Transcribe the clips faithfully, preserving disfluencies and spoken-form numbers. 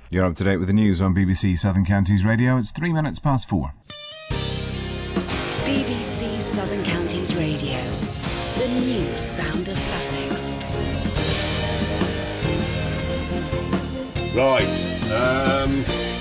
You're up to date with the news on B B C Southern Counties Radio. It's three minutes past four. B B C Southern Counties Radio. The new sound of Sussex. Right. Um,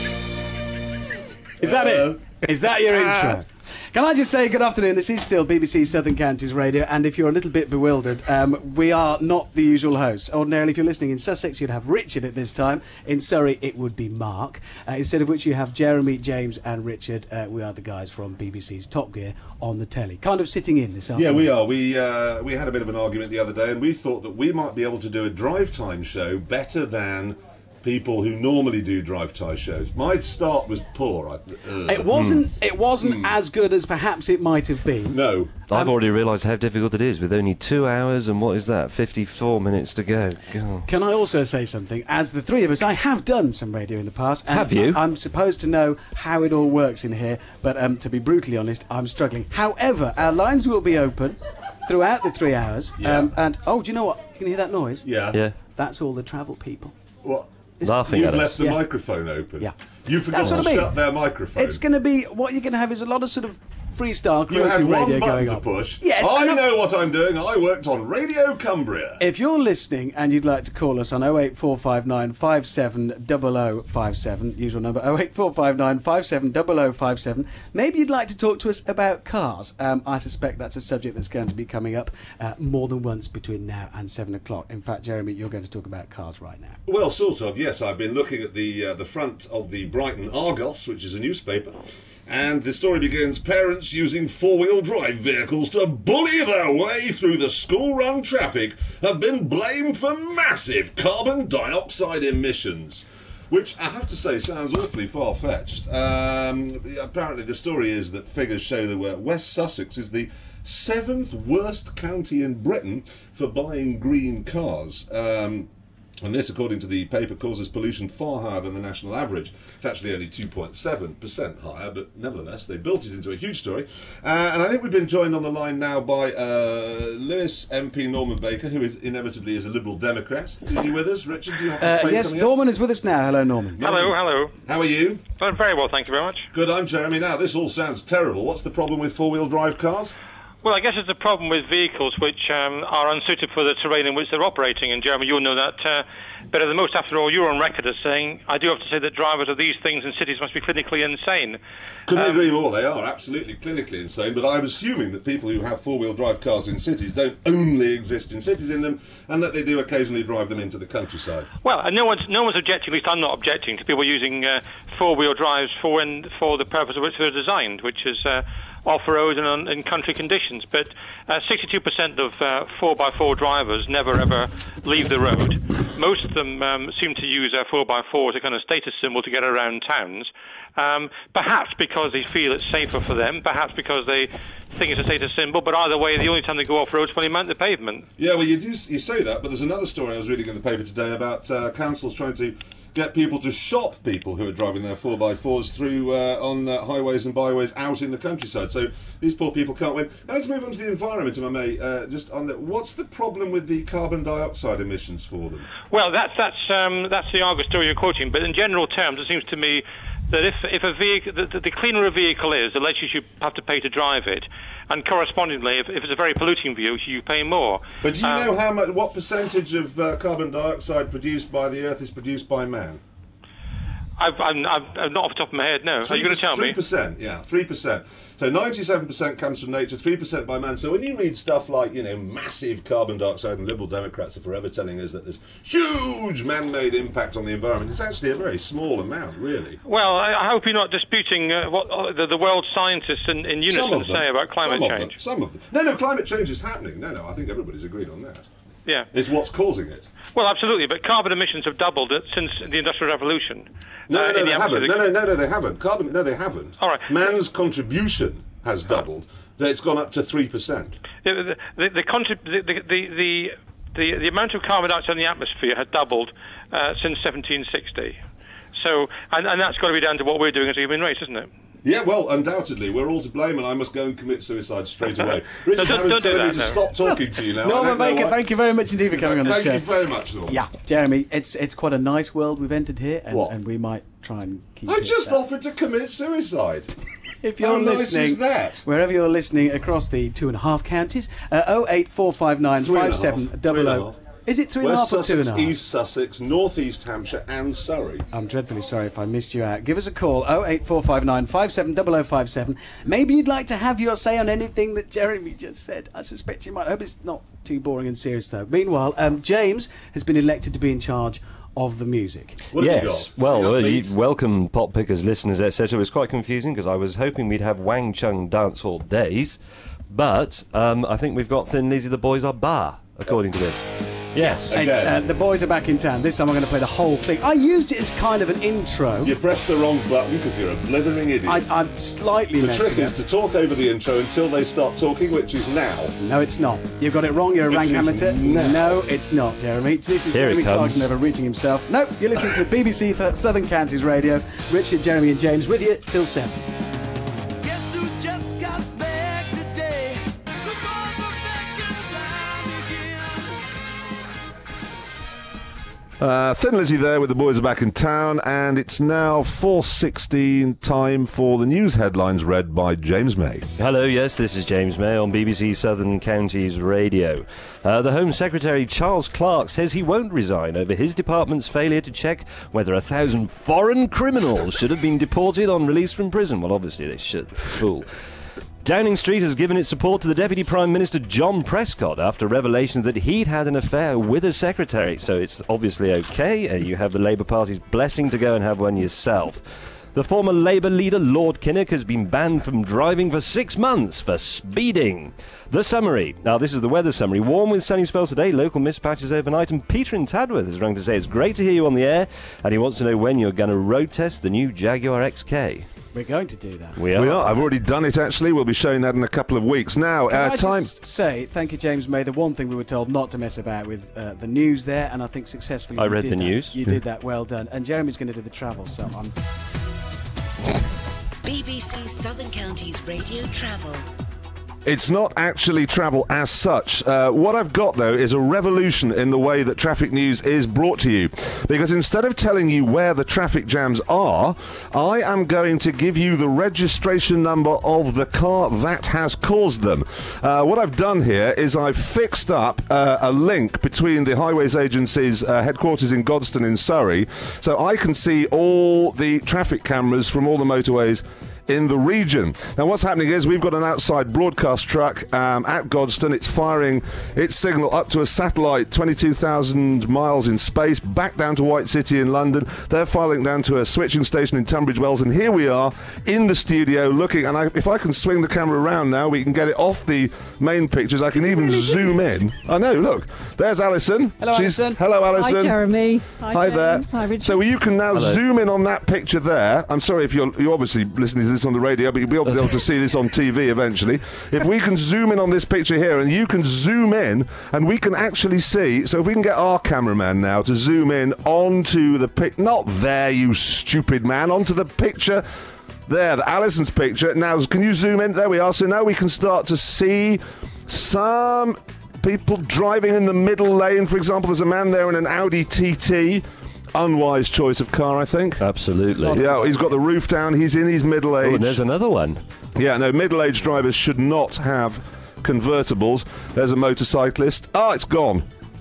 Is that uh, it? Is that your intro? Can I just say good afternoon? This is still B B C Southern Counties Radio, and if you're a little bit bewildered, um, we are not the usual hosts. Ordinarily, if you're listening in Sussex, you'd have Richard at this time. In Surrey, it would be Mark. Uh, instead of which you have Jeremy, James and Richard. Uh, we are the guys from B B C's Top Gear on the telly. Kind of sitting in this afternoon. Yeah, we are. We uh, we had a bit of an argument the other day, and we thought that we might be able to do a drive time show better than people who normally do drive time shows. My start was poor. I, uh, It wasn't. It wasn't Mm. as good as perhaps it might have been. No. I've Um, already realised how difficult it is with only two hours and what is that, fifty-four minutes to go. God. Can I also say something? As the three of us, I have done some radio in the past. And Have you? I'm supposed to know how it all works in here, but um, to be brutally honest, I'm struggling. However, our lines will be open throughout the three hours. Yeah. Um, and, oh, do you know what? You can hear that noise? Yeah. Yeah. That's all the travel people. What? Laughing You've at left us. the Yeah. microphone open. Yeah. You forgot That's to what I mean. shut their microphone. It's going to be, what you're going to have is a lot of sort of freestyle You had creative one radio button going to on. push. Yes, I and I- know what I'm doing. I worked on Radio Cumbria. If you're listening and you'd like to call us on oh eight four five nine five seven zero zero five seven, usual number oh eight four five nine five seven zero zero five seven, maybe you'd like to talk to us about cars. Um, I suspect that's a subject that's going to be coming up uh, more than once between now and seven o'clock. In fact, Jeremy, you're going to talk about cars right now. Well, sort of, yes. I've been looking at the uh, the front of the Brighton Argos, which is a newspaper, and the story begins, parents using four-wheel drive vehicles to bully their way through the school-run traffic have been blamed for massive carbon dioxide emissions. Which, I have to say, sounds awfully far-fetched. Um, apparently the story is that figures show that West Sussex is the seventh worst county in Britain for buying green cars. Um, And this, according to the paper, causes pollution far higher than the national average. It's actually only two point seven percent higher, but nevertheless, they built it into a huge story. Uh, and I think we've been joined on the line now by uh, Lewis M P Norman Baker, who is inevitably is a Liberal Democrat. Is he with us? Richard, do you have to Uh, play yes, something up? Norman is with us now. Hello, Norman. Hello, hello. How are you? I'm very well, thank you very much. Good, I'm Jeremy. Now, this all sounds terrible. What's the problem with four-wheel drive cars? Well, I guess it's a problem with vehicles which um, are unsuited for the terrain in which they're operating. And Jeremy, you'll know that uh, better than most. After all, you're on record as saying, I do have to say that drivers of these things in cities must be clinically insane. Couldn't Um, agree more. They are absolutely clinically insane, but I'm assuming that people who have four-wheel drive cars in cities don't only exist in cities in them, and that they do occasionally drive them into the countryside. Well, and no one's no one's objecting. At least I'm not objecting to people using uh, four-wheel drives for when, for the purpose of which they're designed, which is uh, off-road and on, in country conditions. But uh, sixty-two percent of uh, four by four drivers never ever leave the road. Most of them um, seem to use their four by four as a kind of status symbol to get around towns. Um, perhaps because they feel it's safer for them, perhaps because they think it's a status symbol, but either way, the only time they go off-road is when they mount the pavement. Yeah, well, you do you say that, but there's another story I was reading in the paper today about uh, councils trying to get people to shop people who are driving their four by fours through uh, on uh, highways and byways out in the countryside. So these poor people can't win. Now let's move on to the environment, if I may. Uh, just on the, what's the problem with the carbon dioxide emissions for them? Well, that's that's um, that's the Argus story you're quoting. But in general terms, it seems to me that if if a vehicle, the, the cleaner a vehicle is, the less you should have to pay to drive it, and correspondingly, if, if it's a very polluting vehicle, you pay more. But do you Um, know how much, what percentage of uh, carbon dioxide produced by the Earth is produced by man? I've, I'm, I'm, I'm not off the top of my head. No, are you going to tell me? Three percent, yeah, three percent. So ninety-seven percent comes from nature, three percent by man. So when you read stuff like, you know, massive carbon dioxide, and Liberal Democrats are forever telling us that there's huge man-made impact on the environment, it's actually a very small amount, really. Well, I, I hope you're not disputing uh, what uh, the, the world scientists in, in Some unison of them. say about climate some Of change. them. Some of them. No, no, climate change is happening. No, no, I think everybody's agreed on that. Yeah. It's what's causing it. Well, absolutely, but carbon emissions have doubled it since the Industrial Revolution. No, uh, no, no, in they the haven't. atmosphere. No, no, no, no, they haven't. Carbon, no, they haven't. All right. Man's contribution has doubled. It's gone up to three percent. The the the, contrib- the, the, the, the, the amount of carbon dioxide in the atmosphere had doubled uh, since seventeen sixty. So, and, and that's got to be down to what we're doing as a human race, isn't it? Yeah, well, undoubtedly, we're all to blame, and I must go and commit suicide straight away. Richard don't- Hammond's don't do telling me that, to no. stop talking to you now. I Norman don't know Baker, why. thank you very much indeed for coming on the Thank show. you very much, Norman. Yeah, Jeremy, it's it's quite a nice world we've entered here, and, What? and we might try and keep I it just that. offered to commit suicide. If you're How nice listening, is that? wherever you're listening across the two and a half counties, uh, oh eight four five nine Three and a five seven half. double Three and a oh. half. Is it three and a West half or two and Sussex, a half? East Sussex, North East Hampshire, and Surrey. I'm dreadfully sorry if I missed you out. Give us a call, oh eight four five nine five seven double oh five seven. Maybe you'd like to have your say on anything that Jeremy just said. I suspect you might. I hope it's not too boring and serious, though. Meanwhile, um, James has been elected to be in charge of the music. What have you Yes, got? well, Something uh, you, upbeat? welcome pop pickers, listeners, et cetera. It was quite confusing because I was hoping we'd have Wang Chung dancehall days, but um, I think we've got Thin Lizzy, the boys are bar, according to this. Yes. Okay. It's, uh, the boys are back in town. This time I'm going to play the whole thing. I used it as kind of an intro. You pressed the wrong button because you're a blithering idiot. I, I'm slightly the messed trick it is up. to talk over the intro until they start talking, which is now. No, it's not. You've got it wrong. You're a It rank is amateur. now. No, it's not, Jeremy. This is Here it Jeremy comes. Clarkson overreaching himself. Nope, you're listening to B B C Th- Southern Counties Radio. Richard, Jeremy and James with you till seven. Guess who just got back today? Before the second time again. Uh, Thin Lizzy there with the boys are back in town, and it's now four sixteen, time for the news headlines read by James May. Hello, yes, this is James May on B B C Southern Counties Radio. Uh, the Home Secretary Charles Clarke says he won't resign over his department's failure to check whether a thousand foreign criminals should have been deported on release from prison. Well, obviously they should. Fool. Downing Street has given its support to the Deputy Prime Minister John Prescott after revelations that he'd had an affair with a secretary. So it's obviously okay. Uh, you have the Labour Party's blessing to go and have one yourself. The former Labour leader Lord Kinnock has been banned from driving for six months for speeding. The summary. Now, this is the weather summary. Warm with sunny spells today, local mist patches overnight, and Peter in Tadworth is rung to say it's great to hear you on the air, and he wants to know when you're going to road test the new Jaguar X K. We're going to do that. We are. We are. I've already done it, actually. We'll be showing that in a couple of weeks. Now, Can uh, I time... just say, thank you, James May. The one thing we were told not to mess about with uh, the news there, and I think successfully I you read did the that. news. You did that. Well done. And Jeremy's going to do the travel, so I'm... B B C Southern Counties Radio Travel. It's not actually travel as such. Uh, what I've got, though, is a revolution in the way that traffic news is brought to you. Because instead of telling you where the traffic jams are, I am going to give you the registration number of the car that has caused them. Uh, what I've done here is I've fixed up uh, a link between the Highways Agency's uh, headquarters in Godstone in Surrey, so I can see all the traffic cameras from all the motorways in the region. Now, what's happening is we've got an outside broadcast truck um, at Godstone. It's firing its signal up to a satellite twenty-two thousand miles in space, back down to White City in London. They're firing down to a switching station in Tunbridge Wells, and here we are in the studio looking. And I, if I can swing the camera around now, we can get it off the main pictures. I can even zoom in. I know, look, there's Alison. Hello, She's, Alison. Hello, Alison. Hi, Jeremy. Hi, Hi there. James. Hi, Richard. So you can now Hello. zoom in on that picture there. I'm sorry if you're you're obviously listening to this on the radio, but you'll be able to see this on T V eventually. If we can zoom in on this picture here, and you can zoom in, and we can actually see. So if we can get our cameraman now to zoom in onto the pic, not there, you stupid man, onto the picture. There, the Alison's picture. Now, can you zoom in? There we are. So now we can start to see some people driving in the middle lane. For example, there's a man there in an Audi T T. Unwise choice of car, I think. Absolutely. Yeah, he's got the roof down. He's in his middle age. Oh, and there's another one. Yeah, no, middle-aged drivers should not have convertibles. There's a motorcyclist. Oh, it's gone.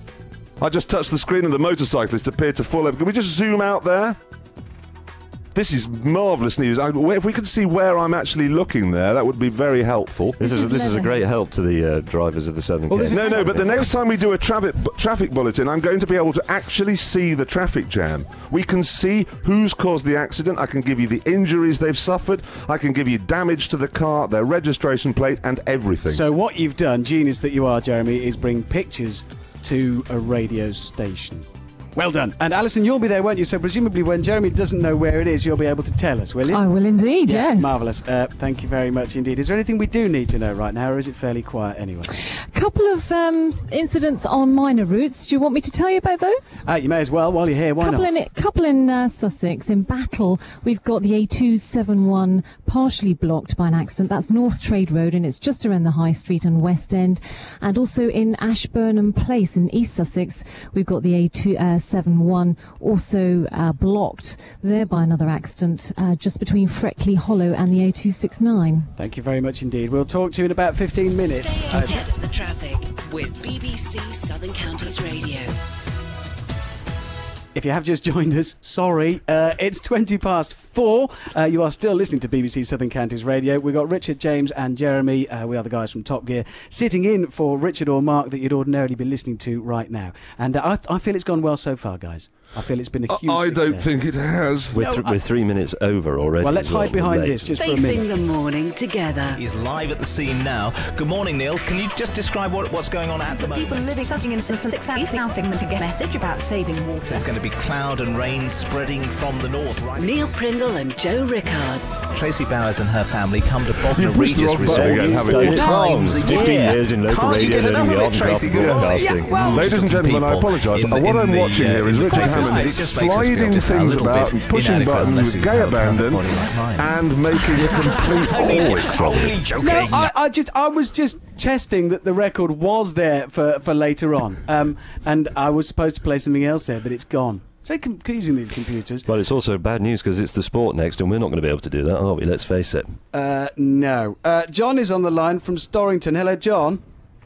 I just touched the screen and the motorcyclist appeared to fall over. Can we just zoom out there? This is marvellous news. I, if we could see where I'm actually looking there, that would be very helpful. This is this is a great help to the uh, drivers of the Southern Well, this Counties. No, no, but the next time we do a traffic traffic bulletin, I'm going to be able to actually see the traffic jam. We can see who's caused the accident. I can give you the injuries they've suffered. I can give you damage to the car, their registration plate, and everything. So what you've done, genius that you are, Jeremy, is bring pictures to a radio station. Well done. And Alison, you'll be there, won't you? So presumably when Jeremy doesn't know where it is, you'll be able to tell us, will you? I will indeed, Yeah, yes. Marvellous. Uh, thank you very much indeed. Is there anything we do need to know right now, or is it fairly quiet anyway? A couple of um, incidents on minor routes. Do you want me to tell you about those? Uh, you may as well while you're here. Why couple not? in couple in uh, Sussex. In Battle, we've got the A two seventy-one partially blocked by an accident. That's North Trade Road, and it's just around the High Street and West End. And also in Ashburnham Place in East Sussex, we've got the A two seventy-one also uh, blocked there by another accident uh, just between Freckley Hollow and the A two sixty-nine. Thank you very much indeed. We'll talk to you in about fifteen minutes. Stay ahead of the traffic with B B C Southern Counties Radio. If you have just joined us, sorry. Uh, it's twenty past four. Uh, you are still listening to B B C Southern Counties Radio. We've got Richard, James and Jeremy. Uh, we are the guys from Top Gear, sitting in for Richard or Mark that you'd ordinarily be listening to right now. And uh, I, I feel it's gone well so far, guys. I feel it's been a huge I don't success. think it has. We're, No, th- I- we're three minutes over already. Well, let's as well. hide behind We're this late. just for a Facing minute. the morning together. He's live at the scene now. Good morning, Neil. Can you just describe what, what's going on at the moment? People living such in Sussex East now to get a message about saving water. There's going to be cloud and rain spreading from the north, right? Neil Pringle and Joe Rickards. Tracy Bowers and her family come to Bognor You pushed the Regis wrong button Resort again, haven't four you? times a year. fifteen years in local Can't you radio get enough doing of the it, odd Tracy? drop Good broadcasting. morning. Well, Ladies and gentlemen, I people apologise. in Uh, the- what in I'm the, watching uh, here is in the Richard business. Hammond It just makes us feel sliding just a things little about bit and pushing inadequate buttons unless with you gay have a abandon body like mine. and making a complete frolics of Only it. joking. No, I, I just I was just chesting that the record was there for, for later on, um, and I was supposed to play something else there, but it's gone. It's very confusing, these computers. But it's also bad news because it's the sport next, and we're not going to be able to do that, are we? Let's face it. Uh, no. Uh, John is on the line from Storrington. Hello, John.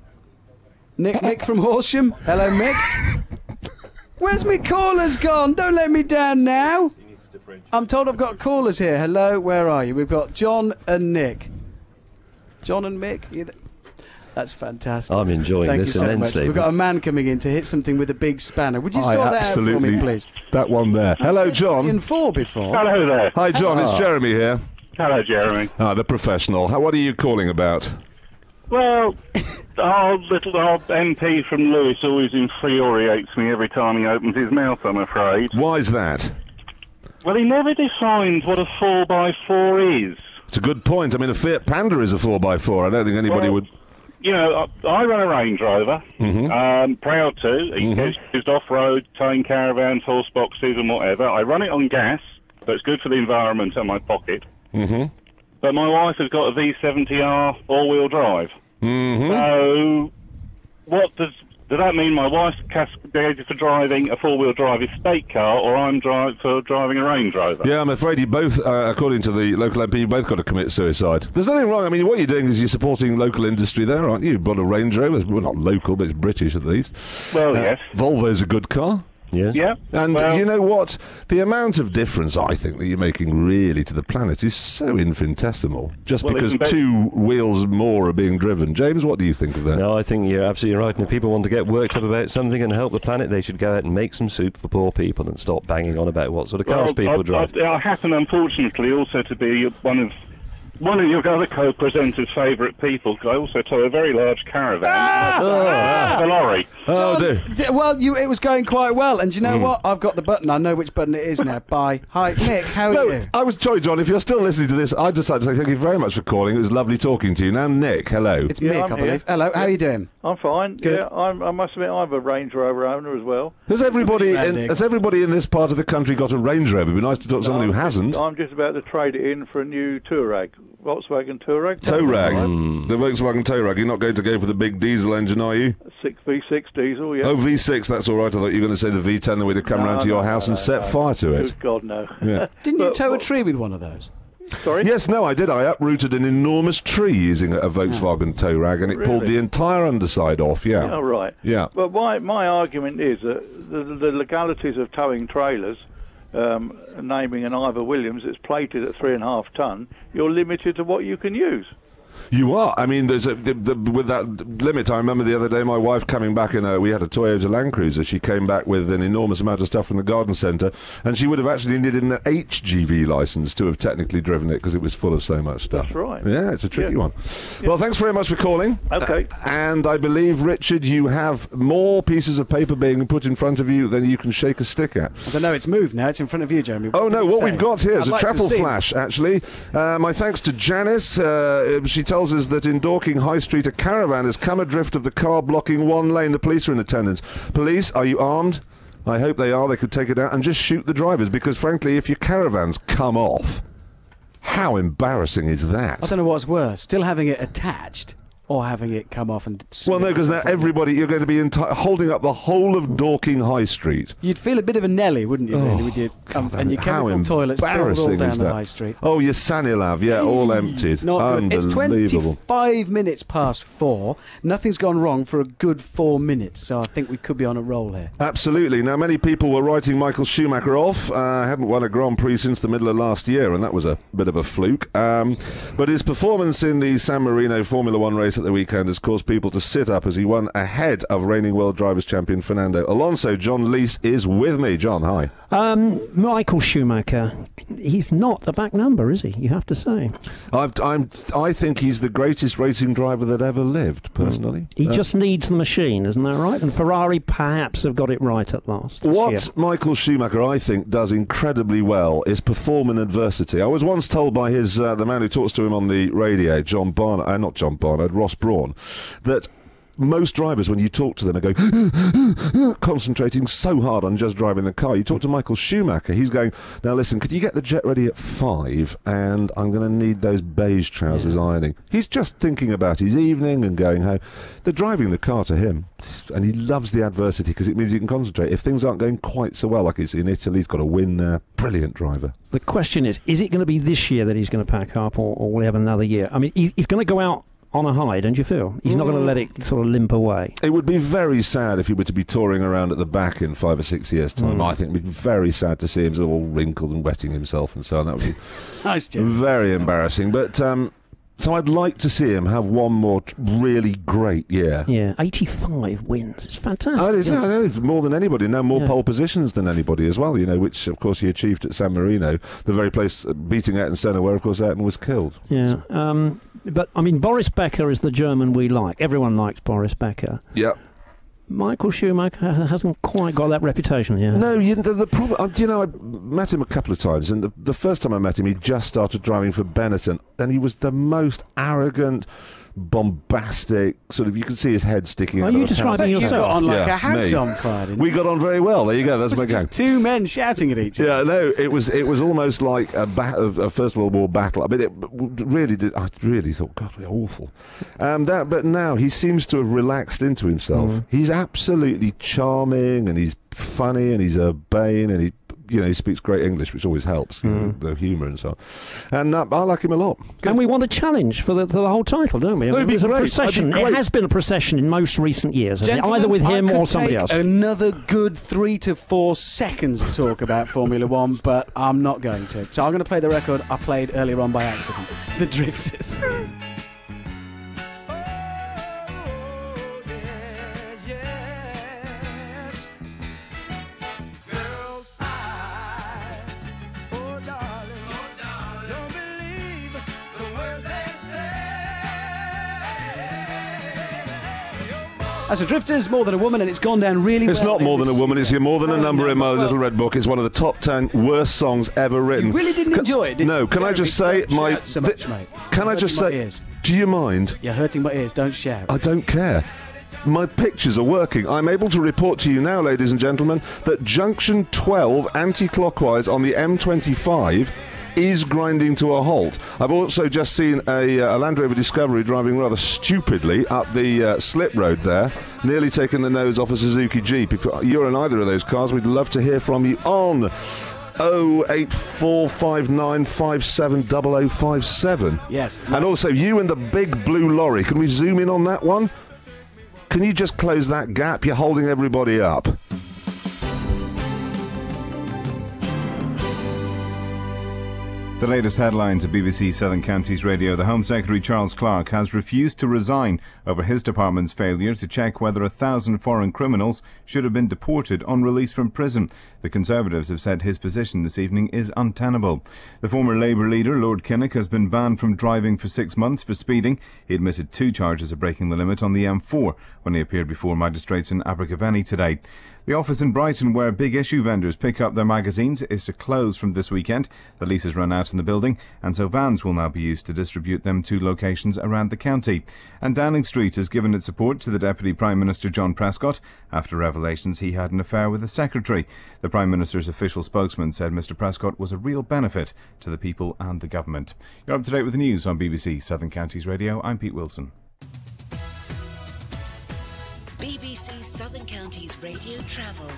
Nick, Nick from Horsham. Hello, Mick. Where's me callers gone? Don't let me down now. I'm told I've got callers here. Hello, where are you? We've got John and Nick. John and Mick. You th- That's fantastic. I'm enjoying Thank this you so much. immensely. We've got a man coming in to hit something with a big spanner. Would you I sort that out for absolutely. me, please? That one there. Hello, John. In four before. Hello there. Hi, John. It's Jeremy here. Hello, Jeremy. Ah, the professional. How, what are you calling about? Well, our little our M P from Lewis always infuriates me every time he opens his mouth, I'm afraid. Why's that? Well, he never defines what a four by four is. It's a good point. I mean, a Fiat Panda is a four by four. I don't think anybody Well, would... You know, I, I run a Range Rover. Mhm. Um, proud to. It Mhm. gets used off-road, towing caravans, horse boxes and whatever. I run it on gas, so it's good for the environment and my pocket. Mm-hmm. But my wife has got a V seventy R all-wheel drive. Mm-hmm. So, what does does that mean? My wife's castigated for driving a four-wheel drive estate car, or I'm dri- for driving a Range Rover? Yeah, I'm afraid you both, uh, according to the local M P, you both got to commit suicide. There's nothing wrong. I mean, what you're doing is you're supporting local industry there, aren't you? You've got a Range Rover. Well, not local, but it's British at least. Well, Uh, yes. Volvo's a good car. Yes. Yeah. And well, you know what? The amount of difference I think that you're making really to the planet is so infinitesimal. Just Well, because isn't that- two wheels more are being driven. James, what do you think of that? No, I think you're absolutely right. And if people want to get worked up about something and help the planet, they should go out and make some soup for poor people and stop banging on about what sort of cars well, people I, drive. I, I happen, unfortunately, also to be one of one of your other co-presenters' favourite people. I also tow a very large caravan. Ah! A lorry. Oh, John, dear. d- well, you, it was going quite well, and do you Hmm. know what? I've got the button. I know which button it is now. Bye. Hi, Nick. How are No, you? I was sorry, John. If you're still listening to this, I'd just like to say thank you very much for calling. It was lovely talking to you. Now, Nick, hello. It's Yeah, Mick, I'm I believe. here. Hello. How are you doing? I'm fine. Good. Yeah, I'm, I must admit I'm a Range Rover owner as well. Has everybody Glad, in, Nick. has everybody in this part of the country got a Range Rover? It'd be nice to talk to someone I'm who just- hasn't. I'm just about to trade it in for a new Touareg, Volkswagen Touareg. Touareg. The Volkswagen Touareg. You're not going to go for the big diesel engine, are you? Six V six diesel, yeah. Oh, V six, that's all right. I thought you were going to say the V ten that would have come No, round to no, your no, house no, and set no. fire to it. Good God, no. Yeah. Didn't you But- tow a tree with one of those? Sorry? Yes, no, I did. I uprooted an enormous tree using a, a Volkswagen Touareg, and it pulled Really? the entire underside off. Yeah. Oh, right. Yeah. But my, my argument is that the, the legalities of towing trailers, um, naming an Ivor Williams that's plated at three and a half ton, you're limited to what you can use. You are. I mean, there's a the, the, with that limit. I remember the other day my wife coming back in a. We had a Toyota Land Cruiser. She came back with an enormous amount of stuff from the garden centre, and she would have actually needed an H G V licence to have technically driven it because it was full of so much stuff. That's right. Yeah, it's a tricky Yeah. one. Well, thanks very much for calling. Okay. Uh, and I believe, Richard, you have more pieces of paper being put in front of you than you can shake a stick at. I don't know, it's moved now. It's in front of you, Jeremy. Oh, no, did you what say? we've got here is I'd a like to travel see. flash, actually. Uh, my thanks to Janice. Uh, she tells us that in Dorking High Street, a caravan has come adrift of the car blocking one lane. The police are in attendance. Police, are you armed? I hope they are. They could take it out and just shoot the drivers, because, frankly, if your caravans come off, how embarrassing is that? I don't know what's worse, still having it attached or having it come off and... Well, no, because now everybody, you're going to be enti- holding up the whole of Dorking High Street. You'd feel a bit of a Nelly, wouldn't you, really, with your, um, and your How chemical toilets still all embarrassing down is the that? high street. Oh, your Sanilav, yeah, all emptied. Not good. It's Unbelievable. twenty-five minutes past four. Nothing's gone wrong for a good four minutes, so I think we could be on a roll here. Absolutely. Now, many people were writing Michael Schumacher off. Uh, hadn't won a Grand Prix since the middle of last year, and that was a bit of a fluke. Um, but his performance in the San Marino Formula One race at the weekend has caused people to sit up as he won ahead of reigning World Drivers' Champion Fernando Alonso. John Lees is with me. John, hi. Um, Michael Schumacher, he's not a back number, is he? You have to say. I've, I'm, I think he's the greatest racing driver that ever lived, personally. He Uh, just needs the machine, isn't that right? And Ferrari perhaps have got it right at last. this What year. Michael Schumacher, I think, does incredibly well is perform in adversity. I was once told by his uh, the man who talks to him on the radio, John Barnard, uh, not John Barnard, Ross Brawn, that most drivers, when you talk to them, are going concentrating so hard on just driving the car. You talk to Michael Schumacher, he's going, now listen, could you get the jet ready at five, and I'm going to need those beige trousers yeah. ironing. He's just thinking about his evening and going home. They're driving the car to him, and he loves the adversity because it means he can concentrate. If things aren't going quite so well, like he's in Italy, he's got a win there. Brilliant driver. The question is, is it going to be this year that he's going to pack up, or, or will he have another year? I mean, he, he's going to go out on a high, don't you feel? He's not going to let it sort of limp away. It would be very sad if he were to be touring around at the back in five or six years' time. Mm. I think it would be very sad to see him sort of all wrinkled and wetting himself and so on. That would be nice, Jim. Very embarrassing. But um, so I'd like to see him have one more t- really great year. Yeah, eighty-five wins. It's fantastic. Oh, it is, yeah. I know, it's more than anybody. Now more Yeah. pole positions than anybody as well, you know, which of course he achieved at San Marino, the very place uh, beating Ayrton Senna, where of course Ayrton was killed. Yeah. Um, but, I mean, Boris Becker is the German we like. Everyone likes Boris Becker. Yeah. Michael Schumacher hasn't quite got that reputation yet. No, you, the, the problem. You know, I met him a couple of times, and the, the first time I met him, he just started driving for Benetton, and he was the most arrogant, bombastic sort of. You could see his head sticking. Are out you of a describing house. yourself? You got on like Yeah, a house me. on fire, didn't We you? got on very well. There you go. That's Was my it gang. just two men shouting at each other? Yeah, no, it was it was almost like a, ba- a First World War battle. I mean, it really did. I really thought, God, we're awful. Um, that, but now he seems to have relaxed into himself. Mm. He's absolutely charming, and he's funny, and he's urbane, and he, you know, he speaks great English, which always helps. You know, the humour and so on. And uh, I like him a lot. And we want a challenge for the, for the whole title, don't we? I mean, It'd be it's a great. procession. It'd be It great. has been a procession in most recent years, hasn't it? Gentlemen, either with him I could or somebody take else. Another good three to four seconds to talk about Formula One, but I'm not going to. So I'm going to play the record I played earlier on by accident. The Drifters. That's the Drifters, More Than a Woman, and it's gone down really It's well. not More Than a Woman. It's More Than a Oh, Number no, in my well- little red book. It's one of the top ten worst songs ever written. You really didn't Can- enjoy it, did No, you? can I just say Jeremy, my? don't shout so th- much, mate. Can You're I just hurting my say? ears. Do you mind? You're hurting my ears. Don't shout. I don't care. My pictures are working. I'm able to report to you now, ladies and gentlemen, that junction twelve anti-clockwise on the M twenty-five is grinding to a halt. I've also just seen a, uh, a Land Rover Discovery driving rather stupidly up the uh, slip road there, nearly taking the nose off a Suzuki Jeep. If you're in either of those cars, we'd love to hear from you on oh eight four five nine five seven zero zero five seven. Yes. And also, you and the big blue lorry, can we zoom in on that one? Can you just close that gap? You're holding everybody up. The latest headlines at B B C Southern Counties Radio. The Home Secretary Charles Clarke has refused to resign over his department's failure to check whether a thousand foreign criminals should have been deported on release from prison. The Conservatives have said his position this evening is untenable. The former Labour leader, Lord Kinnock, has been banned from driving for six months for speeding. He admitted two charges of breaking the limit on the M four when he appeared before magistrates in Abergavenny today. The office in Brighton, where big issue vendors pick up their magazines, is to close from this weekend. The lease has run out in the building, and so vans will now be used to distribute them to locations around the county. And Downing Street has given its support to the Deputy Prime Minister John Prescott after revelations he had an affair with the Secretary. The Prime Minister's official spokesman said Mr Prescott was a real benefit to the people and the government. You're up to date with the news on B B C Southern Counties Radio. I'm Pete Wilson. B B C Southern Counties Radio Travel.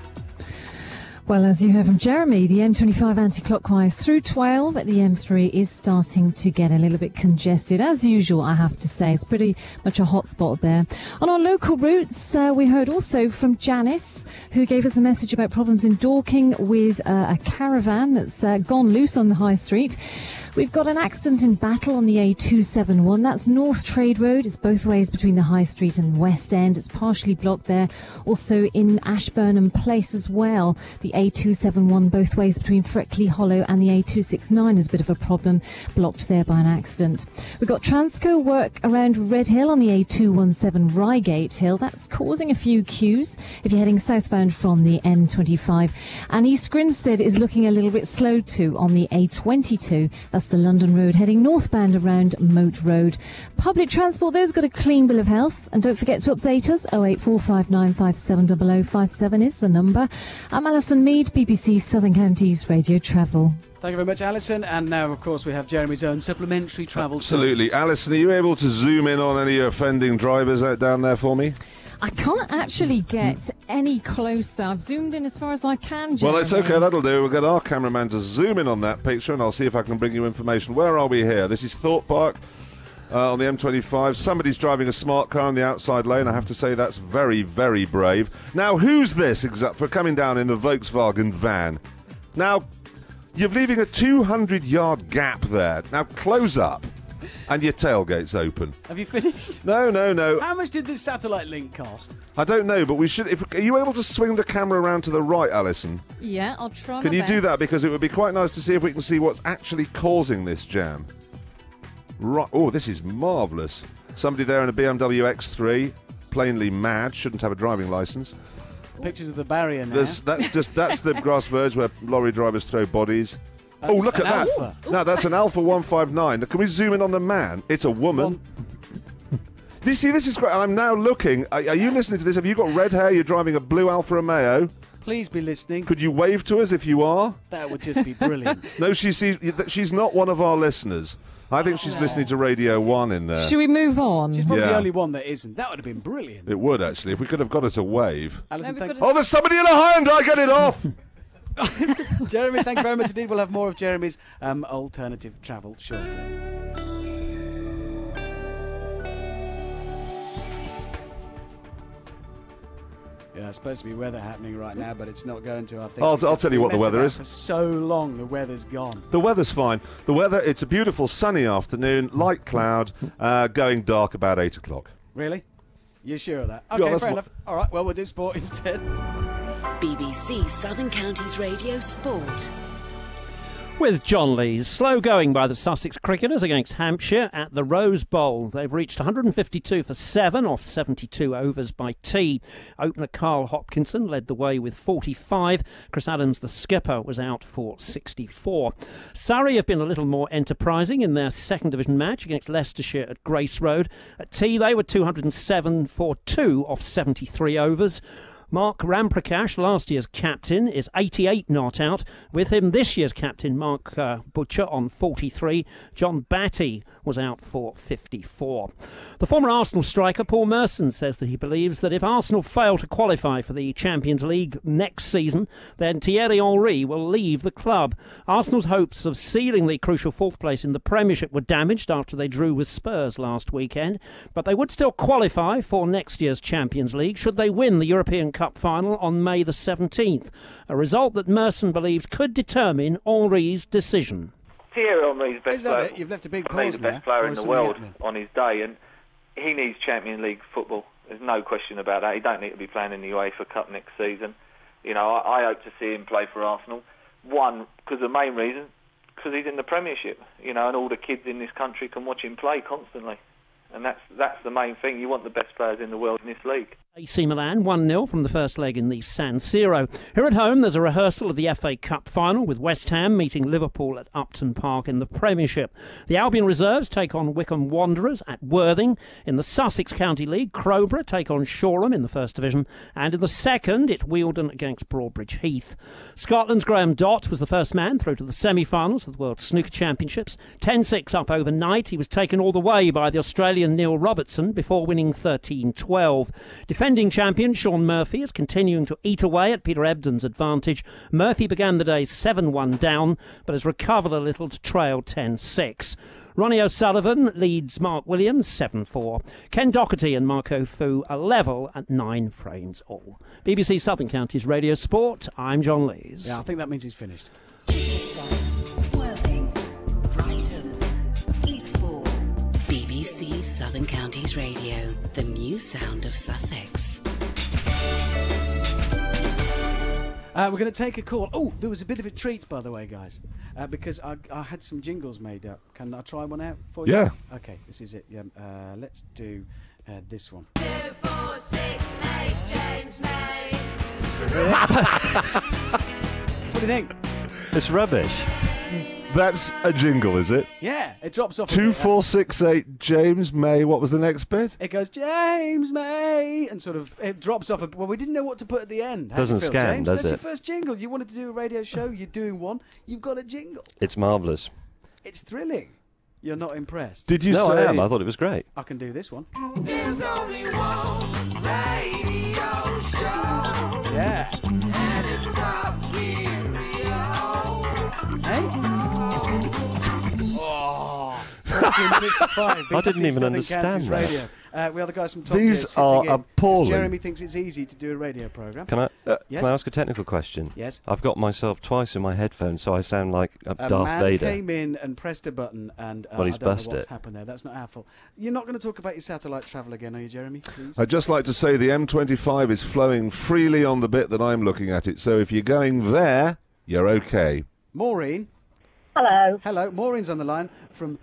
Well, as you heard from Jeremy, the M twenty-five anti-clockwise through twelve at the M three is starting to get a little bit congested. As usual, I have to say, it's pretty much a hot spot there. On our local routes, uh, we heard also from Janice, who gave us a message about problems in Dorking with uh, a caravan that's uh, gone loose on the high street. We've got an accident in Battle on the A two seventy-one. That's North Trade Road. It's both ways between the High Street and West End. It's partially blocked there. Also in Ashburnham Place as well. The A two seventy-one both ways between Freckley Hollow and the A two sixty-nine is a bit of a problem, blocked there by an accident. We've got Transco work around Red Hill on the A two seventeen Reigate Hill. That's causing a few queues if you're heading southbound from the M twenty-five. And East Grinstead is looking a little bit slow too on the A twenty-two. That's the London Road heading northbound around Moat Road. Public transport, those got a clean bill of health. And don't forget to update us. oh eight four five nine five seven zero zero five seven is the number. I'm Alison Mead, B B C Southern Counties Radio Travel. Thank you very much, Alison. And now, of course, we have Jeremy's own supplementary travel. Absolutely. service. Alison, are you able to zoom in on any offending drivers out down there for me? I can't actually get any closer. I've zoomed in as far as I can, Jeremy. Well, it's okay, that'll do. We'll get our cameraman to zoom in on that picture and I'll see if I can bring you information. Where are we here? This is Thorpe Park uh, on the M twenty-five. Somebody's driving a smart car in the outside lane. I have to say that's very, very brave. Now, who's this exact for coming down in the Volkswagen van? Now, you're leaving a two hundred yard gap there. Now, close up. And your tailgate's open. Have you finished? No, no, no. How much did this satellite link cost? I don't know, but we should. If, are you able to swing the camera around to the right, Alison? Yeah, I'll try. Can my you best. do that? Because it would be quite nice to see if we can see what's actually causing this jam. Right. Oh, this is marvellous. Somebody there in a B M W X three, plainly mad, shouldn't have a driving licence. Pictures of the barrier now. There's, that's just that's the grass verge where lorry drivers throw bodies. That's oh, look at an that! Alpha. No, that's an Alpha one five nine. Can we zoom in on the man? It's a woman. You see, this is great. I'm now looking. Are, are you listening to this? Have you got red hair? You're driving a blue Alfa Romeo. Please be listening. Could you wave to us if you are? That would just be brilliant. No, she's she's not one of our listeners. I think she's listening to Radio One in there. Should we move on? She's probably Yeah. the only one that isn't. That would have been brilliant. It would actually, if we could have got her to wave. Alison, No, we've thank- got Oh, there's somebody in a Hyundai. Get it off! Jeremy, thank you very much indeed. We'll have more of Jeremy's um, alternative travel shortly. Yeah, it's supposed to be weather happening right now, but it's not going to. I think. I'll- I'll tell you We what the messed weather about is. For so long, the weather's gone. The weather's fine. The weather, it's a beautiful sunny afternoon, light cloud, uh, going dark about eight o'clock. Really? You sure of that? Yeah, Okay, that's fair what- enough. All right, well, we'll do sport instead. B B C Southern Counties Radio Sport. With John Lees. Slow going by the Sussex cricketers against Hampshire at the Rose Bowl. They've reached one hundred fifty-two for seven off seventy-two overs by tea. Opener Carl Hopkinson led the way with forty-five. Chris Adams, the skipper, was out for sixty-four. Surrey have been a little more enterprising in their second division match against Leicestershire at Grace Road. At tea, they were two hundred seven for two off seventy-three overs. Mark Ramprakash, last year's captain, is eighty-eight not out. With him, this year's captain, Mark uh, Butcher, on forty-three. John Batty was out for fifty-four. The former Arsenal striker, Paul Merson, says that he believes that if Arsenal fail to qualify for the Champions League next season, then Thierry Henry will leave the club. Arsenal's hopes of sealing the crucial fourth place in the Premiership were damaged after they drew with Spurs last weekend, but they would still qualify for next year's Champions League should they win the European Cup final on May the seventeenth, a result that Merson believes could determine Henry's decision. Thierry Henry's best Is that player. it? You've left a big for me, pause the best now, player or in the something world happening? on his day, and he needs Champions League football. There's no question about that. He don't need to be playing in the UEFA Cup next season. You know, I, I hope to see him play for Arsenal. One, because the main reason, because he's in the Premiership. You know, and all the kids in this country can watch him play constantly. And that's that's the main thing. You want the best players in the world in this league. A C Milan one nil from the first leg in the San Siro. Here at home, there's a rehearsal of the F A Cup final with West Ham meeting Liverpool at Upton Park in the Premiership. The Albion reserves take on Wycombe Wanderers at Worthing. In the Sussex County League, Crowborough take on Shoreham in the first division. And in the second, it's Wealdon against Broadbridge Heath. Scotland's Graham Dott was the first man through to the semi-finals of the World Snooker Championships. ten six up overnight. He was taken all the way by the Australian Neil Robertson before winning thirteen twelve. Defending champion Sean Murphy is continuing to eat away at Peter Ebdon's advantage. Murphy began the day seven one down, but has recovered a little to trail ten six. Ronnie O'Sullivan leads Mark Williams seven four. Ken Doherty and Marco Fu are level at nine frames all. B B C Southern Counties Radio Sport, I'm John Lees. Yeah, I think that means he's finished. Worthing, Brighton, Eastbourne. B B C Southern Counties Radio, the new sound of Sussex. Uh, we're going to take a call. Oh, there was a bit of a treat, by the way, guys, uh, because I, I had some jingles made up. Can I try one out for you? Yeah. Okay, this is it. Yeah, uh, let's do uh, this one. Two, four, six, eight, James May. What do you think? It's rubbish. That's a jingle, is it? Yeah, it drops off. a Two bit. four six eight James May. What was the next bit? It goes James May, and sort of it drops off. A, well, we didn't know what to put at the end. How do you Doesn't feel, scan, James? does That's it? your first jingle. You wanted to do a radio show. You're doing one. You've got a jingle. It's marvellous. It's thrilling. You're not impressed. Did you no, say? I am. I thought it was great. I can do this one. There's only one radio show. Yeah. And it's Top Gear. Hey. Oh. twenty minutes to five. I didn't even Southern understand Counties that. Radio. Uh, we are the guys from Top These Gear sitting are in. appalling. Jeremy thinks it's easy to do a radio programme. Can I, uh, Yes? can I ask a technical question? Yes. I've got myself twice in my headphones, so I sound like a A Darth man Vader. came in and pressed a button, and uh, Well, he's I don't bust know what's it. happened there. That's not our fault. You're not going to talk about your satellite travel again, are you, Jeremy? Please. I'd just like to say the M twenty-five is flowing freely on the bit that I'm looking at it. So if you're going there, you're okay. Maureen. Hello. Hello. Maureen's on the line from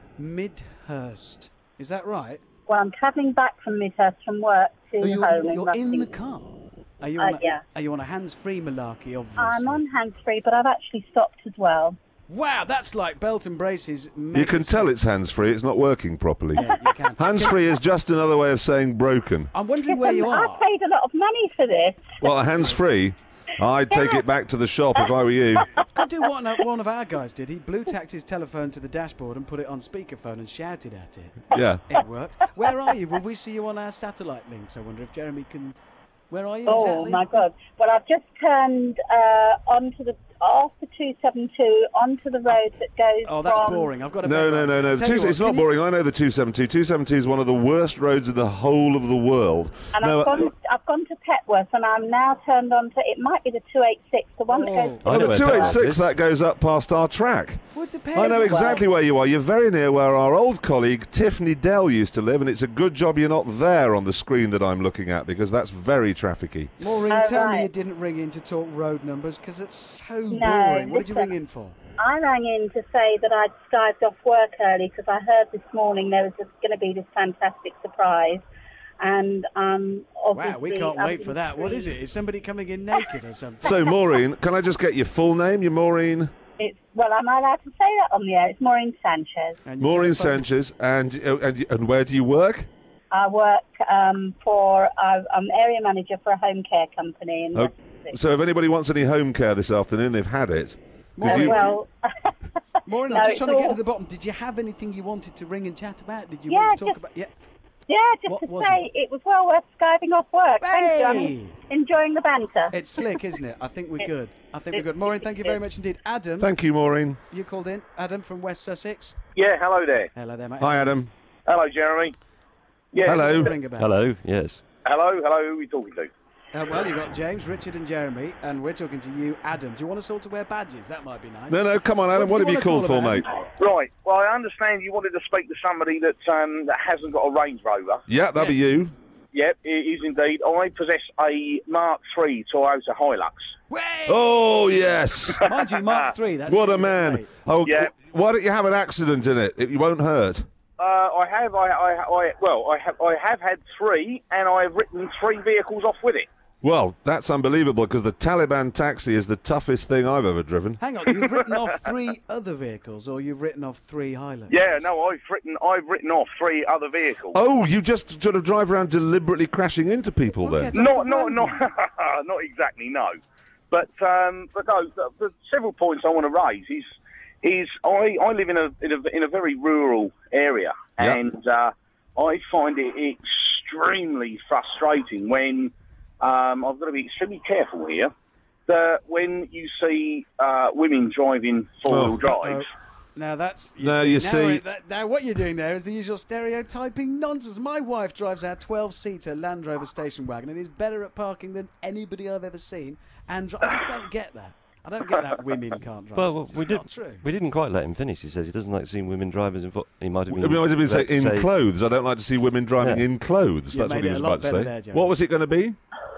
Midhurst. Is that right? Well, I'm travelling back from Midhurst from work to Are you, home in you're in the Rustington. car. Are you Uh, on a, yeah. Are you on a hands-free malarkey? Obviously. I'm on hands-free, but I've actually stopped as well. Wow, that's like belt and braces. You can tell it's hands-free. It's not working properly. Yeah, you can. Hands-free is just another way of saying broken. I'm wondering where you I are. paid a lot of money for this. Well, hands-free, I'd take it back to the shop if I were you. Could do what no- one of our guys did. He blue tacked his telephone to the dashboard and put it on speakerphone and shouted at it. Yeah. It worked. Where are you? Will we see you on our satellite links? I wonder if Jeremy can. Where are you Oh, exactly? my God. Well, I've just turned uh, onto the, off the two seventy-two, onto the road that goes Oh, that's from... boring. I've got a No, better no, no, idea. no. Tell Two, you what, it's not can you- boring. I know the two seventy-two. two seventy-two is one of the worst roads in the whole of the world. And No, I've, gone, I've gone to Petworth, and I'm now turned on to... It might be the two eighty-six, the one that goes... Oh, the two eighty-six, that goes up past our track. Would I depend. know exactly where you are. You're very near where our old colleague Tiffany Dell used to live, and it's a good job you're not there on the screen that I'm looking at, because that's very trafficky. Maureen, Oh, tell me right. you didn't ring in to talk road numbers because it's so No, boring. What did you listen. ring in for? I rang in to say that I'd skived off work early because I heard this morning there was going to be this fantastic surprise. And um, obviously... Wow, we can't I'm wait for that. What is it? Is somebody coming in naked or something? So, Maureen, can I just get your full name? You're Maureen? It's, well, am I allowed to say that on the air? It's Maureen Sanchez. Maureen Sanchez. And, uh, and and where do you work? I work um, for... Uh, I'm area manager for a home care company in Oh, West Sussex. so if anybody wants any home care this afternoon, they've had it. 'Cause Uh, you- well, Maureen, No, I'm just it's trying to get all- to the bottom. Did you have anything you wanted to ring and chat about? Did you Yeah, want to talk just- about... Yeah. yeah, just What to was say it? was well worth skiving off work. Thank you. Hey! I'm enjoying the banter. It's slick, isn't it? I think we're It- good. I think we're it- good. Maureen, thank you very it- much indeed. Adam, Thank you, Maureen. you called in. Adam from West Sussex. Yeah, hello there. Hello there, mate. Hi, Adam. Hello, Jeremy. Yeah. Hello. Ring about. Hello, yes. Hello, hello, who are we talking to? Uh, well, you've got James, Richard and Jeremy, and we're talking to you, Adam. Do you want us all to wear badges? That might be nice. No, no, come on, Adam. do What, you have you wanna called call for, about? mate? Right. Well, I understand you wanted to speak to somebody that um, that hasn't got a Range Rover. Yeah, that'll be you. Yep, it is indeed. I possess a Mark three Toyota Hilux. Oh, yes. Mind you, Mark three, that's What a really man. great. Oh, Yeah. why don't you have an accident in it? It won't hurt. Uh, I have, I, I, I, well, I have, I have had three, and I have written three vehicles off with it. Well, that's unbelievable because the Taliban taxi is the toughest thing I've ever driven. Hang on, you've written off three other vehicles, or you've written off three Highlanders? Yeah, no, I've written, I've written off three other vehicles. Oh, you just sort of drive around deliberately crashing into people then? Not, not, not, not exactly, no. But, um, but no, the, the several points I want to raise is, is I, I live in a, in a, in a very rural area, Yep. and uh, I find it extremely frustrating when, um, I've got to be extremely careful here, that when you see uh, women driving four-wheel Oh. drives. Now that's No, you now, see- it- that, now what you're doing there is the usual stereotyping nonsense. My wife drives our twelve-seater Land Rover station wagon and is better at parking than anybody I've ever seen. And I just don't get that. I don't get that women can't drive. Well, It's we just not did. true. We didn't quite let him finish. He says he doesn't like seeing women drivers in. Fo- he might have been. I mean, I was going to say about to in say- clothes. I don't like to see women driving Yeah. in clothes. You That's what made he it was a lot about to better say. there, Joe. What was it going to be?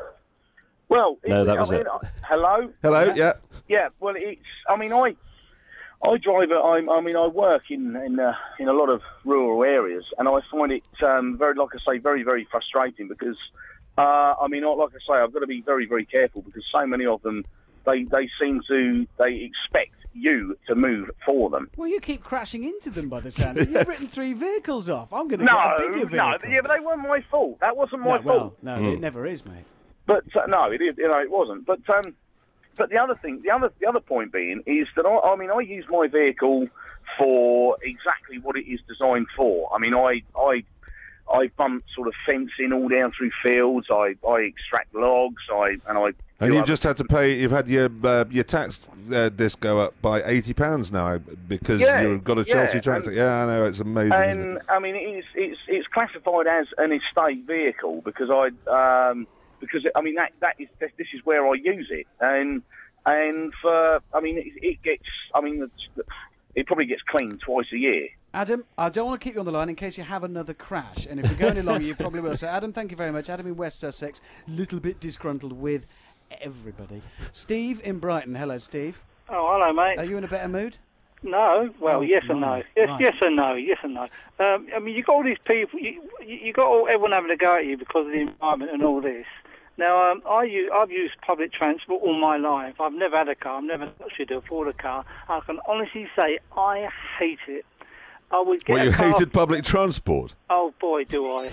Well, No, it- that I was mean, it. uh, hello? Hello, yeah. Yeah, well, it's. I mean, I, I drive. A, I, I mean, I work in in uh, in a lot of rural areas, and I find it um, very, like I say, very, very frustrating because, uh, I mean, like I say, I've got to be very, very careful because so many of them, they they seem to they expect you to move for them. Well, you keep crashing into them by the sound of it. You've written three vehicles off. I'm going to No, get a bigger vehicle. no, yeah, but they weren't my fault. That wasn't my no, well, fault. no, Mm. it never is, mate. But uh, no, it is, you know, it wasn't. But um, but the other thing, the other the other point being is that I, I mean, I use my vehicle for exactly what it is designed for. I mean, I I I bump sort of fencing all down through fields. I, I extract logs. I and I. And do you've other- just had to pay. You've had your uh, your tax uh, disc go up by eighty pounds now because Yeah, you've got a yeah, Chelsea tractor. and- Yeah, I know it's amazing. isn't And it? I mean, it's it's it's classified as an estate vehicle because I um because I mean that that is this this is where I use it and and for I mean it, it gets I mean it's, it probably gets cleaned twice a year. Adam, I don't want to keep you on the line in case you have another crash. And if we go any longer, you probably will. So, Adam, thank you very much. Adam in West Sussex, little bit disgruntled with everybody. Steve in Brighton. Hello, Steve. Oh, hello, mate. Are you in a better mood? No, well, Oh, yes and no. right, Yes, right. yes and no. Yes and no. Um, I mean, you got all these people. You, you you got all, everyone having a go at you because of the environment and all this. Now, um, I use, I've used public transport all my life. I've never had a car. I've never actually to afford a car. I can honestly say I hate it. I would get Well, you a car. hated public transport. Oh boy, do I!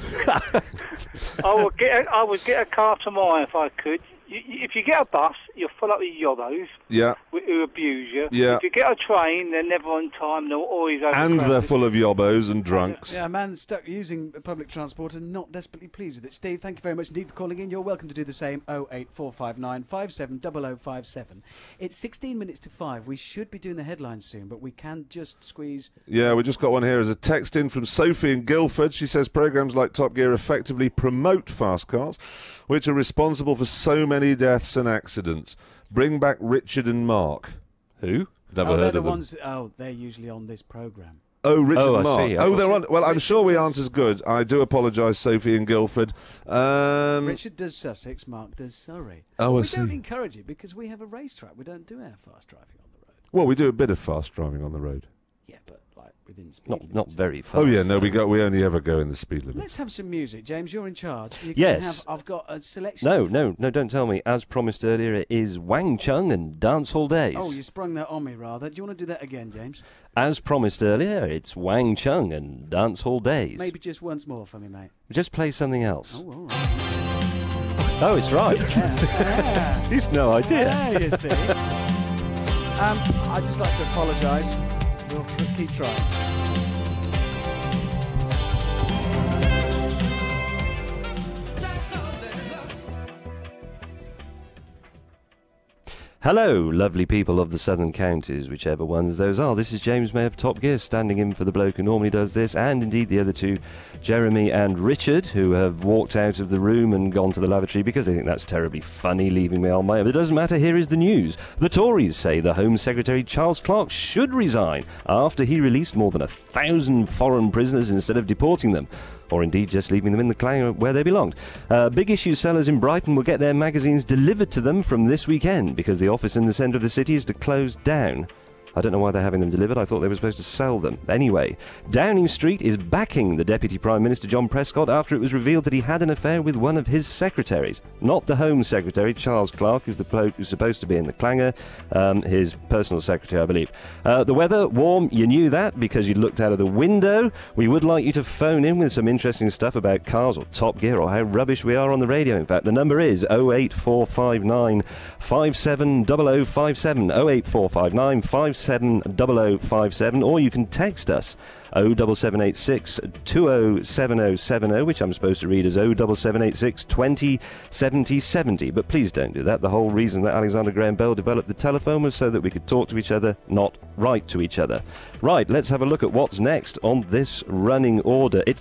I would get a, I would get a car tomorrow if I could. You, you- if you get a bus, you're full up with yobbos Yeah. who who abuse you. Yeah. If you get a train, they're never on time. They're always And overcrowded. they're full of yobbos and drunks. Yeah, a man stuck using public transport and not desperately pleased with it. Steve, thank you very much indeed for calling in. You're welcome to do the same. oh eight four five nine five seven zero zero five seven. It's sixteen minutes to five. We should be doing the headlines soon, but we can just squeeze. Yeah, we just got one here as a text in from Sophie in Guildford. She says programs like Top Gear effectively promote fast cars, which are responsible for so many deaths and accidents. Bring back Richard and Mark. Who? Never oh, they're heard the of them. ones. Oh, they're usually on this programme. Oh, Richard Oh, I and Mark. see. I Oh, thought they're you- on. Well, I'm Richard sure we does- aren't as good. I do apologise, Sophie in Guildford. Um, Richard does Sussex, Mark does Surrey. Oh, we I see. don't encourage it because we have a racetrack. We don't do our fast driving on the road. well, we do a bit of fast driving on the road. Yeah, but like within speed Not limits. not very fast. Oh yeah, no, though. we go. We only ever go in the speed limit. Let's have some music, James. You're in charge. You Yes. Can have, I've got a selection. No, of- no, no, don't tell me. As promised earlier, it is Wang Chung and Dance Hall Days. Oh, you sprung that on me, rather. Do you want to do that again, James? As promised earlier, it's Wang Chung and Dance Hall Days. Maybe just once more for me, mate. Just play something else. Oh, all right. Oh, it's right. Yeah. He's no idea. Yeah, you see. um, I'd just like to apologise. We'll tr- keep trying. Hello, lovely people of the southern counties, whichever ones those are. This is James May of Top Gear, standing in for the bloke who normally does this, and indeed the other two, Jeremy and Richard, who have walked out of the room and gone to the lavatory because they think that's terribly funny, leaving me on my own. But it doesn't matter, here is the news. The Tories say the Home Secretary Charles Clarke should resign after he released more than a thousand foreign prisoners instead of deporting them, or indeed just leaving them in the clanger where they belonged. Uh, big issue sellers in Brighton will get their magazines delivered to them from this weekend because the office in the centre of the city is to close down. I don't know why they're having them delivered. I thought they were supposed to sell them. Anyway, Downing Street is backing the Deputy Prime Minister John Prescott after it was revealed that he had an affair with one of his secretaries. Not the Home Secretary, Charles Clarke, who's the bloke who's supposed to be in the clanger, um, his personal secretary, I believe. Uh, the weather, warm, you knew that because you looked out of the window. We would like you to phone in with some interesting stuff about cars or Top Gear or how rubbish we are on the radio. In fact, the number is oh eight four five nine five seven zero zero five seven, oh eight four five nine five seven double oh five seven, or you can text us oh seven seven eight six two oh seven oh seven oh, which I'm supposed to read as oh seven seven eight six two oh seven oh seven oh, but please don't do that. The whole reason that Alexander Graham Bell developed the telephone was so that we could talk to each other, not write to each other. Right, let's have a look at what's next on this running order. It's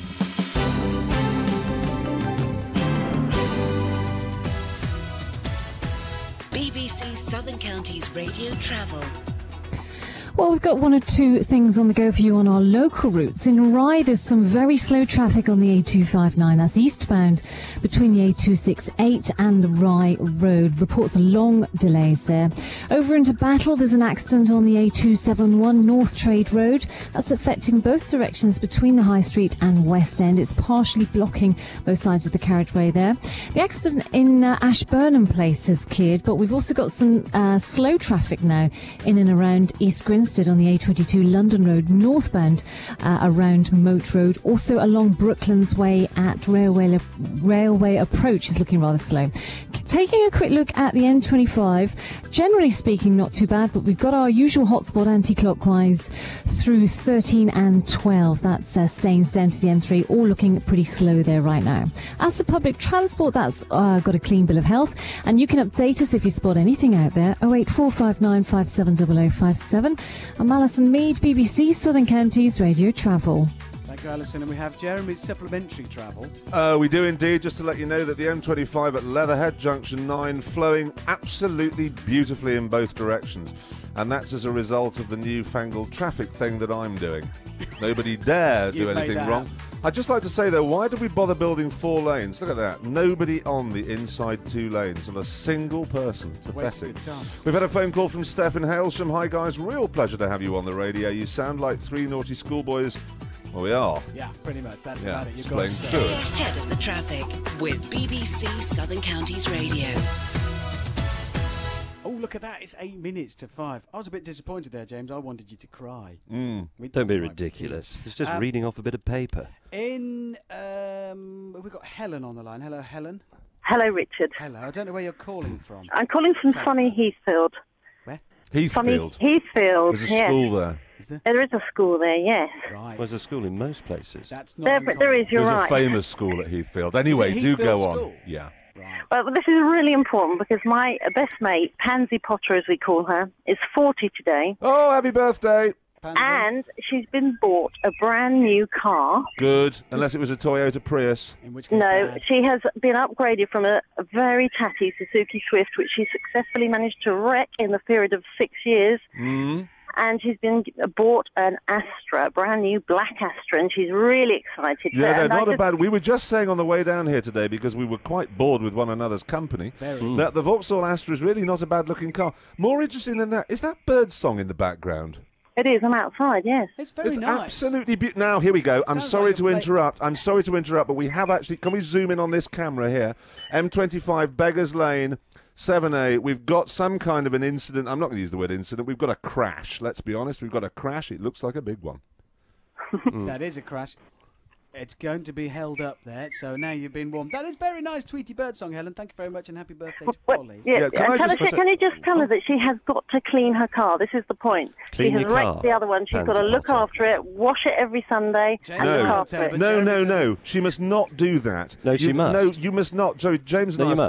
B B C Southern Counties Radio Travel. Well, we've got one or two things on the go for you on our local routes. In Rye, there's some very slow traffic on the A two fifty-nine. That's eastbound between the A two sixty-eight and the Rye Road. Reports of long delays there. Over into Battle, there's an accident on the A two seventy-one North Trade Road. That's affecting both directions between the High Street and West End. It's partially blocking both sides of the carriageway there. The accident in uh, Ashburnham Place has cleared, but we've also got some uh, slow traffic now in and around East Grinstead on the A twenty-two London Road northbound uh, around Moat Road. Also along Brooklands Way at Railway Railway Approach is looking rather slow. Taking a quick look at the M twenty-five, generally speaking not too bad, but we've got our usual hotspot anti-clockwise through thirteen and twelve. That's uh, Staines down to the M three, all looking pretty slow there right now. As for public transport, that's uh, got a clean bill of health, and you can update us if you spot anything out there. oh eight four five nine five seven zero zero five seven. I'm Alison Mead, B B C Southern Counties Radio Travel. Thank you, Alison. And we have Jeremy's supplementary travel. Uh, we do indeed, just to let you know that the M twenty-five at Leatherhead Junction nine flowing absolutely beautifully in both directions. And that's as a result of the newfangled traffic thing that I'm doing. Nobody dare do anything wrong. I'd just like to say, though, why did we bother building four lanes? Look at that. Nobody on the inside two lanes. Not a single person. Pathetic. We've had a phone call from Steph in Hailsham. Hi, guys. Real pleasure to have you on the radio. You sound like three naughty schoolboys. Well, we are. Yeah, pretty much. That's yeah, about it. You've got to Stay ahead of the traffic with B B C Southern Counties Radio. Oh, look at that. It's eight minutes to five. I was a bit disappointed there, James. I wanted you to cry. Mm. Don't be ridiculous. It's just um, reading off a bit of paper. In, um, we've got Helen on the line. Hello, Helen. Hello, Richard. Hello. I don't know where you're calling from. I'm calling from South sunny Heathfield. Where? Heathfield? Funny Heathfield, There's a yes. school there. Is there? There is a school there, yes. Right. There's a school in most places. That's not there, there is, you're There's right. a famous school at Heathfield. Anyway, Is it do Heathfield go School? on. Yeah. Well, this is really important because my best mate, Pansy Potter, as we call her, is forty today. Oh, happy birthday. And she's been bought a brand new car. Good, unless it was a Toyota Prius. In which No, she has been upgraded from a, a very tatty Suzuki Swift, which she successfully managed to wreck in the period of six years. Mm. And she's been bought an Astra, a brand new black Astra, and she's really excited. Yeah, they're and I not a just- bad. We were just saying on the way down here today, because we were quite bored with one another's company, Very. that the Vauxhall Astra is really not a bad-looking car. More interesting than that, is that bird song in the background? It is. I'm outside. Yes. It's very It's nice. absolutely beautiful. Now, here we go. I'm Sounds sorry like a to play- interrupt. I'm sorry to interrupt, but we have actually... Can we zoom in on this camera here? M twenty-five, Beggars Lane, seven A. We've got some kind of an incident. I'm not going to use the word incident. We've got a crash. Let's be honest. We've got a crash. It looks like a big one. That is a crash. It's going to be held up there, so now you've been warned. That is very nice, Tweety Bird song, Helen. Thank you very much, and happy birthday to Polly. Yeah, Yeah, can I and tell just- her, can you just tell her that she has got to clean her car? This is the point. Clean she has your wrecked car, the other one. She's got to Pansy look Potter. after it, wash it every Sunday, and look No, after it. no, no, no. She must not do that. No, she You- must. No, you must not. Sorry, James and No, I you f- must.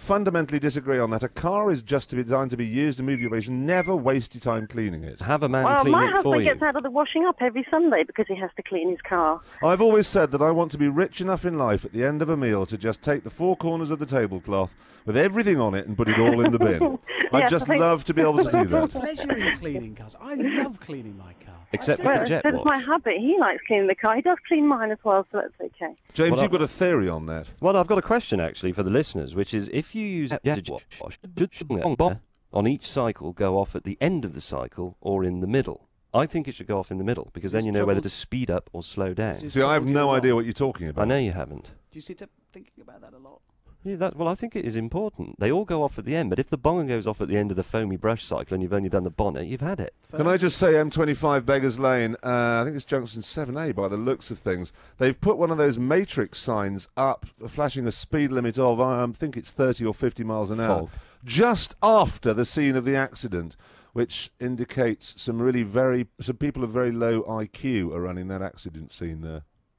fundamentally disagree on that. A car is just to be designed to be used and move your ways. Never waste your time cleaning it. Have a man Well, clean my it for husband you. gets out of the washing up every Sunday because he has to clean his car. I've always said that I want to be rich enough in life at the end of a meal to just take the four corners of the tablecloth with everything on it and put it all in the bin. I'd Yes, just I think- love to be able to do There's that. pleasure in cleaning cars. I love cleaning my car. Except I for do. the jet That's wash. my habit. He likes cleaning the car. He does clean mine as well, so that's okay. James, Well, you've got a theory on that. Well, I've got a question actually for the listeners, which is if you use jet wash, should on each cycle go off at the end of the cycle or in the middle? I think it should go off in the middle because then Just you know whether trouble- to speed up or slow down. Just See, I have trouble no you a idea lot. what you're talking about. I know you haven't. Do you sit up thinking about that a lot? Yeah, that, well, I think it is important. They all go off at the end, but if the bonger goes off at the end of the foamy brush cycle and you've only done the bonnet, you've had it. Can I just say M twenty-five Beggars Lane, uh, I think it's junction seven A by the looks of things. They've put one of those matrix signs up flashing a speed limit of, I think it's thirty or fifty miles an hour, Fog. just after the scene of the accident, which indicates some really very, some people of very low I Q are running that accident scene there.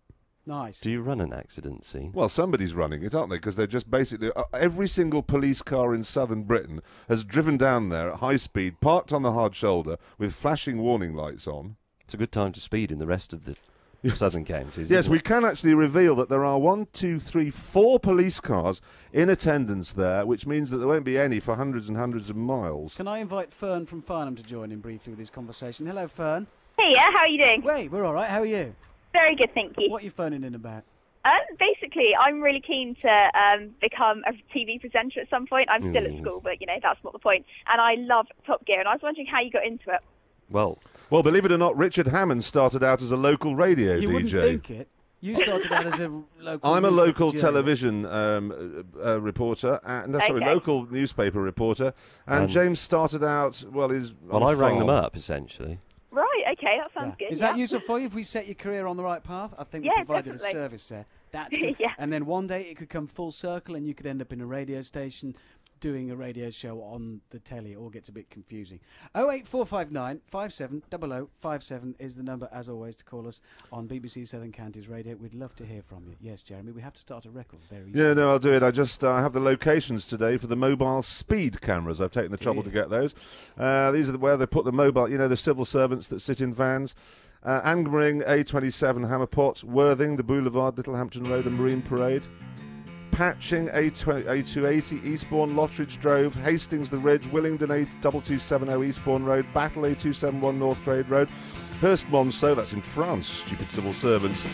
Nice. Do you run an accident scene? Well, somebody's running it, aren't they? Because they're just basically... Uh, every single police car in southern Britain has driven down there at high speed, parked on the hard shoulder, with flashing warning lights on. It's a good time to speed in the rest of the southern counties. Yes, isn't we it? can actually reveal that there are one, two, three, four police cars in attendance there, which means that there won't be any for hundreds and hundreds of miles. Can I invite Fern from Farnham to join in briefly with this conversation? Hello, Fern. Hey, yeah, how are you doing? Wait, we're all right. How are you? Very good, thank you. What are you phoning in about? Um, basically, I'm really keen to um, become a T V presenter at some point. I'm still Mm. at school, but, you know, that's not the point. And I love Top Gear, and I was wondering how you got into it. Well, well, believe it or not, Richard Hammond started out as a local radio You D wouldn't J. think it. You started out as a local I'm a newspaper local journalist. television um, uh, uh, reporter, and no, sorry, Okay. local newspaper reporter, and Um, James started out, well, he's Well, on a I rang them farm. up, essentially. Right, okay, that sounds good. Is yeah. that useful for you if we set your career on the right path? I think Yeah, we provided definitely. a service there. That's good. Yeah. And then one day it could come full circle and you could end up in a radio station doing a radio show on the telly. It all gets a bit confusing. oh eight four five nine, five seven zero zero five seven is the number, as always, to call us on B B C Southern Counties Radio. We'd love to hear from you. Yes, Jeremy, we have to start a record very Yeah, no, I'll do it. I just uh, have the locations today for the mobile speed cameras. I've taken the trouble to get those. Uh, these are the, where they put the mobile, you know, the civil servants that sit in vans. Uh, Angmering, A twenty-seven, Hammerpot, Worthing, the Boulevard, Littlehampton Road and Marine Parade. Patching, A two eighty, Eastbourne, Lottridge Drove, Hastings, The Ridge, Willingdon, A two two seven zero, Eastbourne Road, Battle, A two seven one, North Trade Road, Hurst Monceau, that's in France, stupid civil servants.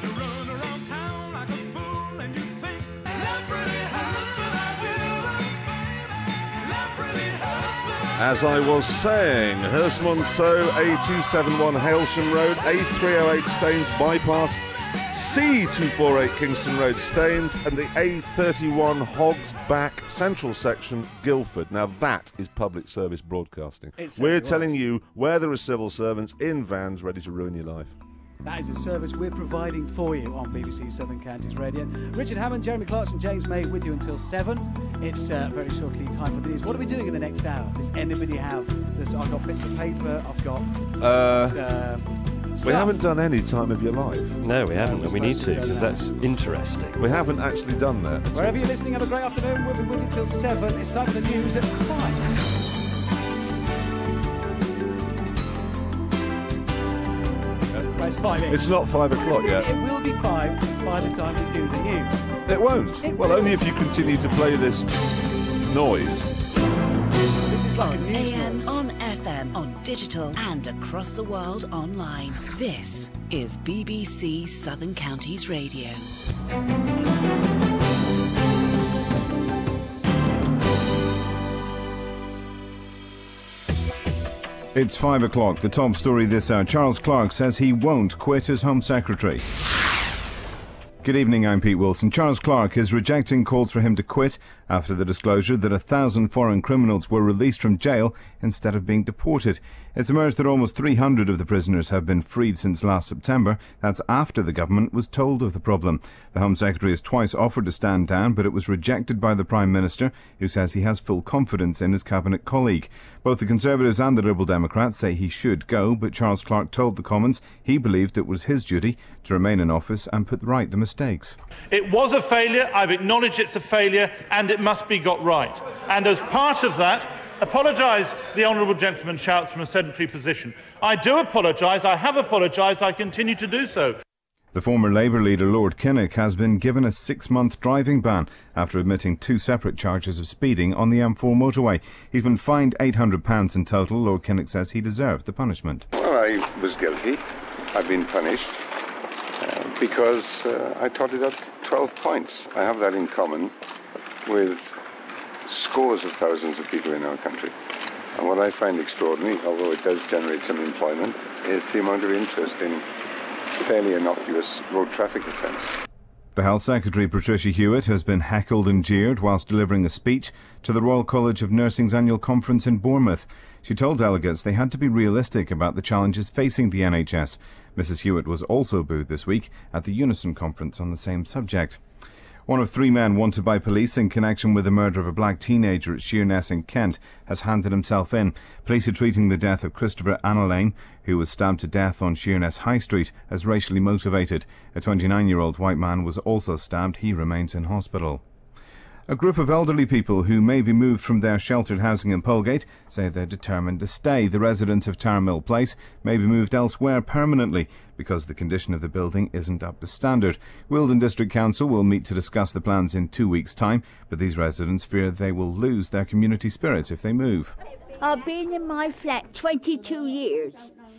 As I was saying, Hurst Monceau, A two seven one, Hailsham Road, A three oh eight, Staines Bypass, C two forty-eight, Kingston Road, Staines, and the A thirty-one, Hogs Back Central Section, Guildford. Now that is public service broadcasting. It certainly We're was. telling you where there are civil servants in vans ready to ruin your life. That is a service we're providing for you on B B C Southern Counties Radio. Richard Hammond, Jeremy Clarkson, James May with you until seven. It's uh, very shortly time for the news. What are we doing in the next hour? Does anybody have... There's, I've got bits of paper, I've got... Uh, uh, we stuff. haven't done any time of your life. No, we haven't, we're and we need supposed to, to do because that. that's interesting. We haven't actually done that. Wherever you're listening, have a great afternoon. We'll be with you till seven. It's time for the news at five. Well, it's five. It's not five o'clock It- yet. It will be five by the time we do the news. It won't. Well, only if you continue to play this noise. This is like a On news A M, noise. on F M, on digital, and across the world online. This is B B C Southern Counties Radio. It's five o'clock. The top story this hour. Charles Clarke says he won't quit as Home Secretary. Good evening, I'm Pete Wilson. Charles Clarke is rejecting calls for him to quit after the disclosure that a thousand foreign criminals were released from jail instead of being deported. It's emerged that almost three hundred of the prisoners have been freed since last September. That's after the government was told of the problem. The Home Secretary has twice offered to stand down, but it was rejected by the Prime Minister, who says he has full confidence in his cabinet colleague. Both the Conservatives and the Liberal Democrats say he should go, but Charles Clarke told the Commons he believed it was his duty to remain in office and put right the mistake. mistakes. It was a failure, I've acknowledged it's a failure, and it must be got right. And as part of that, apologise, the honourable gentleman shouts from a sedentary position. I do apologise, I have apologised, I continue to do so. The former Labour leader Lord Kinnock has been given a six-month driving ban after admitting two separate charges of speeding on the M four motorway. He's been fined eight hundred pounds in total. Lord Kinnock says he deserved the punishment. Well, I was guilty. I've been punished uh, because uh, I totted up twelve points. I have that in common with scores of thousands of people in our country. And what I find extraordinary, although it does generate some employment, is the amount of interest in fairly innocuous road traffic offence. The Health Secretary, Patricia Hewitt, has been heckled and jeered whilst delivering a speech to the Royal College of Nursing's annual conference in Bournemouth. She told delegates they had to be realistic about the challenges facing the N H S. Missus Hewitt was also booed this week at the Unison conference on the same subject. One of three men wanted by police in connection with the murder of a black teenager at Sheerness in Kent has handed himself in. Police are treating the death of Christopher Annalane, who was stabbed to death on Sheerness High Street, as racially motivated. A twenty-nine-year-old white man was also stabbed. He remains in hospital. A group of elderly people who may be moved from their sheltered housing in Polegate say they're determined to stay. The residents of Tower Mill Place may be moved elsewhere permanently because the condition of the building isn't up to standard. Wealdon District Council will meet to discuss the plans in two weeks' time, but these residents fear they will lose their community spirit if they move. I've been in my flat twenty-two years,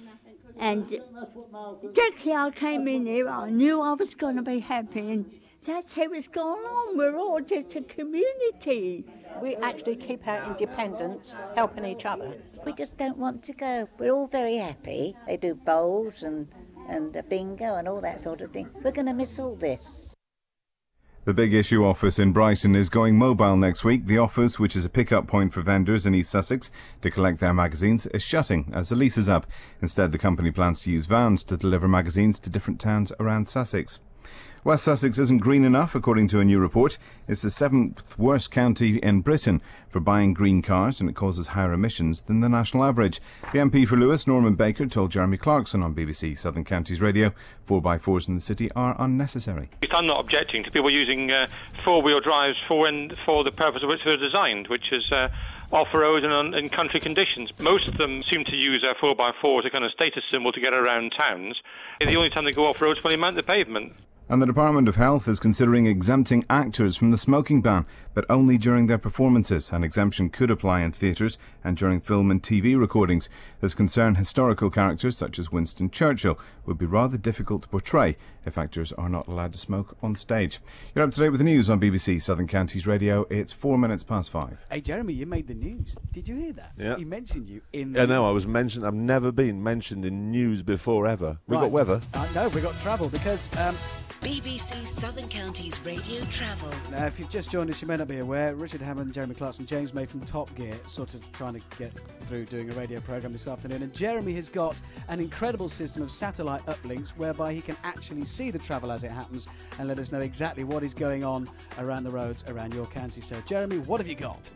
and directly I came in here, I knew I was going to be happy, and that's how it's gone on. We're all just a community. We actually keep our independence, helping each other. We just don't want to go. We're all very happy. They do bowls and, and a bingo and all that sort of thing. We're going to miss all this. The Big Issue office in Brighton is going mobile next week. The office, which is a pick-up point for vendors in East Sussex to collect their magazines, is shutting as the lease is up. Instead, the company plans to use vans to deliver magazines to different towns around Sussex. West Sussex isn't green enough, according to a new report. It's the seventh worst county in Britain for buying green cars, and it causes higher emissions than the national average. The M P for Lewis, Norman Baker, told Jeremy Clarkson on B B C Southern Counties Radio four by fours in the city are unnecessary. I'm not objecting to people using uh, four-wheel drives for, and for the purpose of which they're designed, which is uh, off-road and in country conditions. Most of them seem to use a four by four as a kind of status symbol to get around towns. The only time they go off-road is when they mount the pavement. And the Department of Health is considering exempting actors from the smoking ban, but only during their performances. An exemption could apply in theatres and during film and T V recordings. This concern historical characters such as Winston Churchill would be rather difficult to portray if actors are not allowed to smoke on stage. You're up to date with the news on B B C Southern Counties Radio. It's four minutes past five. Hey, Jeremy, you made the news. Did you hear that? Yeah. He mentioned you in the Yeah, no, I was mentioned. I've never been mentioned in news before ever. We Right. got weather. Uh, no, we got travel because um, B B C Southern Counties Radio Travel. Now, if you've just joined us, you may not be aware, Richard Hammond, Jeremy Clarkson, James May from Top Gear, sort of trying to get through doing a radio programme this afternoon. And Jeremy has got an incredible system of satellite uplinks whereby he can actually see the travel as it happens and let us know exactly what is going on around the roads around your county. So, Jeremy, what have you got?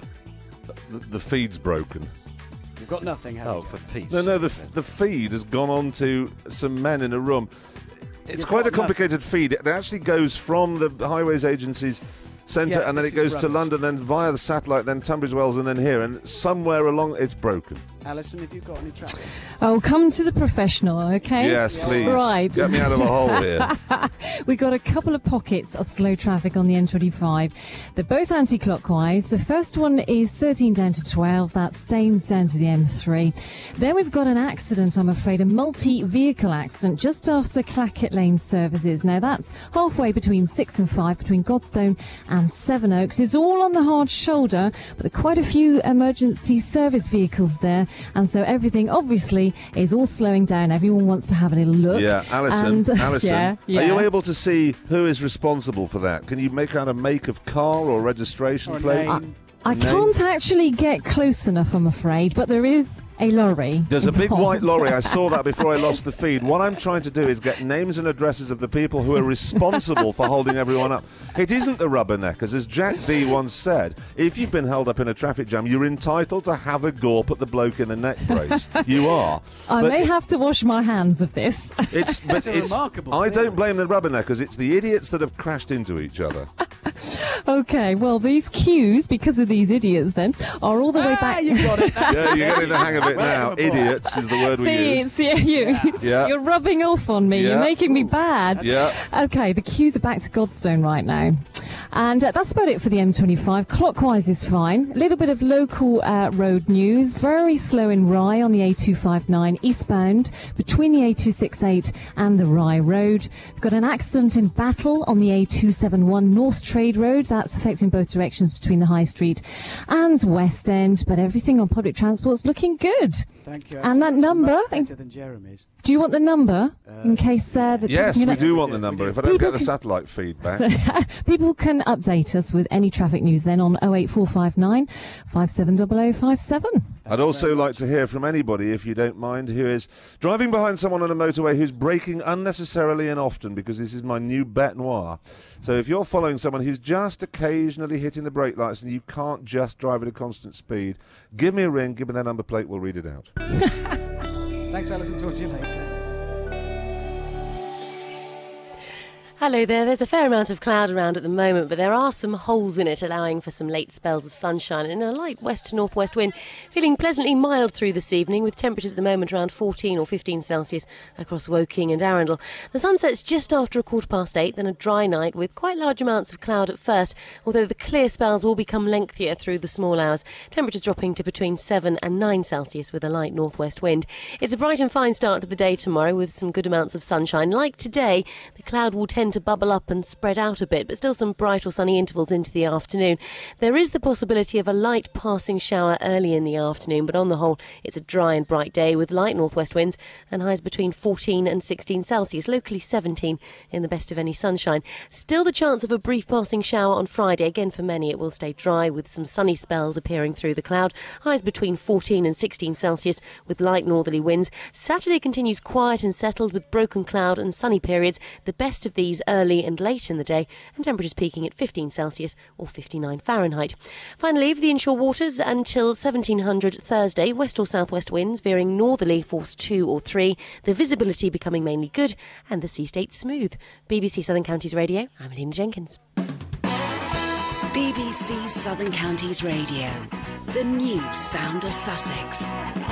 The, the feed's broken. You've got nothing, have Oh, you? for peace. No, no, the, the feed has gone on to some men in a room. It's You've quite a got no- complicated feed. It actually goes from the Highways Agency's centre Yeah, and then this it goes is to rubbish. London, then via the satellite, then Tunbridge Wells, and then here. And somewhere along, it's broken. Alison, have you got any travel? Oh, come to the professional, okay? Yes, please. Right. Get me out of a hole here. We've got a couple of pockets of slow traffic on the M twenty-five. They're both anti-clockwise. The first one is thirteen down to twelve. That Staines down to the M three. Then we've got an accident, I'm afraid, a multi-vehicle accident just after Clackett Lane services. Now, that's halfway between six and five, between Godstone and Sevenoaks. It's all on the hard shoulder, but there are quite a few emergency service vehicles there. And so everything, obviously, is all slowing down. Everyone wants to have a little look. Yeah, Alison, And, Alison, yeah, yeah. are you able to see who is responsible for that? Can you make out a make of car or registration Or a plate? name. I can't actually get close enough, I'm afraid, but there is a lorry. There's a big involved. white lorry. I saw that before I lost the feed. What I'm trying to do is get names and addresses of the people who are responsible for holding everyone up. It isn't the rubberneckers. As Jack D once said, if you've been held up in a traffic jam, you're entitled to have a gorp at the bloke in the neck brace. You are. I But may it- have to wash my hands of this. It's, but It's a it's, remarkable I thing. don't blame the rubberneckers. It's the idiots that have crashed into each other. Okay, well, these queues, because of these idiots then, are all the way Ah, back. you got it. That's Yeah, you're getting the hang of it Well, now. boy. Idiots is the word we See, use. it's yeah, you. Yeah. You're rubbing off on me. Yeah. You're making me bad. Yeah. Okay, the queues are back to Godstone right now. And uh, that's about it for the M twenty-five. Clockwise is fine. A little bit of local uh, road news. Very slow in Rye on the A two fifty-nine eastbound between the A two sixty-eight and the Rye Road. We've got an accident in Battle on the A two seventy-one North Trade Road. That's affecting both directions between the High Street and West End. But everything on public transport's looking good. Thank you. And that It's number, much better than Jeremy's. do you want the number in case uh, that Yes, you know- we do want the number. If I don't People get the can- satellite feedback. So, people can update us with any traffic news then on oh eight four five nine five seven zero zero five seven. I'd also like to hear from anybody, if you don't mind, who is driving behind someone on a motorway who's braking unnecessarily and often, because this is my new bête noire. So if you're following someone who's just occasionally hitting the brake lights and you can't just drive at a constant speed, give me a ring, give me their number plate, we'll read it out. Thanks, Alison. Talk to you later. Hello there. There's a fair amount of cloud around at the moment, but there are some holes in it, allowing for some late spells of sunshine and a light west to northwest wind. Feeling pleasantly mild through this evening, with temperatures at the moment around fourteen or fifteen Celsius across Woking and Arundel. The sun sets just after a quarter past eight, then a dry night with quite large amounts of cloud at first, although the clear spells will become lengthier through the small hours. Temperatures dropping to between seven and nine Celsius with a light northwest wind. It's a bright and fine start to the day tomorrow with some good amounts of sunshine. Like today, the cloud will tend to bubble up and spread out a bit, but still some bright or sunny intervals into the afternoon. There is the possibility of a light passing shower early in the afternoon, but on the whole, it's a dry and bright day with light northwest winds and highs between fourteen and sixteen Celsius, locally seventeen in the best of any sunshine. Still the chance of a brief passing shower on Friday. Again, for many, it will stay dry with some sunny spells appearing through the cloud. Highs between fourteen and sixteen Celsius with light northerly winds. Saturday continues quiet and settled with broken cloud and sunny periods, the best of these early and late in the day, and temperatures peaking at fifteen Celsius or fifty-nine Fahrenheit. Finally, for the inshore waters until seventeen hundred Thursday, west or southwest winds veering northerly, force two or three, the visibility becoming mainly good and the sea state smooth. B B C Southern Counties Radio, I'm Alina Jenkins. B B C Southern Counties Radio, the new sound of Sussex.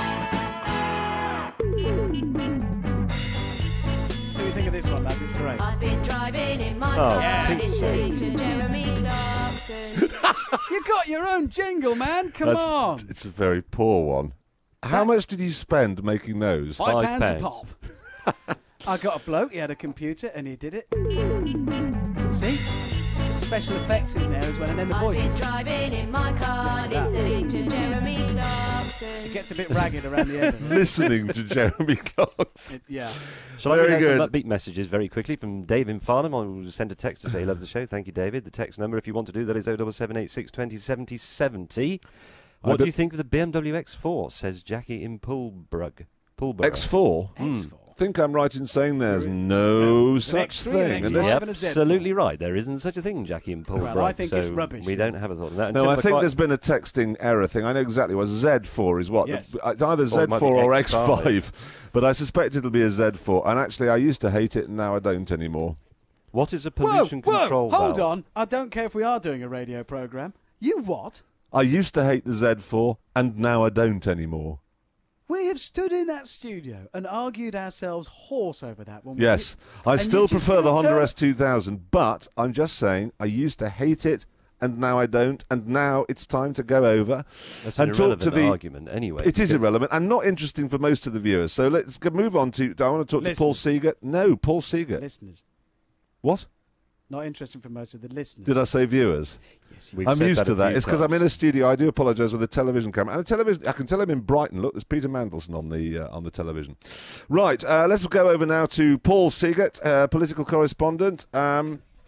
So you think of this one, lads? It's great. I've been driving in my Oh, car, I think so. listening to Jeremy Clarkson. You got your own jingle, man. Come That's- on. It's a very poor one. How much did you spend making those? Five, pounds a pop. I got a bloke, he had a computer, and he did it. See? Some special effects in there as well, and then the I've been voices. driving in my car, listening to Jeremy Clarkson. It gets a bit ragged around the end. Listening to Jeremy Cox. It- yeah. Shall I Very read out some good. upbeat messages very quickly from Dave in Farnham? I'll send a text to say he loves the show. Thank you, David. The text number, if you want to do that, is oh seven seven eight six two oh seven oh seven oh. What I do be- you think of the B M W X four, says Jackie in Poolbrug. Poolborough. X four? Hmm. I think I'm right in saying there's no such X three, thing. X unless- five, Yep, and a Z four. absolutely right. There isn't such a thing, Jackie in Poolbrug. Well, I think so it's rubbish. We don't have a thought of that. No, until I we're think quite- there's been a texting error thing. I know exactly what Z four is what. Yes. It's either Or it might Z four be or X X five. five, but I suspect it'll be a Z four. And actually, I used to hate it, and now I don't anymore. What is a Whoa, pollution whoa, control hold valve? on. I don't care if we are doing a radio programme. You what? I used to hate the Z four, and now I don't anymore. We have stood in that studio and argued ourselves hoarse over that one. Yes, I And still you just prefer the wanna Honda turn- S two thousand, but I'm just saying I used to hate it, and now I don't, and now it's time to go over That's an and talk to irrelevant the argument anyway. It is because- irrelevant and not interesting for most of the viewers. So let's go, move on to. Do I want to talk to Paul Seeger? No, Paul Seeger. Listeners. What? Not interesting for most of the listeners. Did I say viewers? Yes. We've I'm said used that to a that. few It's because I'm times. in a studio. I do apologise with a television camera and a television. I can tell him in Brighton. Look, there's Peter Mandelson on the uh, on the television. Right. Uh, let's go over now to Paul Seegert, uh, political correspondent. Um,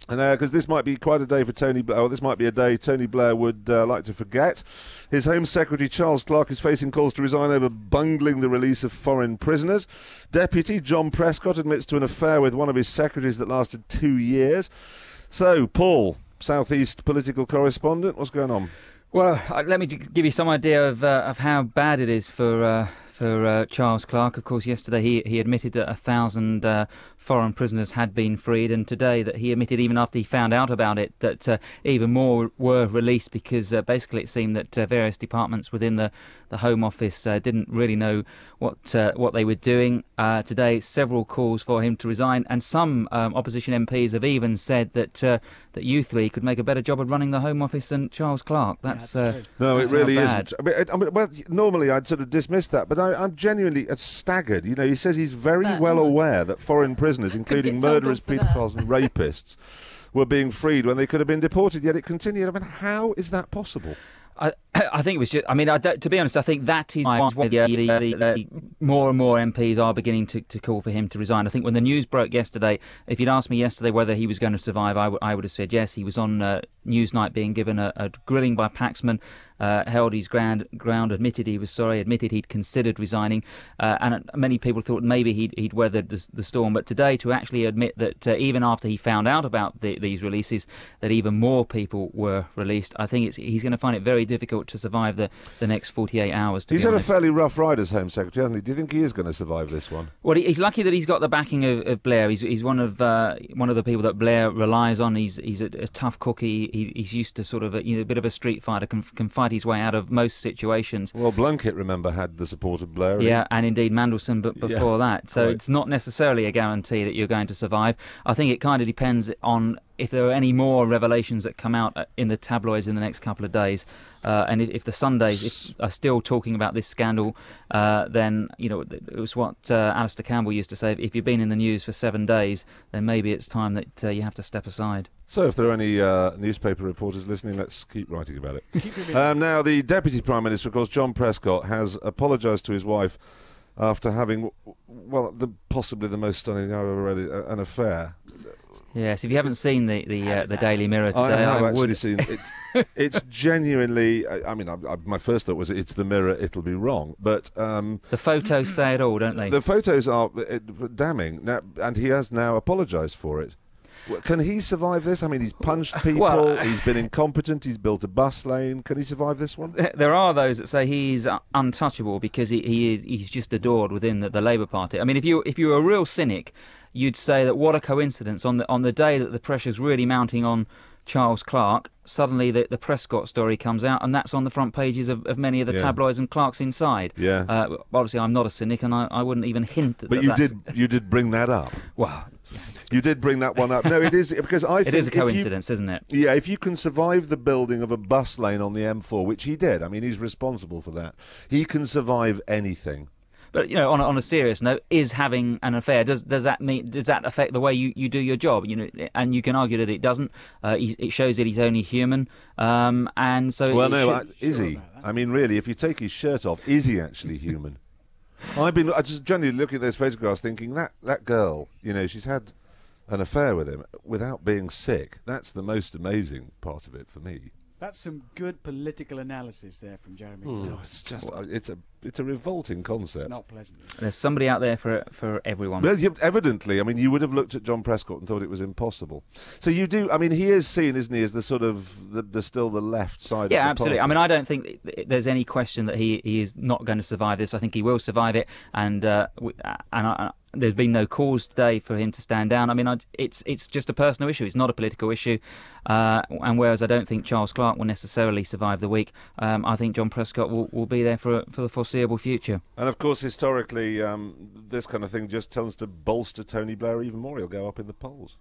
Because uh, this might be quite a day for Tony Blair, or this might be a day Tony Blair would uh, like to forget. His Home Secretary Charles Clarke is facing calls to resign over bungling the release of foreign prisoners. Deputy John Prescott admits to an affair with one of his secretaries that lasted two years. So, Paul, South East political correspondent, what's going on? Well, uh, let me give you some idea of uh, of how bad it is for uh, for uh, Charles Clarke. Of course, yesterday he he admitted that a thousand uh, foreign prisoners had been freed, and today that he admitted, even after he found out about it, that uh, even more were released, because uh, basically it seemed that uh, various departments within the the Home Office uh, didn't really know what uh, what they were doing. Uh, today, several calls for him to resign, and some um, opposition M Ps have even said that uh, that you three could make a better job of running the Home Office than Charles Clarke. That's, yeah, uh, that's no, that's it really how isn't. I mean, I mean, well, normally I'd sort of dismiss that, but I, I'm genuinely uh, staggered. You know, he says he's very But- well aware that foreign prisoners, including get told murderers, off for that. paedophiles, and rapists, were being freed when they could have been deported. Yet it continued. I mean, how is that possible? I, I think it was just. I mean, I don't, to be honest, I think that is why the, the, the, the, more and more M Ps are beginning to, to call for him to resign. I think when the news broke yesterday, if you'd asked me yesterday whether he was going to survive, I, w- I would have said yes. He was on uh, Newsnight being given a, a grilling by Paxman, uh, held his ground, ground, admitted he was sorry, admitted he'd considered resigning, uh, and many people thought maybe he'd, he'd weathered the, the storm. But today, to actually admit that uh, even after he found out about the, these releases, that even more people were released, I think it's, he's going to find it very difficult to survive the, the next forty-eight hours. To He's be had a honest. fairly rough ride as Home Secretary, hasn't he? Do you think he is going to survive this one? Well, he- he's lucky that he's got the backing of, of Blair. He's he's one of uh, one of the people that Blair relies on. He's he's a, a tough cookie. He, he's used to sort of a, you know, a bit of a street fighter. Can can fight his way out of most situations. Well, Blunkett, remember, had the support of Blair. Yeah, and indeed Mandelson, but before Yeah, that. So quite. it's not necessarily a guarantee that you're going to survive. I think it kind of depends on if there are any more revelations that come out uh, in the tabloids in the next couple of days. Uh, and if, if the Sundays if, are still talking about this scandal, uh, then, you know, it was what uh, Alistair Campbell used to say, if you've been in the news for seven days, then maybe it's time that uh, you have to step aside. So if there are any uh, newspaper reporters listening, let's keep writing about it. um, now, the Deputy Prime Minister, of course, John Prescott, has apologised to his wife after having, well, the, possibly the most stunning I've ever read, uh, an affair. Yes, if you haven't seen the the, uh, the Daily Mirror today, I have I actually would... seen it's it's genuinely. I, I mean, I, I, my first thought was it's the Mirror. It'll be wrong, but um, the photos say it all, don't they? The photos are uh, damning, now, and he has now apologised for it. Well, can he survive this? I mean, he's punched people. Well, he's been incompetent. He's built a bus lane. Can he survive this one? There are those that say he's uh, untouchable because he, he is he's just adored within the, the Labour Party. I mean, if you if you were a real cynic, you'd say that what a coincidence on the on the day that the pressure's really mounting on Charles Clarke, suddenly the, the Prescott story comes out, and that's on the front pages of, of many of the Yeah. tabloids, and Clark's inside. Yeah. Uh, obviously, I'm not a cynic, and I, I wouldn't even hint that. But that you that's- did you did bring that up. Well, you did bring that one up. No, it is because I It think is a if you- coincidence, isn't it? Yeah, if you can survive the building of a bus lane on the M four, which he did, I mean, he's responsible for that. He can survive anything. But you know, on a, on a serious note, is having an affair does does that mean does that affect the way you, you do your job? You know, and you can argue that it doesn't. Uh, he's, it shows that he's only human, um, and so. Well, it no, should- I, is he? I mean, really, if you take his shirt off, is he actually human? I've been I just generally looking at those photographs, thinking that that girl, you know, she's had an affair with him without being sick. That's the most amazing part of it for me. That's some good political analysis there from Jeremy. Mm. Clarkson. It's just it's a it's a revolting concept. It's not pleasant. There's somebody out there for for everyone. Well, you, evidently, I mean, you would have looked at John Prescott and thought it was impossible. So you do. I mean, he is seen, isn't he, as the sort of the, the still the left side. Yeah, of the absolutely. party. I mean, I don't think th- there's any question that he, he is not going to survive this. I think he will survive it, and uh, we, uh, and I, there's been no cause today for him to stand down. I mean, I, it's it's just a personal issue. It's not a political issue. Uh, and whereas I don't think Charles Clarke will necessarily survive the week, um, I think John Prescott will, will be there for for the foreseeable future. And of course, historically, um, this kind of thing just tends to bolster Tony Blair even more. He'll go up in the polls.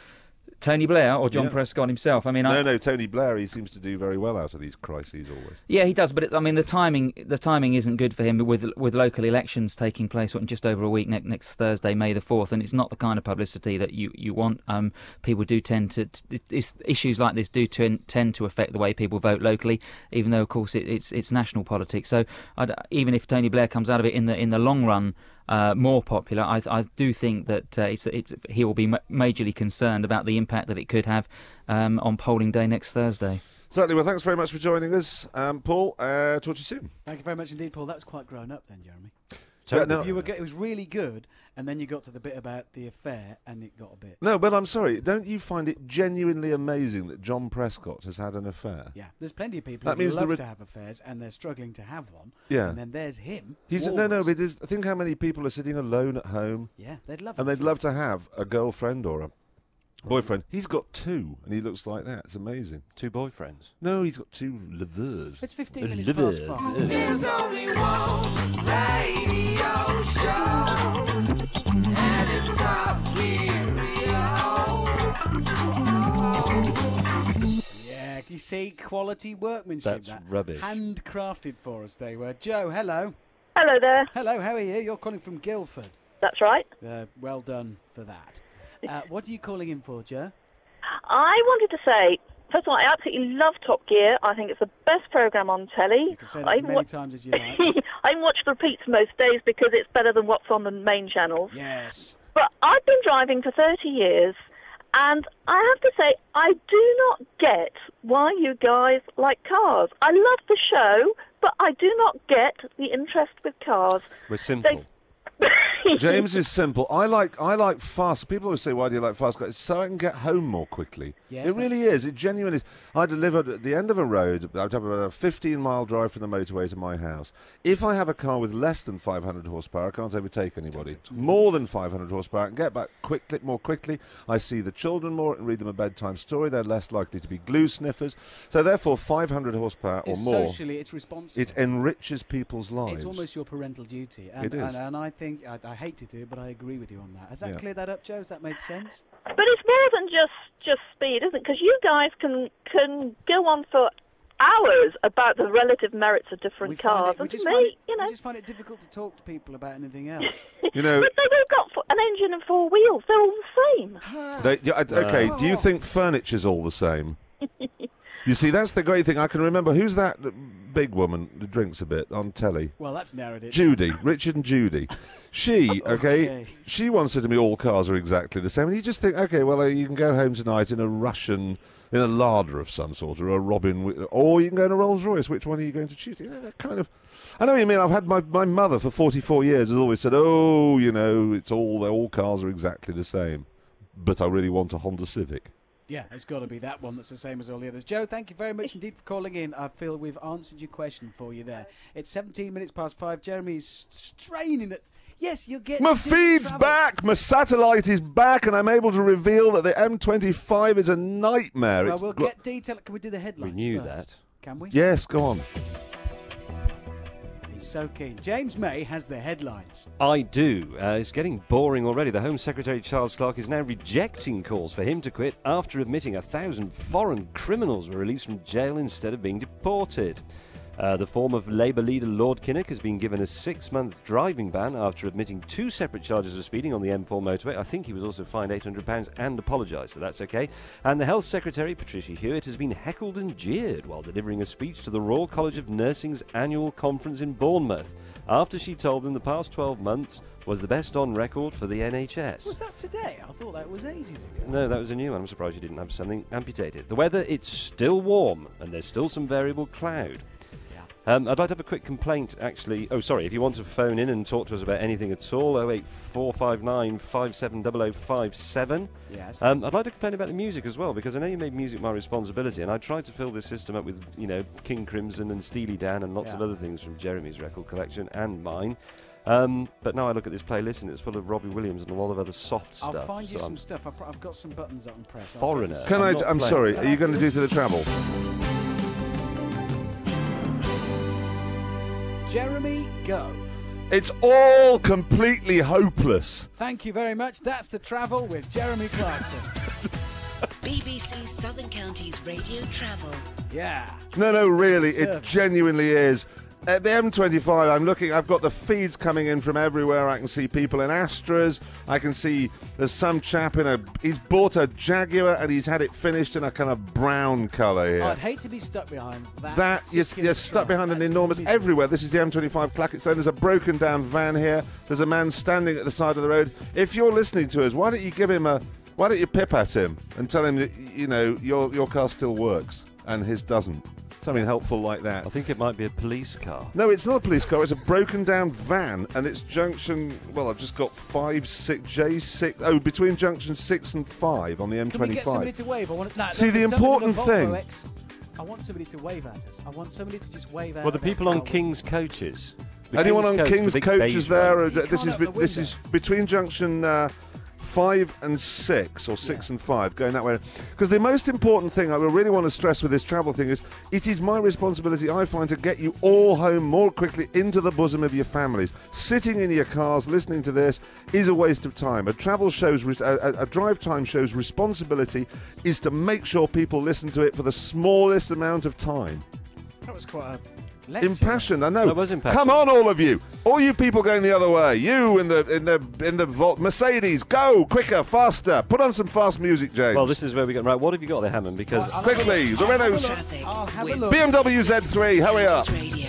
Tony Blair or John Yeah. Prescott himself? I mean, No, I, no, Tony Blair. He seems to do very well out of these crises always. Yeah, he does, but it, I mean the timing the timing isn't good for him with with local elections taking place in just over a week next next Thursday, May the fourth, and it's not the kind of publicity that you, you want. Um, people do tend to it's, issues like this do tend tend to affect the way people vote locally, even though of course it, it's it's national politics. So I'd, even if Tony Blair comes out of it in the in the long run. uh, more popular, I, I do think that uh, it's, it's, he will be ma- majorly concerned about the impact that it could have um, on polling day next Thursday. Certainly. Well, thanks very much for joining us, um, Paul. Uh, talk to you soon. Thank you very much indeed, Paul. That was quite grown up then, Jeremy. Yeah, no, you were, it was really good, and then you got to the bit about the affair, and it got a bit... no, but I'm sorry. Don't you find it genuinely amazing that John Prescott has had an affair? Yeah, there's plenty of people That who means love the re- to have affairs, and they're struggling to have one. Yeah. And then there's him. He's no, no. But there's- think how many people are sitting alone at home. Yeah, they'd love and an they'd love to have a girlfriend or a boyfriend. He's got two, and he looks like that. It's amazing. Two boyfriends? No, he's got two lovers. It's fifteen minutes past five. There's only one radio show, and it's Top Yeah, you see, quality workmanship. That's that. rubbish. Handcrafted for us, they were. Joe, hello. Hello there. Hello, how are you? You're calling from Guildford. That's right. Uh, well done for that. Uh, what are you calling in for, Joe? I wanted to say, first of all, I absolutely love Top Gear. I think it's the best programme on telly. You can say that I as even many wa- times as you like. I watch the repeats most days because it's better than what's on the main channels. Yes. But I've been driving for thirty years, and I have to say, I do not get why you guys like cars. I love the show, but I do not get the interest with cars. We're simple. James is simple. I like I like fast. People always say, "Why do you like fast cars?" It's so I can get home more quickly. Yes, it really is. It genuinely is. I delivered at the end of a road. I'd have about a fifteen mile drive from the motorway to my house. If I have a car with less than five hundred horsepower, I can't overtake anybody. More than five hundred horsepower, I can get back quickly, more quickly. I see the children more and read them a bedtime story. They're less likely to be glue sniffers. So therefore, five hundred horsepower or It's more. socially, it's responsible. It enriches people's lives. It's almost your parental duty. And, It is. And, and I think, I, I hate to do it, but I agree with you on that. Has that Yeah. cleared that up, Joe? Has that made sense? But it's more than just, just speed, isn't it? Because you guys can can go on for hours about the relative merits of different We find cars. it- we And to just me, find it- you know, We just find it difficult to talk to people about anything else. You know, but they've all got fo- an engine and four wheels. They're all the same. They, yeah, I- okay, do you think furniture's all the same? You see, that's the great thing. I can remember, who's that big woman who drinks a bit on telly? Well, that's narrowed it. Judy, Richard and Judy. She, okay, Okay. she once said to me, all cars are exactly the same. And you just think, okay, well, uh, you can go home tonight in a Russian, in a Lada of some sort, or a Robin, Wi- or you can go in a Rolls Royce. Which one are you going to choose? You know, that kind of... I know what you mean. I've had my, my mother for forty-four years has always said, oh, you know, it's all, all cars are exactly the same. But I really want a Honda Civic. Yeah, it's got to be that one that's the same as all the others. Joe, thank you very much indeed for calling in. I feel we've answered your question for you there. It's seventeen minutes past five. Jeremy's straining at... Yes, you'll get... My to feed's travel. back, my satellite is back, and I'm able to reveal that the M twenty-five is a nightmare. Well, It's we'll gl- get detail. Can we do the headlines We knew first? that. Can we? Yes, go on. He's so keen. James May has the headlines. I do. Uh, it's getting boring already. The Home Secretary Charles Clarke is now rejecting calls for him to quit after admitting a thousand foreign criminals were released from jail instead of being deported. Uh, the former Labour leader Lord Kinnock has been given a six-month driving ban after admitting two separate charges of speeding on the M four motorway. I think he was also fined eight hundred pounds and apologised, so that's okay. And the Health Secretary, Patricia Hewitt, has been heckled and jeered while delivering a speech to the Royal College of Nursing's annual conference in Bournemouth after she told them the past twelve months was the best on record for the N H S. Was that today? I thought that was ages ago. No, that was a new one. I'm surprised you didn't have something amputated. The weather, it's still warm, and there's still some variable cloud. Um, I'd like to have a quick complaint, actually. Oh, sorry, if you want to phone in and talk to us about anything at all, oh eight four five nine five seven zero zero five seven. Yes. Um, I'd like to complain about the music as well, because I know you made music my responsibility, and I tried to fill this system up with, you know, King Crimson and Steely Dan and lots Yeah. of other things from Jeremy's record collection and mine. Um, but now I look at this playlist and it's full of Robbie Williams and a lot of other soft stuff. I'll find you so some I'm stuff. I've, I've got some buttons I can press. I'll Foreigner. get- Can I'm I? not I'm playing. sorry. Are you going to do to the travel? Jeremy, go. It's all completely hopeless. Thank you very much. That's the travel with Jeremy Clarkson. B B C Southern Counties Radio Travel. Yeah. No, no, really, it Service. genuinely is. At the M twenty-five, I'm looking, I've got the feeds coming in from everywhere. I can see people in Astras. I can see there's some chap in a, he's bought a Jaguar and he's had it finished in a kind of brown colour here. I'd hate to be stuck behind that. That, you're, you're stuck behind an enormous, everywhere. This is the M twenty-five Clacketstone. There's a broken down van here. There's a man standing at the side of the road. If you're listening to us, why don't you give him a, why don't you pip at him and tell him that, you know, your, your car still works and his doesn't. Something helpful like that. I think it might be a police car. No, it's not a police car. It's a broken down van, and it's junction. Well, I've just got five, six, J six. Oh, between junction six and five on the M twenty-five. Can we get somebody to wave? I want no, See, the important thing. X, I want somebody to wave at us. I want somebody to just wave at. Well, the people on King's coaches. The Anyone King's on coach, King's the coaches there? You This is can't be, this is between junction. Uh, Five and six, or six yeah. and five, going that way. Because the most important thing I really want to stress with this travel thing is it is my responsibility, I find, to get you all home more quickly into the bosom of your families. Sitting in your cars listening to this is a waste of time. A travel show's, a, a, a drive time show's responsibility is to make sure people listen to it for the smallest amount of time. That was quite a... Lecture. Impassioned, I know. That was impassioned. Come on, all of you! All you people going the other way. You in the in the in the Volt Mercedes, go quicker, faster. Put on some fast music, James. Well, this is where we got right. What have you got there, Hammond? Because uh, quickly, the Renault B M W Z three. Hurry up!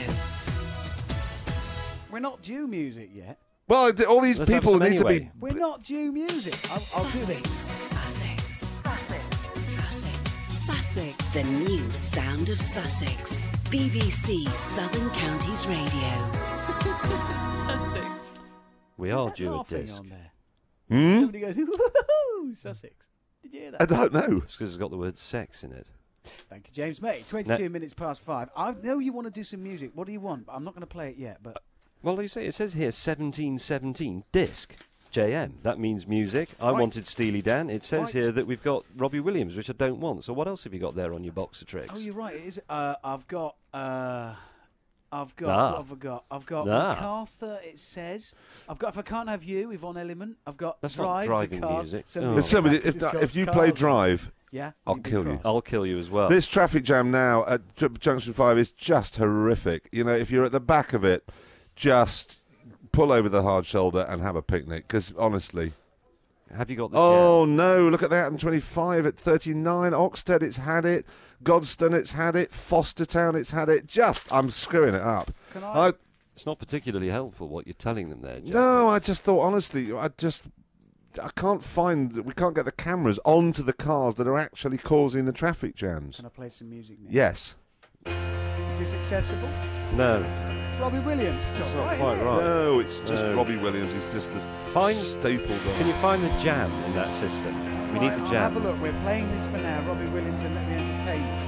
We're not due music yet. Well, all these Let's people need anyway. to be. We're not due music. I'll, I'll do this. Sussex. Sussex. Sussex. Sussex. The new sound of Sussex. B B C Southern Counties Radio. Sussex. We are due a disc. On there? Hmm? Somebody goes, woo-hoo-hoo, Sussex. Did you hear that? I don't know. It's because it's got the word sex in it. Thank you, James. Mate, twenty-two no. minutes past five. I know you want to do some music. What do you want? I'm not going to play it yet, but... Uh, well, you say it says here seventeen seventeen disc. J M. That means music. I right. wanted Steely Dan. It says right. here that we've got Robbie Williams, which I don't want. So what else have you got there on your box of tricks? Oh, you're right. It is. Uh, I've got. Uh, I've got. Ah. What have I got? I've got Ah. MacArthur. It says. I've got. If I Can't Have You, Yvonne Element. I've got That's Drive. not driving for cars. music. Somebody Oh. If somebody, It's if, called if you Cars. play Drive, yeah, I'll you'd be kill you. cross. I'll kill you as well. This traffic jam now at J- Junction five is just horrific. You know, if you're at the back of it, just pull over the hard shoulder and have a picnic. Because honestly. Have you got the Oh, jam? no. Look at that. M twenty-five at thirty-nine. Oxted, it's had it. Godstone, it's had it. Fostertown, it's had it. Just, I'm screwing it up. Can I? I It's not particularly helpful what you're telling them there, Jack. no, I just thought, honestly, I just... I can't find... We can't get the cameras onto the cars that are actually causing the traffic jams. Can I play some music now? Yes. Is this accessible? No. Robbie Williams. It's all not right, quite yeah. right. No, it's just No. Robbie Williams. He's just this Find- staple guy. Can you find the jam in that system? We Right, need the I'll jam. have a look. We're playing this for now. Robbie Williams and Let Me Entertain You.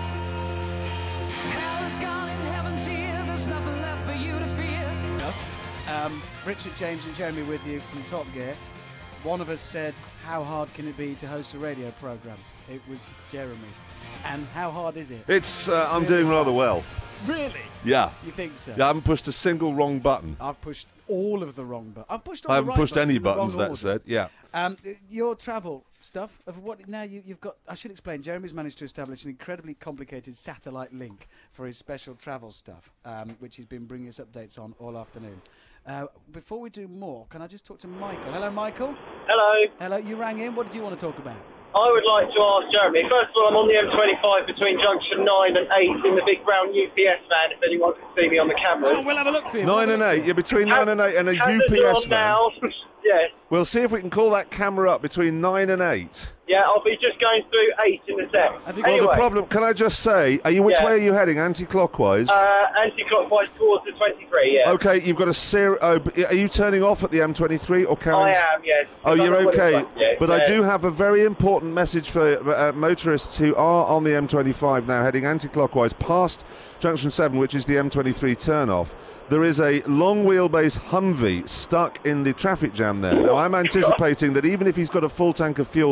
Just, um, Richard, James and Jeremy with you from Top Gear. One of us said, how hard can it be to host a radio programme? It was Jeremy. And how hard is it? It's, uh, I'm Really doing rather hard. well. Really? Yeah. You think so? Yeah, I haven't pushed a single wrong button. I've pushed all of the wrong buttons. I've pushed all I the haven't right pushed buttons any in the wrong buttons, that order. said. Yeah. Um, your travel stuff of what now you, you've got. I should explain. Jeremy's managed to establish an incredibly complicated satellite link for his special travel stuff, um, which he's been bringing us updates on all afternoon. Uh, before we do more, can I just talk to Michael? Hello, Michael. Hello. Hello. You rang in. What did you want to talk about? I would like to ask Jeremy, first of all, I'm on the M twenty-five between junction nine and eight in the big brown U P S van, if anyone can see me on the camera. Oh, we'll have a look for you. Nine and eight. You're between nine and eight and a Cameras U P are S on van. now. Yes. We'll see if we can call that camera up between nine and eight. Yeah, I'll be just going through eight in a sec. Well, Anyway, the problem, can I just say, are you which Yeah. way are you heading? Anti-clockwise? Uh, anti-clockwise towards the twenty-three, yeah. Okay, you've got a ser- oh, b- are you turning off at the M twenty-three or carrying? I am, yes. Oh, Because I you're don't want it okay. back yet, But I yeah. do have a very important message for uh, motorists who are on the M twenty-five now, heading anti-clockwise past Junction seven, which is the M twenty-three turn-off. There is a long wheelbase Humvee stuck in the traffic jam there. Now, I'm anticipating that even if he's got a full tank of fuel now,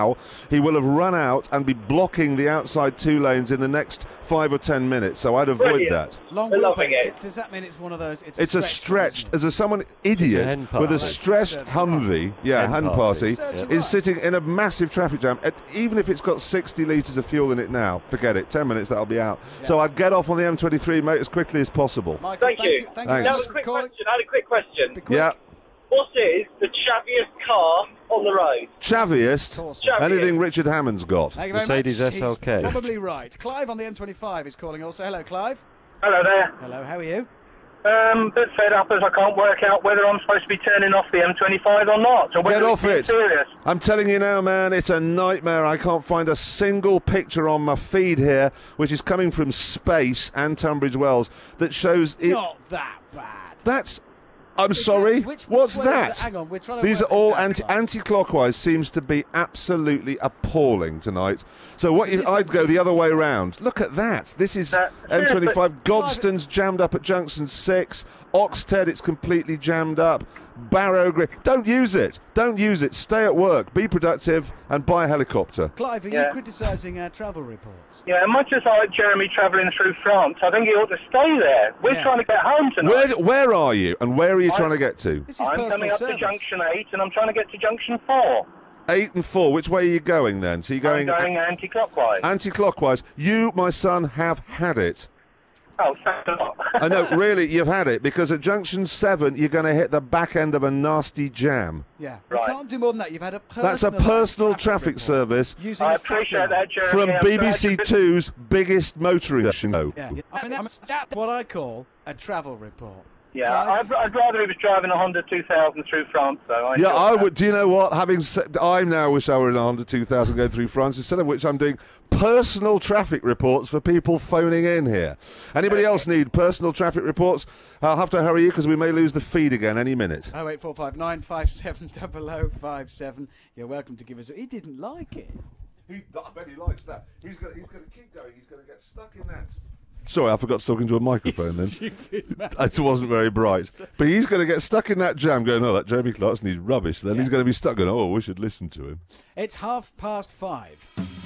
now, he will have run out and be blocking the outside two lanes in the next five or ten minutes. So I'd avoid Brilliant. that. Long We're loving wheelbase. it. Does that mean it's one of those? It's, It's a a stretched, stretched, as a someone It's a idiot hen with a party. stretched Humvee, yeah, Hen hen party. party, Yeah. is sitting in a massive traffic jam. At, even if it's got sixty litres of fuel in it now, forget it. Ten minutes, that'll be out. So I'd get off on the M twenty-three, mate, as quickly as possible. Michael, Thank you. Thank Thanks. Now, you a for quick calling. question. I had a quick question. Yeah, What is the chavviest car on the road? chaviest. Chavviest. Anything Richard Hammond's got. Thank you very Mercedes much. S L K. He's probably right. Clive on the M twenty-five is calling also. Hello, Clive. Hello there. Hello, how are you? Um, bit fed up as I can't work out whether I'm supposed to be turning off the M twenty-five or not. Or whether Get it's off being it. Serious. I'm telling you now, man, it's a nightmare. I can't find a single picture on my feed here, which is coming from space and Tunbridge Wells, that shows it. Not that bad. That's. I'm Is sorry. that- which- What's which way is that? it? Hang on, we're trying to These are work all this out, anti Clive. anti-clockwise. Seems to be absolutely appalling tonight. So what? So You, this I'd is- go the other way round. Look at that. This is That- M twenty-five. but- Godstone's jammed up at junction six. Oxted, it's completely jammed up. Barrow Green. Don't use it. Don't use it. Stay at work. Be productive and buy a helicopter. Clive, are Yeah. you criticising our travel reports? Yeah, much as I like Jeremy travelling through France, I think he ought to stay there. We're Yeah. trying to get home Where, tonight. where are you and where are you I- trying to get to? This is I'm personal coming up service. to junction eight and I'm trying to get to junction four. Eight and four. Which way are you going then? So you're I'm going, going anti-clockwise. anti-clockwise. You, my son, have had it. Oh, thanks a lot. I know, really, you've had it, because at junction seven, you're going to hit the back end of a nasty jam. Yeah, Right. you can't do more than that. You've had a personal That's a personal traffic report service using I a appreciate satellite. that, Jeremy. from I'm B B glad C you've been- Two's biggest motoring show. Yeah, yeah. I mean, that's that's what I call a travel report. Yeah, Clive? I'd, I'd rather he was driving a Honda two thousand through France, though. I Yeah, enjoyed I that. would. Do you know what? Having said, I now wish I were in a Honda two thousand going through France, instead of which I'm doing personal traffic reports for people phoning in here. Anybody else need personal traffic reports? I'll have to hurry you because we may lose the feed again any minute. Oh eight four five nine five seven double oh five seven. You're welcome to give us. He didn't like it. He, I bet he likes that. He's going. He's going to keep going. He's going to get stuck in that. Sorry, I forgot to talk into a microphone then. Stupid man. It wasn't very bright. But he's going to get stuck in that jam going, oh, that Jeremy Clarkson, he's rubbish. Then he's going to be stuck going, oh, we should listen to him. It's half past five.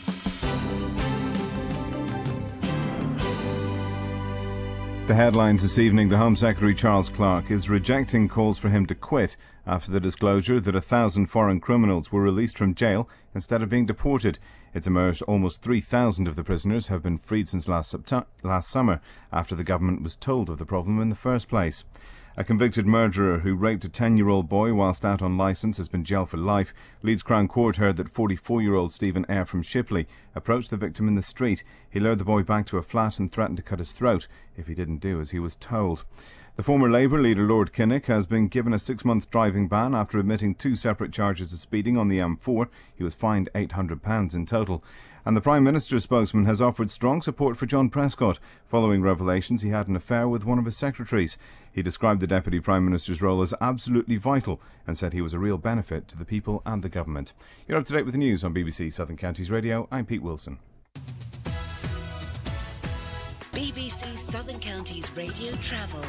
The headlines this evening: the Home Secretary Charles Clarke is rejecting calls for him to quit after the disclosure that a thousand foreign criminals were released from jail instead of being deported. It's emerged almost three thousand of the prisoners have been freed since last, Septu- last summer, after the government was told of the problem in the first place. A convicted murderer who raped a ten-year-old boy whilst out on licence has been jailed for life. Leeds Crown Court heard that forty-four-year-old Stephen Eyre from Shipley approached the victim in the street. He lured the boy back to a flat and threatened to cut his throat if he didn't do as he was told. The former Labour leader Lord Kinnock has been given a six-month driving ban after admitting two separate charges of speeding on the M four. He was fined eight hundred pounds in total. And the Prime Minister's spokesman has offered strong support for John Prescott following revelations he had an affair with one of his secretaries. He described the Deputy Prime Minister's role as absolutely vital and said he was a real benefit to the people and the government. You're up to date with the news on B B C Southern Counties Radio. I'm Pete Wilson. B B C Southern Counties Radio Travel.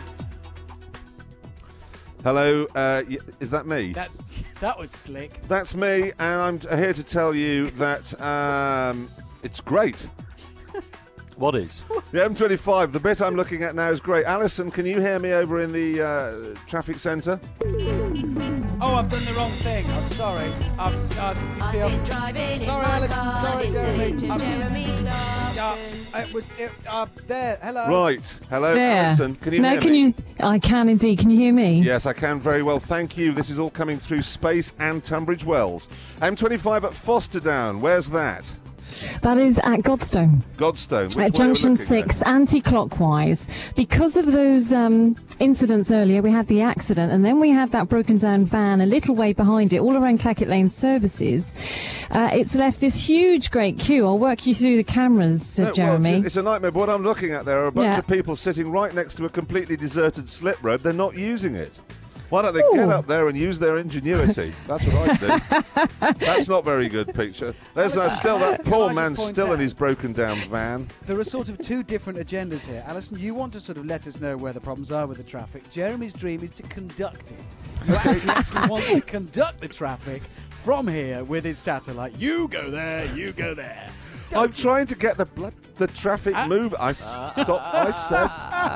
Hello, uh, y- is that me? That's that was slick. That's me, and I'm t- here to tell you that um, it's great. What is? The M twenty-five, the bit I'm looking at now is great. Alison, can you hear me over in the uh, traffic centre? Oh, I've done the wrong thing. I'm sorry. I've, uh, you see, I'm, sorry, Alison. Sorry, Jeremy. I'm, uh, it was it, uh, there. Hello. Right. Hello, There. Alison. Can you no, hear can me? you? I can indeed. Can you hear me? Yes, I can very well. Thank you. This is all coming through space and Tunbridge Wells. M twenty-five at Fosterdown. Where's that? That is at Godstone. Godstone. Which way At are we junction looking six, anti-clockwise. Because of those um, incidents earlier, we had the accident, and then we had that broken down van a little way behind it, all around Clackett Lane services. Uh, it's left this huge, great queue. I'll work you through the cameras, uh, No, Jeremy. Well, it's a nightmare. But what I'm looking at there are a bunch Yeah. of people sitting right next to a completely deserted slip road. They're not using it. Why don't they Ooh. get up there and use their ingenuity? That's what I'd do. That's not very good picture. There's no still that poor man still out, in his broken down van. There are sort of two different agendas here. Alison, you want to sort of let us know where the problems are with the traffic. Jeremy's dream is to conduct it. You actually, actually want to conduct the traffic from here with his satellite. You go there, you go there. Don't I'm you? trying to get the blood, the traffic uh, move. I stopped. I said.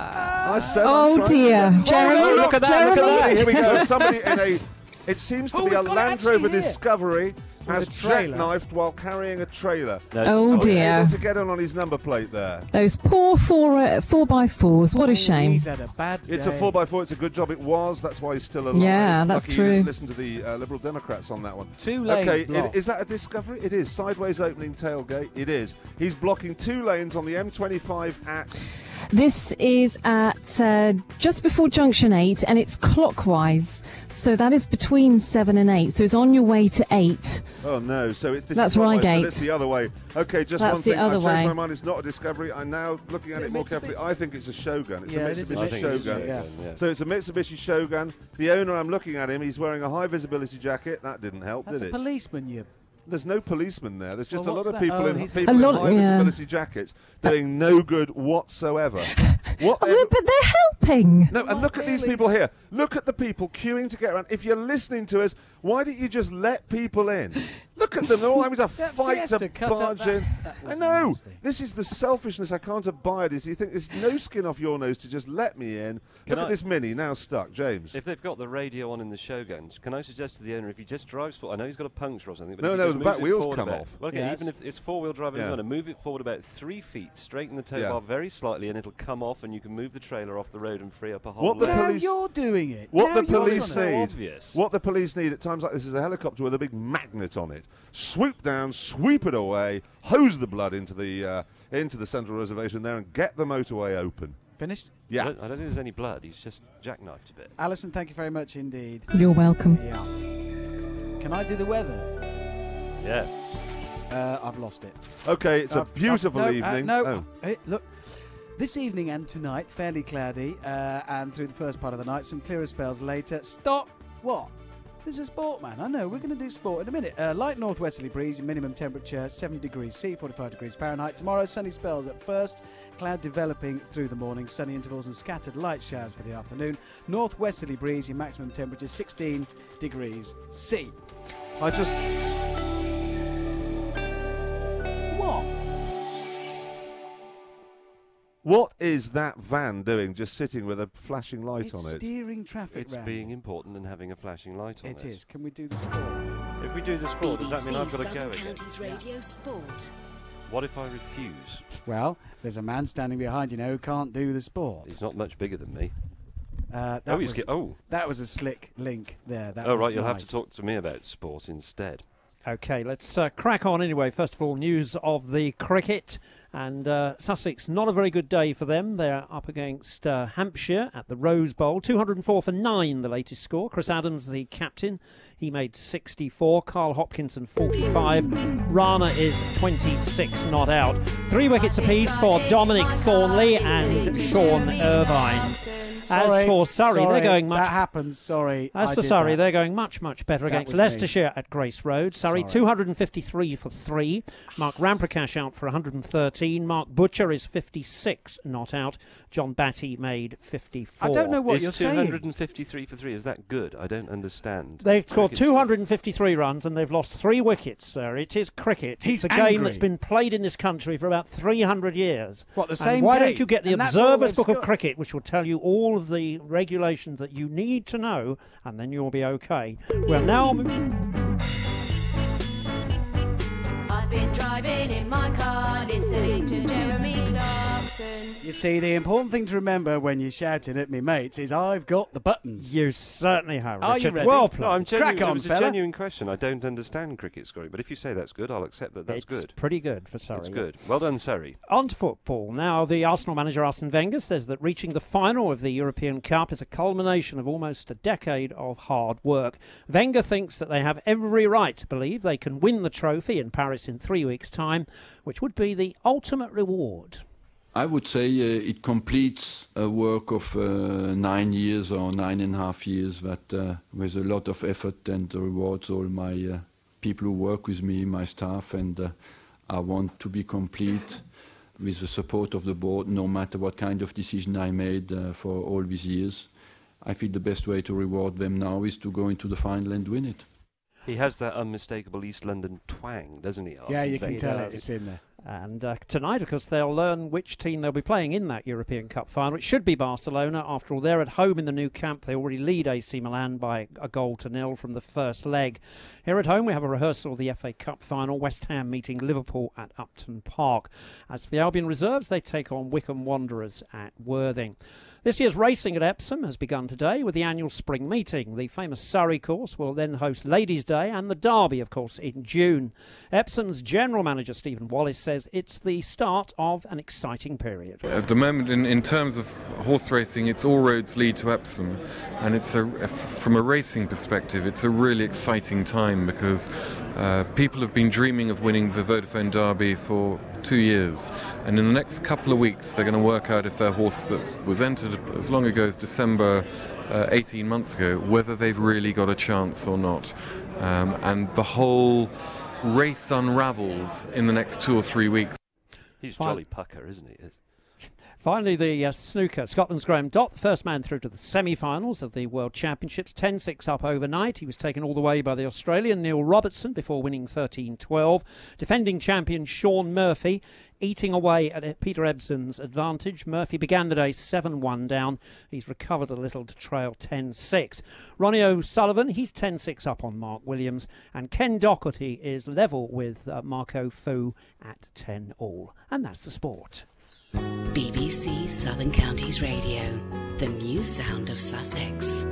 I said. Oh I'm dear, to Jeremy! Oh, no, look at that! Jeremy. Look at that! Here we go. Somebody in a. It seems to oh, be a Land Rover here. Discovery has trailer. jackknifed while carrying a trailer. No, oh dear! Able to get on on his number plate there. Those poor four uh, four by fours. What a shame. He's had a bad day. It's a four by four. It's a good job it was. That's why he's still alive. Yeah, that's Lucky true. You didn't listen to the uh, Liberal Democrats on that one. Two lanes Okay, blocked. it, is that a Discovery? It is. Sideways opening tailgate. It is. He's blocking two lanes on the M twenty-five at. This is at uh, just before junction eight, and it's clockwise. So that is between seven and eight. So it's on your way to eight. Oh no! So it's this. That's is clockwise, Reigate. So that's the other way. Okay, just That's one thing. the other I've changed way. my mind. It's not a Discovery. I'm now looking at it, it more Mitsubishi? carefully. I think it's a Shogun. It's Yeah, a it is a Mitsubishi Mitsubishi Shogun. Shogun, yeah. Yeah. So it's a Mitsubishi Shogun. The owner, I'm looking at him. He's wearing a high visibility jacket. That didn't help, That's did a it? policeman, you. There's no policeman there. There's just Well, a lot what's of that? people Oh, in he's- people A in lot- high yeah. visibility jackets doing no good whatsoever. What? Oh, but they're helping. No, and look at these people here. Look at the people queuing to get around. If you're listening to us, why don't you just let people in? Look at them. They're all having to That fight Fiesta to cut up barge that- in. that I was know. nasty. This is the selfishness I can't abide. Is you think there's no skin off your nose to just let me in. Can Look I- at this Mini now stuck, James. If they've got the radio on in the Shogun, can I suggest to the owner if he just drives forward, I know he's got a puncture or something, but No, if he no, just the moves back it wheels forward come about- off. Well, okay, Yes. even if it's four-wheel drive, Yeah. he's going to move it forward about three feet, straighten the tow Yeah. bar very slightly, and it'll come off, and you can move the trailer off the road and free up a whole What the lane. Now police- you're doing it. What Now the you're police doing it. need, obvious. what the police need at times like this is a helicopter with a big magnet on it. Swoop down, sweep it away, hose the blood into the uh, into the central reservation there, and get the motorway open. Finished? I Yeah. don't, I don't think there's any blood. He's just jackknifed a bit. Alison, thank you very much indeed. You're welcome. Yeah. Can I do the weather? Yeah. Uh, I've lost it. Okay, it's a I've- beautiful I've- no, evening. Uh, no, Oh. Hey, look. This evening and tonight, fairly cloudy, uh, and through the first part of the night, some clearer spells later. Stop. What? This is a sport, man. I know. We're going to do sport in a minute. Uh, light northwesterly breeze, minimum temperature seven degrees C, forty-five degrees Fahrenheit. Tomorrow, sunny spells at first. Cloud developing through the morning. Sunny intervals and scattered light showers for the afternoon. Northwesterly breeze, your maximum temperature sixteen degrees C. I just. What? What is that van doing just sitting with a flashing light It's on it? steering traffic It's round. being important and having a flashing light on it. It is. Can we do the sport? If we do the sport, does that mean I've got to Southern go again? Counties Radio Sport. What if I refuse? Well, there's a man standing behind you now who can't do the sport. He's not much bigger than me. Uh, that Oh, he's was, ge- oh. that was a slick link there. That Oh, was right, you'll have nice. to talk to me about sport instead. OK, let's uh, crack on anyway. First of all, news of the cricket. And uh, Sussex, not a very good day for them. They're up against uh, Hampshire at the Rose Bowl. two hundred four for nine, the latest score. Chris Adams, the captain, he made sixty-four. Carl Hopkinson, forty-five. Rana is twenty-six not out. Three wickets apiece for Dominic Thornley and Sean Irvine. As Sorry, for Surrey, sorry, they're going much. That happens. Sorry. As I for did Surrey, that. they're going much, much better That against was me. Leicestershire at Grace Road. Surrey, Sorry. two hundred fifty-three for three. Mark Ramprakash out for one hundred thirteen. Mark Butcher is fifty-six not out. John Batty made fifty-four. I don't know what is you're two hundred saying. fifty-three for three, is that good? I don't understand. They've scored Cricket's- two hundred fifty-three runs and they've lost three wickets, sir. It is cricket. He's it's a game angry. that's been played in this country for about three hundred years. What, the And same why game? don't you get the And that's all Observer's they've Book of scored. Cricket, which will tell you all of the regulations that you need to know, and then you'll be okay. Well, now... I've been driving in my car, listening to Jeremy Clarkson. You see, the important thing to remember when you're shouting at me mates is I've got the buttons. You certainly have, Are you Richard. ready? Well No, played. I'm genuine, Crack on, it was a fella. genuine question. I don't understand cricket scoring, but if you say that's good, I'll accept that that's it's good. pretty good for Surrey. It's good. Well done, Surrey. On to football. Now, the Arsenal manager Arsene Wenger says that reaching the final of the European Cup is a culmination of almost a decade of hard work. Wenger thinks that they have every right to believe they can win the trophy in Paris in three weeks' time, which would be the ultimate reward. I would say uh, it completes a work of uh, nine years or nine and a half years that uh, with a lot of effort and rewards all my uh, people who work with me, my staff, and uh, I want to be complete with the support of the board, no matter what kind of decision I made uh, for all these years. I feel the best way to reward them now is to go into the final and win it. He has that unmistakable East London twang, doesn't he? Yeah, you can He tell does. it. It's in there. And uh, tonight, of course, they'll learn which team they'll be playing in that European Cup final. It should be Barcelona. After all, they're at home in the new camp. They already lead A C Milan by a goal to nil from the first leg. Here at home, we have a rehearsal of the F A Cup final. West Ham meeting Liverpool at Upton Park. As for the Albion reserves, they take on Wycombe Wanderers at Worthing. This year's racing at Epsom has begun today with the annual spring meeting. The famous Surrey course will then host Ladies' Day and the Derby, of course, in June. Epsom's general manager, Stephen Wallace, says it's the start of an exciting period. At the moment, in, in terms of horse racing, it's all roads lead to Epsom. And it's a, from a racing perspective, it's a really exciting time because uh, people have been dreaming of winning the Vodafone Derby for two years. And in the next couple of weeks, they're going to work out if their horse that was entered as long ago as December uh, eighteen months ago, whether they've really got a chance or not. Um, and the whole race unravels in the next two or three weeks. He's Fine. jolly pucker, isn't he? Finally, the uh, snooker. Scotland's Graham Dott, the first man through to the semi-finals of the World Championships. ten six up overnight. He was taken all the way by the Australian Neil Robertson before winning thirteen twelve. Defending champion Shaun Murphy eating away at Peter Ebsen's advantage. Murphy began the day seven one down. He's recovered a little to trail ten six. Ronnie O'Sullivan, he's ten six up on Mark Williams. And Ken Doherty is level with uh, Marco Fu at ten all. And that's the sport. B B C Southern Counties Radio, the new sound of Sussex.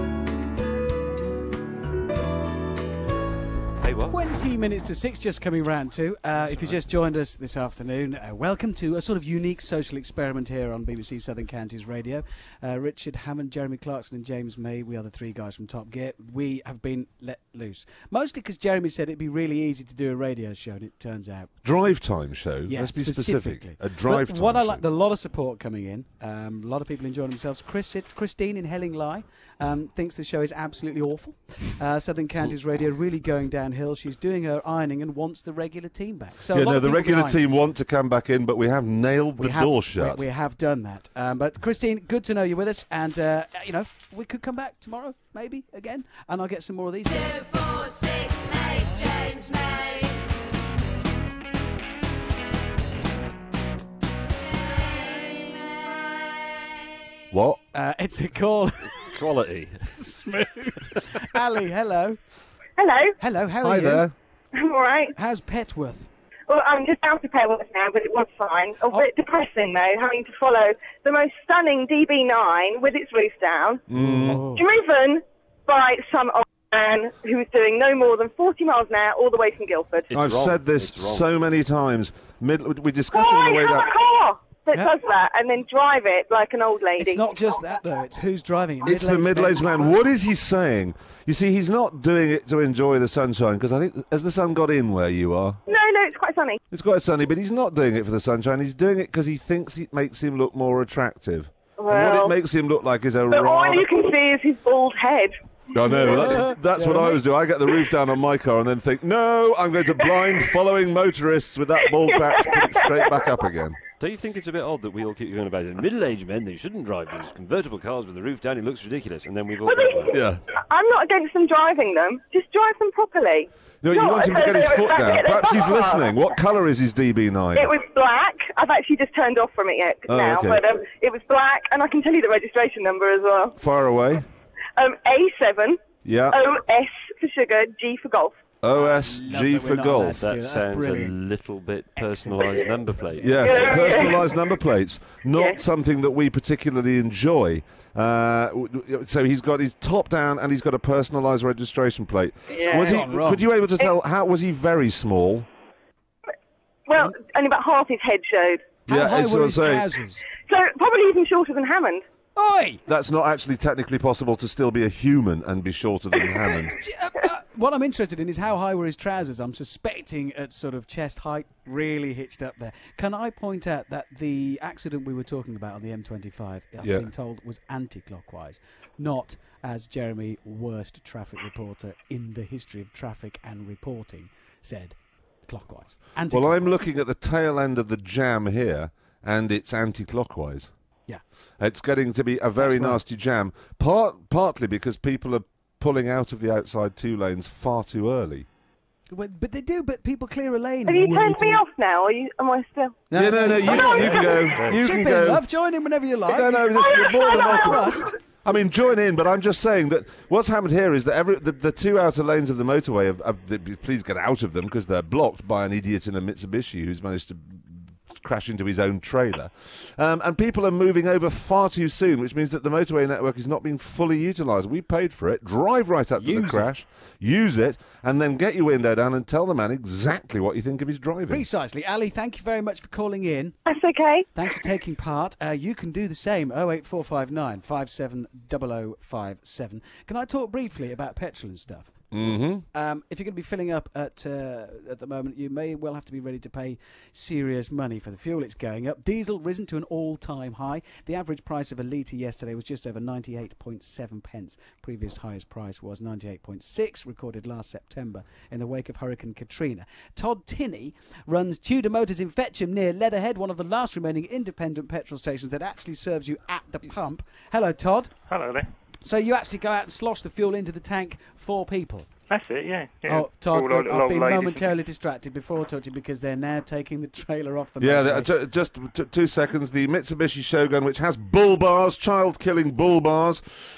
Hey, what? twenty minutes to six, just coming round to. Uh, if you just joined us this afternoon, uh, welcome to a sort of unique social experiment here on B B C Southern Counties Radio. Uh, Richard Hammond, Jeremy Clarkson and James May, we are the three guys from Top Gear. We have been let loose. Mostly because Jeremy said it'd be really easy to do a radio show, and it turns out... Drive time show? Yeah, Let's be specific. specifically. A drive but time what I show. like, there's a lot of support coming in. Um, a lot of people enjoying themselves. Chris, Christine in Hellingly um, thinks the show is absolutely awful. Uh, Southern Counties Radio really going downhill. She's doing her ironing and wants the regular team back. So yeah, a lot no, of the people regular behind team us. want to come back in, but we have nailed We the have- door we- shut. We, have done that. Um, but Christine, good to know you're with us, and uh, you know we could come back tomorrow, maybe again, and I'll get some more of these. Four, six, eight, James May. What? Uh, it's a call. Quality. Smooth. Ali, hello. Hello. Hello, how are Hi you? there. I'm all right. How's Petworth? Well, I'm just out of Petworth now, but it was fine. A bit depressing, though, having to follow the most stunning D B nine with its roof down, Mm. driven by some old man who was doing no more than forty miles an hour all the way from Guildford. I've said this so many times. Mid- we discussed Oh, it on I the way have down. a car that Yeah. does that and then drive it like an old lady. It's not just that, though. It's who's driving it. It's the middle-aged man. What is he saying? You see, he's not doing it to enjoy the sunshine, because I think, has the sun got in where you are? No, no, it's quite sunny. It's quite sunny, but he's not doing it for the sunshine. He's doing it because he thinks it makes him look more attractive. and what Well, it makes him look like is a but all rather... you can see is his bald head. I know, that's, that's what I was doing. I get the roof down on my car and then think, no, I'm going to blind following motorists with that bald patch, put it straight back up again. Don't you think it's a bit odd that we all keep going about it? Middle-aged men, they shouldn't drive these convertible cars with the roof down. It looks ridiculous. And then we've all... Yeah. I'm not against them driving them. Just drive them properly. No, you Not want him to so get his that it foot was down. like- Perhaps he's listening. What colour is his D B nine? It was black. I've actually just turned off from it yet Oh, now, okay. but um, it was black, and I can tell you the registration number as well. Far away. Um, A seven Yeah. O S for sugar, G for golf. O S G for golf. That sounds a little bit personalised number plate. Yes, Yeah, personalised number plates, not something that we particularly enjoy. Uh, w- w- so he's got his top down and he's got a personalised registration plate. Yeah. Was he? Not wrong. Could you able to tell how was he very small? Well, only about half his head showed. yeah, that's what I'm saying. So probably even shorter than Hammond. Oi! That's not actually technically possible to still be a human and be shorter than Hammond. Uh, uh, what I'm interested in is how high were his trousers. I'm suspecting at sort of chest height, really hitched up there. Can I point out that the accident we were talking about on the M twenty-five, I've Yeah. been told, was anti-clockwise, not, as Jeremy, worst traffic reporter in the history of traffic and reporting, said, clockwise. Well, I'm looking at the tail end of the jam here, and it's anti-clockwise. Yeah. It's getting to be a very That's right. nasty jam, part, partly because people are pulling out of the outside two lanes far too early. Well, but they do, but people clear a lane. Have you way turned too- me off now, or you, am I still? Yeah, no, no, you, you can go. You Chip can in, go. love, join in whenever you like. No, no, You- just, you're more than welcome. Trust. I mean, join in, but I'm just saying that what's happened here is that every the, the two outer lanes of the motorway, have, have, the, please get out of them because they're blocked by an idiot in a Mitsubishi who's managed to crash into his own trailer. Um, and people are moving over far too soon, which means that the motorway network is not being fully utilised. We paid for it. Drive right up to Use the crash, use it, and then get your window down and tell the man exactly what you think of his driving. Precisely. Ali, thank you very much for calling in. That's okay. Thanks for taking part. Uh, you can do the same. oh eight four five nine, five seven zero zero five seven. Can I talk briefly about petrol and stuff? Mm-hmm. Um, if you're going to be filling up at uh, at the moment, you may well have to be ready to pay serious money for the fuel. It's going up. Diesel risen to an all-time high. The average price of a litre yesterday was just over ninety-eight point seven pence. Previous highest price was ninety-eight point six, recorded last September in the wake of Hurricane Katrina. Todd Tinney runs Tudor Motors in Fetcham near Leatherhead, one of the last remaining independent petrol stations that actually serves you at the pump. Hello, Todd. Hello there. So you actually go out and slosh the fuel into the tank for people? That's it, yeah. yeah. Oh, Todd, All look, old- I've old been ladies. momentarily distracted before touching because they're now taking the trailer off the Yeah, motorway. the, ju- just t- two seconds. The Mitsubishi Shogun, which has bull bars, child-killing bull bars,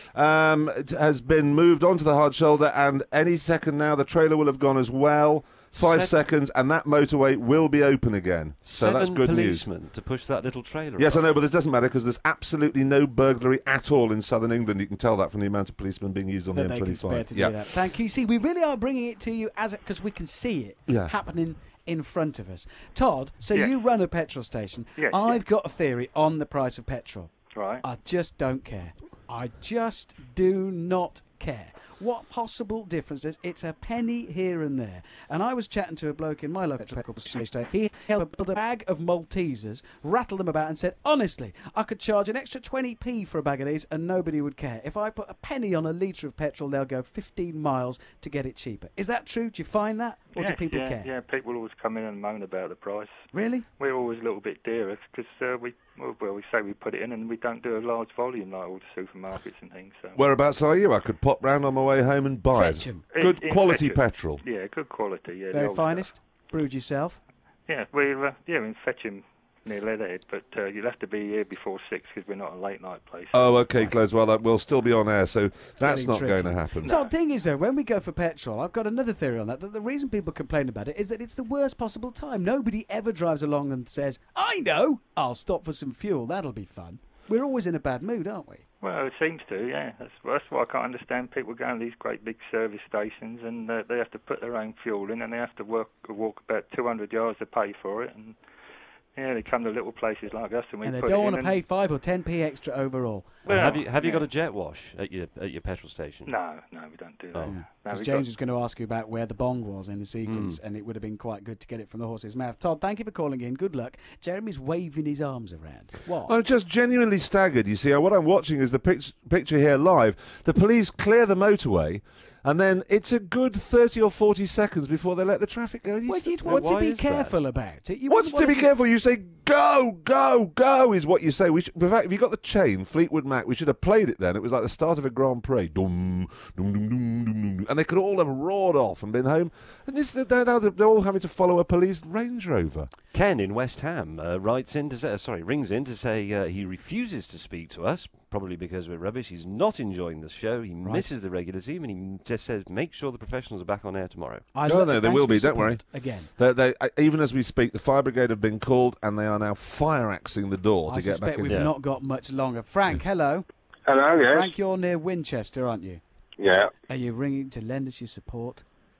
um, it has been moved onto the hard shoulder, and any second now the trailer will have gone as well. Five Seven- seconds, and that motorway will be open again. So Seven that's good news. policemen to push that little trailer. Yes, up. I know, but this doesn't matter because there's absolutely no burglary at all in southern England. You can tell that from the amount of policemen being used on that the they M twenty-five. can spare to yeah. do that. Thank you. See, we really are bringing it to you as because we can see it Yeah. happening in front of us. Todd, so Yes. you run a petrol station. Yes, I've got a theory on the price of petrol. Right. I just don't care. I just do not care. What possible difference is it's a penny here and there. And I was chatting to a bloke in my local petrol station. He held a bag of Maltesers, rattled them about and said, honestly, I could charge an extra twenty p for a bag of these and nobody would care. If I put a penny on a litre of petrol, they'll go fifteen miles to get it cheaper. Is that true? Do you find that? Or do Yes, people yeah, care? Yeah, people always come in and moan about the price. Really? We're always a little bit dearer because uh, we, well, we say we put it in and we don't do a large volume like all the supermarkets and things. So. Whereabouts are you? I could pop round on my way home and buy Fetcham. it. Good In- in quality Fetcham. petrol. Yeah, good quality. Yeah, the Very old finest? Brewed yourself? stuff. Yeah, we're uh, yeah in Fetcham near Leatherhead, but uh, you'll have to be here before six because we're not a late night place. Oh, okay, Gles. Well, that will still be on air, so that's getting not tricky. going to happen. So the thing is, though, when we go for petrol, I've got another theory on that, that the reason people complain about it is that it's the worst possible time. Nobody ever drives along and says, I know, I'll stop for some fuel, that'll be fun. We're always in a bad mood, aren't we? Well, it seems to, yeah. That's, that's why I can't understand people going to these great big service stations and uh, they have to put their own fuel in and they have to work, walk about two hundred yards to pay for it. And yeah, they come to little places like us and we And they put don't it want in to and- pay five or ten p extra overall. Well, have you have you yeah. got a jet wash at your at your petrol station? No, no, we don't do that. Oh. No, Because we James got- was going to ask you about where the bong was in the Hmm. sequence, and it would have been quite good to get it from the horse's mouth. Todd, thank you for calling in. Good luck. Jeremy's waving his arms around. What? I'm just genuinely staggered. You see, what I'm watching is the pic- picture here live. The police clear the motorway, and then it's a good thirty or forty seconds before they let the traffic go. You Well, say, you'd want "Why to be is that?" careful about it. You What's wouldn't to want be careful? You say, go, go, go, is what you say. We should, in fact, if you got the chain, Fleetwood Mac, we should have played it then. It was like the start of a Grand Prix. Dum, dum, dum, dum, dum, dum. And they could all have roared off and been home. And this, they're, now they're all having to follow a police Range Rover. Ken in West Ham uh, writes in to say, uh, sorry, rings in to say uh, he refuses to speak to us, probably because we're rubbish. He's not enjoying the show. He Right. misses the regular team, and he just says, make sure the professionals are back on air tomorrow. I No, love- no, they thanks will for be. your Don't worry. support Again. They, they, uh, even as we speak, the fire brigade have been called, and they are now fire axing the door I to get suspect back in. we've Yeah. not got much longer. Frank, hello. Hello, yes. Frank, you're near Winchester, aren't you? Yeah. Are you ringing to lend us your support?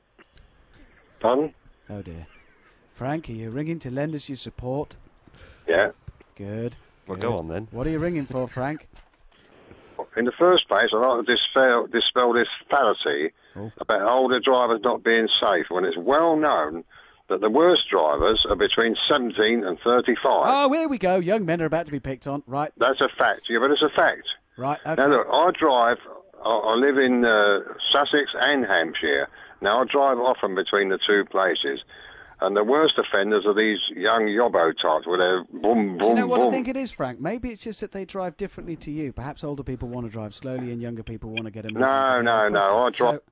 Pardon? Oh, dear. Frank, are you ringing to lend us your support? Yeah. Good. Well, good. go on then. What are you ringing for, Frank? in the first place, I'd like to dispel, dispel this fallacy Oh. about older drivers not being safe, when it's well known that the worst drivers are between seventeen and thirty-five. Oh, here we go. Young men are about to be picked on. Right. That's a fact. Yeah, but it's a fact. Right. Okay. Now, look, I drive, I, I live in uh, Sussex and Hampshire. Now, I drive often between the two places. And the worst offenders are these young yobbo types with their boom, boom, Do you know what boom. I think it is, Frank? Maybe it's just that they drive differently to you. Perhaps older people want to drive slowly and younger people want to get a move. No, no, no. I drive... So,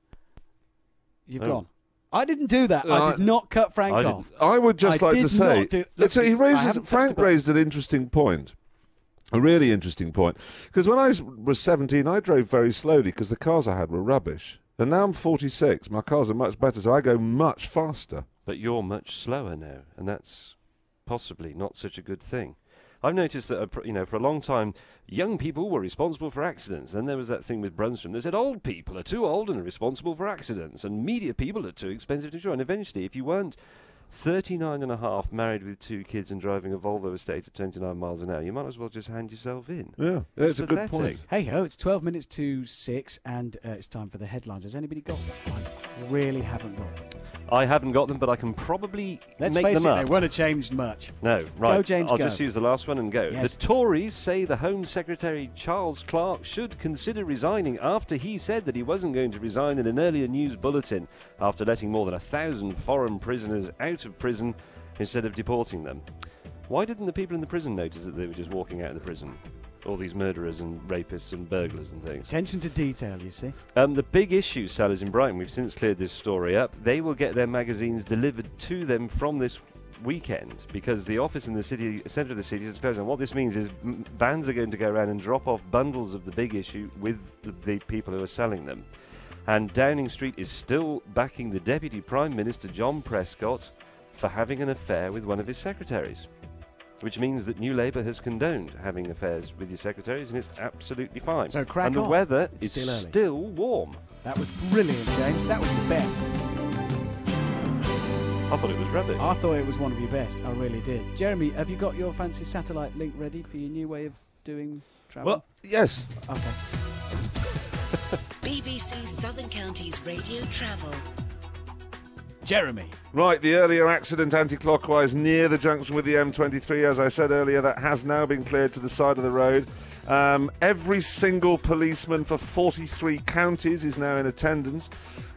you've Oh. gone. I didn't do that. I Uh, did not cut Frank I, off. I would just I like did to say, not do- Look, so he he's- I raises, haven't touched Frank the button. raised an interesting point, a really interesting point. Because when I was- was seventeen, I drove very slowly because the cars I had were rubbish. And now I'm forty-six, my cars are much better, so I go much faster. But you're much slower now, and that's possibly not such a good thing. I've noticed that, uh, pr- you know, for a long time, young people were responsible for accidents. Then there was that thing with Brunstrom. They said old people are too old and are responsible for accidents, and media people are too expensive to insure. And eventually, if you weren't thirty-nine and a half, married with two kids and driving a Volvo estate at twenty-nine miles an hour, you might as well just hand yourself in. Yeah, yeah, it's a good pathetic. point. Hey ho, it's twelve minutes to six, and uh, it's time for the headlines. Has anybody got them? I really haven't got them. I haven't got them, but I can probably Let's make face them it, up. they won't have changed much. No, right. Go, James, I'll go. just use the last one and go. Yes. The Tories say the Home Secretary Charles Clarke should consider resigning after he said that he wasn't going to resign in an earlier news bulletin after letting more than a thousand foreign prisoners out of prison instead of deporting them. Why didn't the people in the prison notice that they were just walking out of the prison? All these murderers and rapists and burglars and things. Attention to detail, you see. Um, the big issue, sellers in Brighton, we've since cleared this story up. They will get their magazines delivered to them from this weekend because the office in the city centre of the city is closed. And what this means is m- vans are going to go around and drop off bundles of the big issue with the, the people who are selling them. And Downing Street is still backing the Deputy Prime Minister John Prescott for having an affair with one of his secretaries. Which means that New Labour has condoned having affairs with your secretaries, and it's absolutely fine. So crack and the on. weather It's is still early. still warm. That was brilliant, James. That was your best. I thought it was rubbish. I thought it was one of your best. I really did. Jeremy, have you got your fancy satellite link ready for your new way of doing travel? Well, yes. Okay. B B C Southern Counties Radio Travel. Jeremy. Right, the earlier accident anti-clockwise near the junction with the M twenty-three, as I said earlier, that has now been cleared to the side of the road. Um, every single policeman for forty-three counties is now in attendance.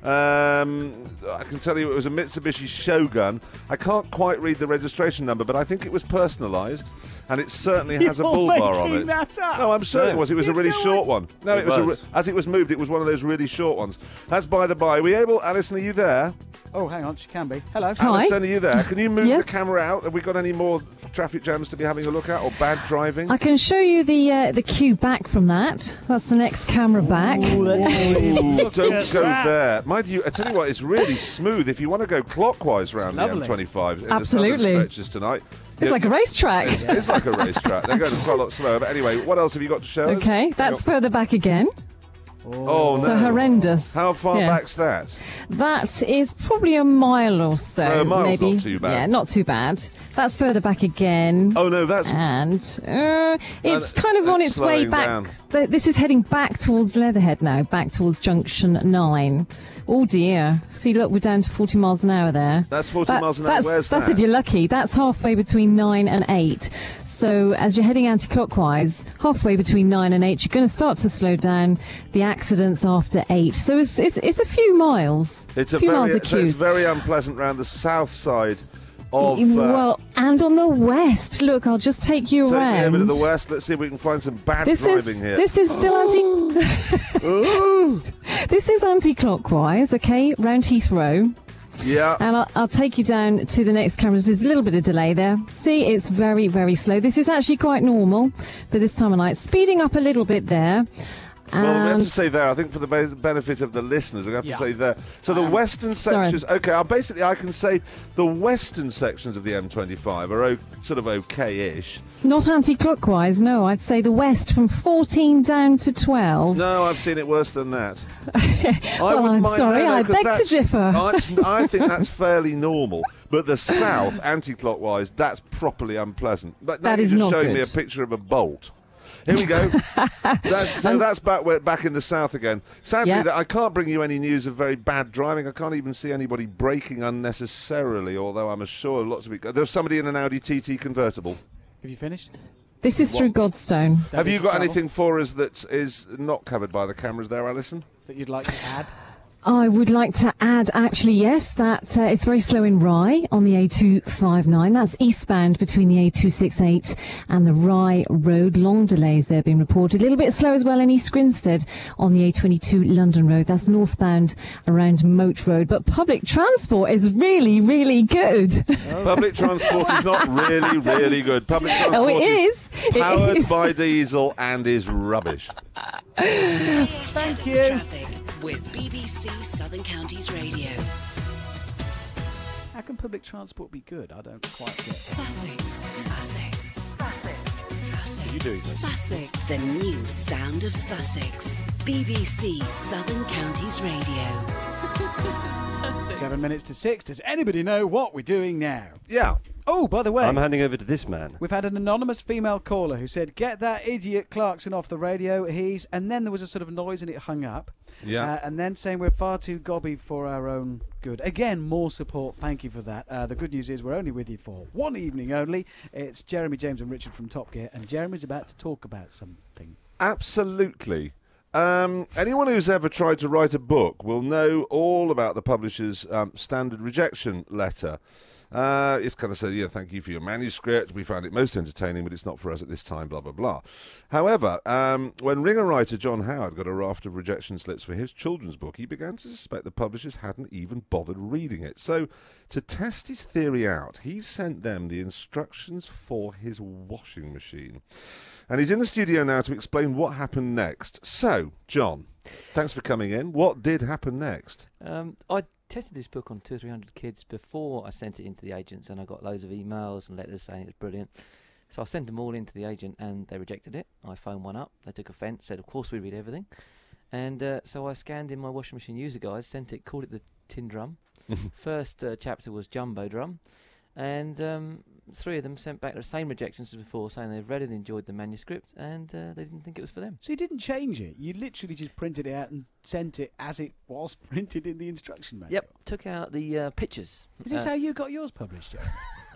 Um, I can tell you it was a Mitsubishi Shogun. I can't quite read the registration number, but I think it was personalised, and it certainly has a You're bull bar on making it. that up. No, I'm certain No. it was. It was a You've really no short idea. one. No, it, It was, a was. re- as it was moved, it was one of those really short ones. That's by the by. Are we able, Alison, are you there? Oh, hang on. She can be. Hello. Alison, are you there? Can you move Yeah. the camera out? Have we got any more traffic jams to be having a look at, or bad driving? I can show you the uh, the queue back from that. That's the next camera back. Ooh, Look don't at go that. there. Mind you, I tell you what, it's really smooth. If you want to go clockwise around the lovely. M twenty-five in Absolutely. the southern stretches tonight. It's yeah, like a racetrack. It's, it's like a racetrack. They're going quite a lot slower. But anyway, what else have you got to show us? Okay, that's further back again. Oh, So no. horrendous. How far Yes. back's that? That is probably a mile or so. Uh, a mile's maybe. not too bad. Yeah, not too bad. That's further back again. Oh, no, that's... And uh, it's And kind of on it's its way slowing back. down. Th- This is heading back towards Leatherhead now, back towards junction nine. Oh dear. See, look, we're down to forty miles an hour there. That's forty That- miles an hour. That's, Where's that's that? if you're lucky. That's halfway between nine and eight. So as you're heading anti-clockwise, halfway between nine and eight, you're going to start to slow down. The accidents after eight. So it's it's, it's a few miles. It's a a few miles very, of so it's queues. very unpleasant round the south side of... Uh, well, and on the west. Look, I'll just take you take me around. over to the west. Let's see if we can find some bad This driving is here. this is still anti. Ooh. This is anti-clockwise, okay, round Heathrow. Yeah. And I'll, I'll take you down to the next camera. There's a little bit of delay there. See, it's very, very slow. This is actually quite normal for this time of night. Speeding up a little bit there. Well, we have And to say there, I think for the be- benefit of the listeners, we have to Yeah. say there. So the Um, western sorry. sections, okay, I'll basically I can say the western sections of the M twenty-five are o- sort of okay-ish. not anti-clockwise, no. I'd say the west from fourteen down to twelve. No, I've seen it worse than that. Well, wouldn't I'm mind- sorry, no, no, I 'cause beg to that's- differ. that's- I think that's fairly normal. But the south, anti-clockwise, that's properly unpleasant. But now That you're is just not showing me a good. picture of a bolt. Here we go. that's, so that's back we're back in the south again. Sadly, Yeah. that I can't bring you any news of very bad driving. I can't even see anybody braking unnecessarily, although I'm sure lots of it. There's somebody in an Audi T T convertible. Have you finished? This is through Godstone. Have you got anything for us that is not covered by the cameras there, Alison? That you'd like to add? I would like to add, actually, yes, that uh, it's very slow in Rye on the A two fifty-nine. That's eastbound between the A two sixty-eight and the Rye Road. Long delays there being reported. A little bit slow as well in East Grinstead on the A twenty-two London Road. That's northbound around Moat Road. But public transport is really, really good. Public transport is not really, really good. Public transport Oh, it is. It powered is. by diesel and is rubbish. Thank you. Traffic with B B C Southern Counties Radio. How can public transport be good? I don't quite get it. Sussex. Sussex. Sussex. Sussex. You do it. Sussex. The new sound of Sussex. B B C Southern Counties Radio. Seven minutes to six. Does anybody know what we're doing now? Yeah. Oh, by the way, I'm handing over to this man. we've had an anonymous female caller who said, "Get that idiot Clarkson off the radio." He's, and then there was a sort of noise and it hung up. Yeah. Uh, and then saying we're far too gobby for our own good. Again, more support. Thank you for that. Uh, the good news is we're only with you for one evening only. It's Jeremy, James, and Richard from Top Gear, and Jeremy's about to talk about something. Absolutely. Um, anyone who's ever tried to write a book will know all about the publisher's um, standard rejection letter. Uh, it's kind of said, yeah, thank you for your manuscript. We found it most entertaining, but it's not for us at this time, blah, blah, blah. However, um, when Ringer writer John Howard got a raft of rejection slips for his children's book, he began to suspect the publishers hadn't even bothered reading it. So, to test his theory out, he sent them the instructions for his washing machine. And he's in the studio now to explain what happened next. So, John, thanks for coming in. What did happen next? Um, I tested this book on two or three hundred kids before I sent it into the agents, and I got loads of emails and letters saying it was brilliant. So I sent them all into the agent, and they rejected it. I phoned one up. They took offence, said, of course we read everything. And uh, so I scanned in my washing machine user guide, sent it, called it the Tin Drum. First uh, chapter was Jumbo Drum. And um, three of them sent back the same rejections as before, saying they've read and enjoyed the manuscript, and uh, they didn't think it was for them. So you didn't change it. You literally just printed it out and sent it as it was printed in the instruction manual. Yep, took out the uh, pictures. Is this Uh, how you got yours published, Joe?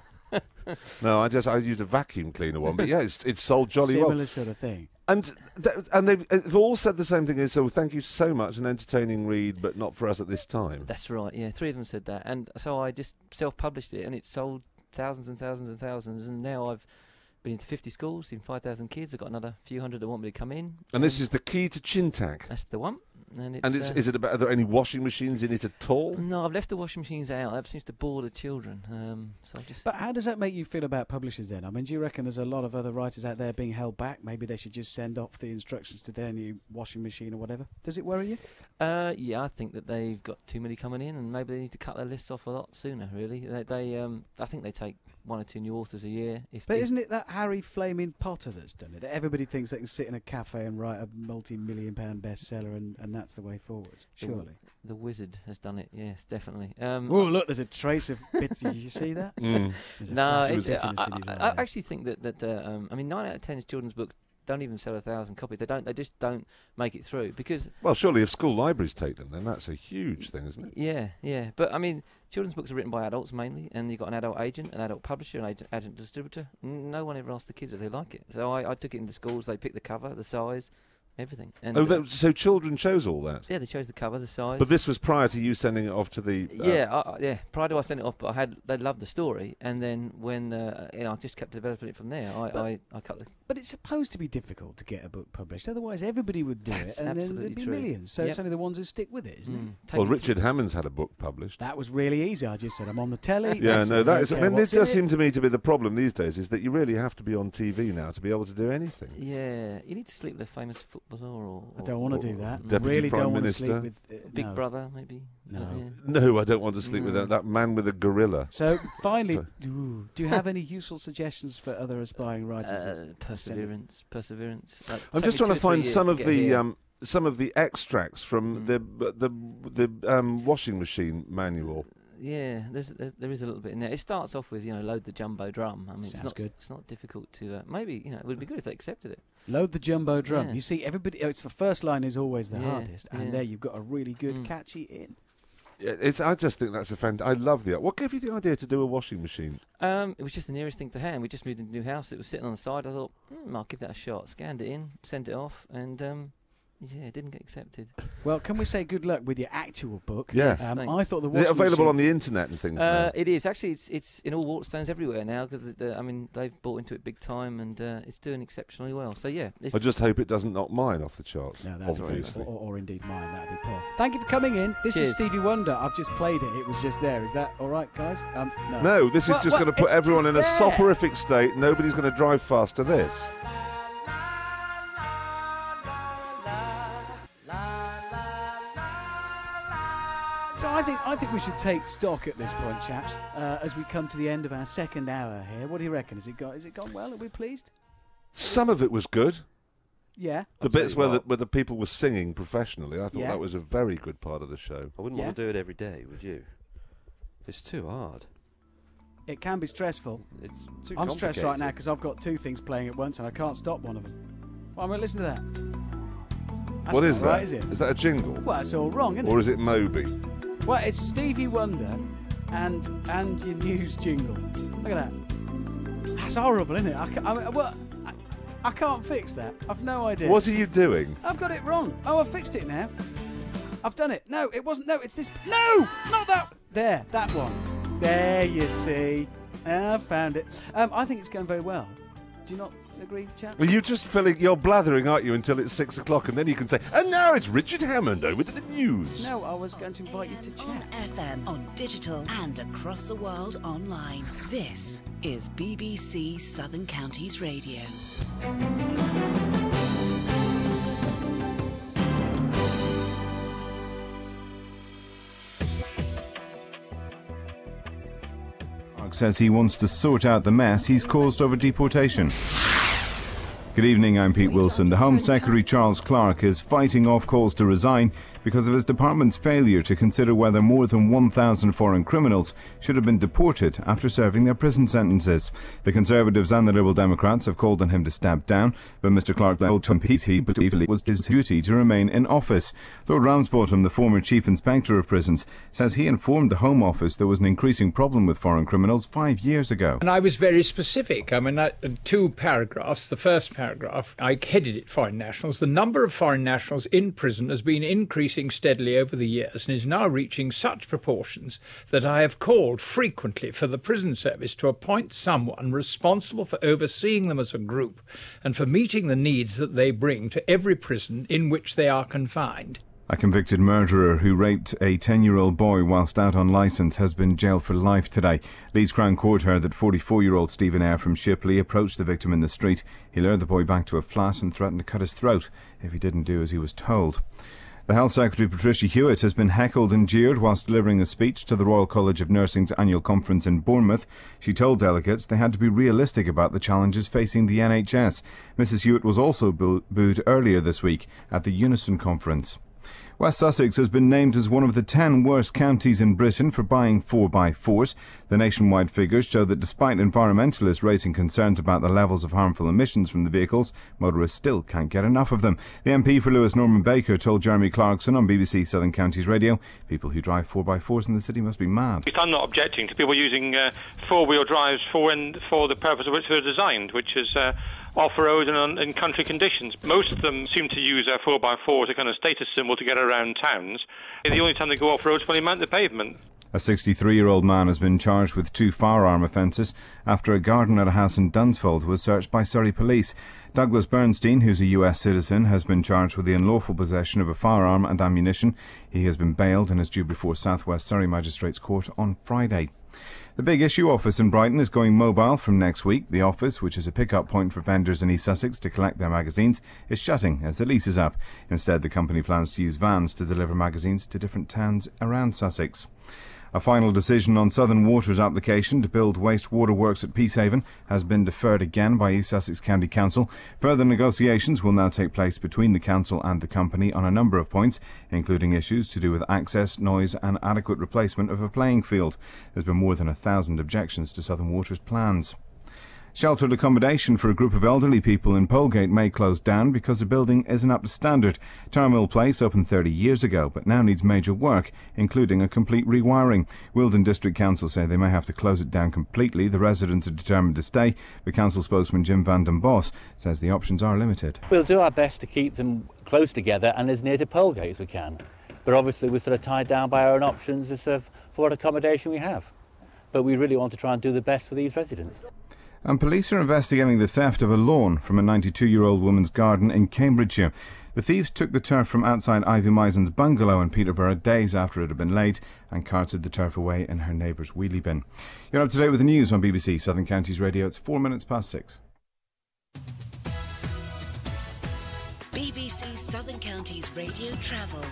No, I just I used a vacuum cleaner one, but yeah, it's it's sold jolly well. Similar sort of thing. And th- and they've, they've all said the same thing. Is so thank you so much, an entertaining read, but not for us at this time. That's right, yeah, three of them said that. And so I just self-published it, and it sold thousands and thousands and thousands, and now I've been into fifty schools, seen five thousand kids. I've got another few hundred that want me to come in. And this is the key to Chintac. That's the one. And it's, And it's, uh, is it about? Are there any washing machines in it at all? No, I've left the washing machines out. That seems to bore the children. Um, so I just. But how does that make you feel about publishers then? I mean, do you reckon there's a lot of other writers out there being held back? Maybe they should just send off the instructions to their new washing machine or whatever. Does it worry you? Uh, yeah, I think that they've got too many coming in, and maybe they need to cut their lists off a lot sooner. Really, they, they um, I think they take one or two new authors a year. If But if isn't it that Harry Flaming Potter that's done it? That everybody thinks they can sit in a cafe and write a multi-million pound bestseller, and, and that's the way forward. the w- Surely. the Wizard has done it? Yes, definitely. Um, Oh, look, there's a trace of bits. Did you see that? Mm. There's a No, flash of it's, bits uh, in the I, city's I, eye I there. actually think that that uh, um, I mean, nine out of ten children's books don't even sell a thousand copies. They don't. They just don't make it through because. Well, surely if school libraries take them, then that's a huge thing, isn't it? Yeah, yeah. But I mean, children's books are written by adults mainly, and you've got an adult agent, an adult publisher, an agent, agent distributor. N- No one ever asks the kids if they like it. So I, I took it into schools. They picked the cover, the size, everything. And Oh, uh, that, so children chose all that. yeah, they chose the cover, the size. But this was prior to you sending it off to the. Uh, Yeah, I, I- yeah. Prior to I sent it off, but I had they loved the story, and then when uh, you know I just kept developing it from there. I, But- I, I cut the. But it's supposed to be difficult to get a book published. Otherwise, everybody would do That's it, and then absolutely there'd be true. millions. So Yep. it's only the ones who stick with it, isn't Mm. it? Take Well, me- Richard Hammond's had a book published. That was really easy. I just said I'm on the telly. Yeah, that's no, it, that don't is. I care mean, this what's in does it. seem to me to be the problem these days. Is that you really have to be on T V now to be able to do anything. Yeah, you need to sleep with a famous footballer or. I don't want to do that. Deputy really Prime don't want to Minister. sleep with uh, Big no. Brother, maybe. No. Yeah. No, I don't want to sleep with No. that, that man with a gorilla. So finally, ooh, do you have any useful suggestions for other aspiring writers? Uh, that- perseverance, perseverance. Like, I'm take just me trying two to or three find years some to of get the here. um, some of the extracts from Mm. the the the um, washing machine manual. Yeah, there's, there's there is a little bit in there. It starts off with, you know, load the jumbo drum. I mean, Sounds it's not good. It's not difficult to uh, maybe, you know, it would be good if they accepted it. Load the jumbo drum. Yeah. You see, everybody. Oh, it's the first line is always the Yeah, hardest, and yeah. there you've got a really good, Mm. catchy in. Yeah, It's. I just think that's a fan. I love the. What gave you the idea to do a washing machine? Um, it was just the nearest thing to hand. We just moved into a new house. It was sitting on the side. I thought, hmm, I'll give that a shot. Scanned it in, sent it off, and um, yeah, it didn't get accepted. Well, can we say good luck with your actual book? Yes. Um, Thanks. I thought the Is it washing available machine- on the internet and things? Uh, now? it is actually. It's it's in all Waterstones everywhere now because I mean they've bought into it big time and uh, it's doing exceptionally well. So yeah. If I just hope it doesn't knock mine off the charts. No, that's right. obviously. Or, or, or indeed mine. That'd be Paul. Thank you for coming in. This is Cheers. Stevie Wonder. I've just played it. It was just there. Is that all right, guys? Um, no. No, this is Well, just well, going to put it's everyone in just a there. soporific state. Nobody's going to drive fast to this. So I think I think we should take stock at this point, chaps, uh, as we come to the end of our second hour here. What do you reckon? Has it got? Has it gone well? Are we pleased? Some of it was good. Yeah. The bits where the, where the people were singing professionally, I thought Yeah. that was a very good part of the show. I wouldn't Yeah. want to do it every day, would you? It's too hard. It can be stressful. It's too I'm stressed right now complicated. because I've got two things playing at once and I can't stop one of them. Well, I'm going to listen to that. That's What not is right, that? Is it? Is that a jingle? Well, it's all wrong, isn't it? Or is it Moby? Well, it's Stevie Wonder and and your news jingle. Look at that. That's horrible, isn't it? I, ca- I, mean, well, I, I can't fix that. I've no idea. What are you doing? I've got it wrong. Oh, I've fixed it now. I've done it. No, it wasn't. No, it's this. No, not that. There, that one. There, you see. I found it. Um, I think it's going very well. Do you not agree, chap? Well, you're just filling, you're blathering, aren't you, until it's six o'clock, and then you can say, and now it's Richard Hammond over to the news. No, I was going to invite you to chat. F M, on digital and across the world online. This is B B C Southern Counties Radio. Clark says he wants to sort out the mess he's caused over deportation. Good evening, I'm Pete Wilson. The Home Secretary Charles Clark is fighting off calls to resign because of his department's failure to consider whether more than one thousand foreign criminals should have been deported after serving their prison sentences. The Conservatives and the Liberal Democrats have called on him to step down, but Mr Clark told Tom Peace he believed it was his duty to remain in office. Lord Ramsbottom, the former Chief Inspector of Prisons, says he informed the Home Office there was an increasing problem with foreign criminals five years ago. And I was very specific. I mean, I, two paragraphs. The first paragraph, I headed it Foreign Nationals. The number of foreign nationals in prison has been increasing steadily over the years and is now reaching such proportions that I have called frequently for the prison service to appoint someone responsible for overseeing them as a group and for meeting the needs that they bring to every prison in which they are confined. A convicted murderer who raped a ten-year-old boy whilst out on licence has been jailed for life today. Leeds Crown Court heard that forty-four-year-old Stephen Eyre from Shipley approached the victim in the street. He lured the boy back to a flat and threatened to cut his throat if he didn't do as he was told. The Health Secretary Patricia Hewitt has been heckled and jeered whilst delivering a speech to the Royal College of Nursing's annual conference in Bournemouth. She told delegates they had to be realistic about the challenges facing the N H S. Missus Hewitt was also boo- booed earlier this week at the Unison conference. West Sussex has been named as one of the ten worst counties in Britain for buying four by fours. The nationwide figures show that despite environmentalists raising concerns about the levels of harmful emissions from the vehicles, motorists still can't get enough of them. The M P for Lewis, Norman Baker, told Jeremy Clarkson on B B C Southern Counties Radio, people who drive four by fours in the city must be mad. I'm not objecting to people using uh, four-wheel drives for in, for the purpose of which they were designed, which is uh, off-road and on, in country conditions. Most of them seem to use a four by four as a kind of status symbol to get around towns. The only time they go off-road is when they mount the pavement. A sixty-three-year-old man has been charged with two firearm offences after a garden at a house in Dunsfold was searched by Surrey police. Douglas Bernstein, who's a U S citizen, has been charged with the unlawful possession of a firearm and ammunition. He has been bailed and is due before South West Surrey Magistrates Court on Friday. The Big Issue office in Brighton is going mobile from next week. The office, which is a pick-up point for vendors in East Sussex to collect their magazines, is shutting as the lease is up. Instead, the company plans to use vans to deliver magazines to different towns around Sussex. A final decision on Southern Water's application to build wastewater works at Peacehaven has been deferred again by East Sussex County Council. Further negotiations will now take place between the council and the company on a number of points, including issues to do with access, noise and adequate replacement of a playing field. There's been more than a thousand objections to Southern Water's plans. Sheltered accommodation for a group of elderly people in Polegate may close down because the building isn't up to standard. Tarmill Place opened thirty years ago, but now needs major work, including a complete rewiring. Wilden District Council say they may have to close it down completely. The residents are determined to stay, but council spokesman Jim Van Den Bos says the options are limited. We'll do our best to keep them close together and as near to Polegate as we can. But obviously we're sort of tied down by our own options as of for what accommodation we have. But we really want to try and do the best for these residents. And police are investigating the theft of a lawn from a ninety-two-year-old woman's garden in Cambridgeshire. The thieves took the turf from outside Ivy Mison's bungalow in Peterborough days after it had been laid and carted the turf away in her neighbour's wheelie bin. You're up to date with the news on B B C Southern Counties Radio. It's four minutes past six. B B C Southern Counties Radio Travel.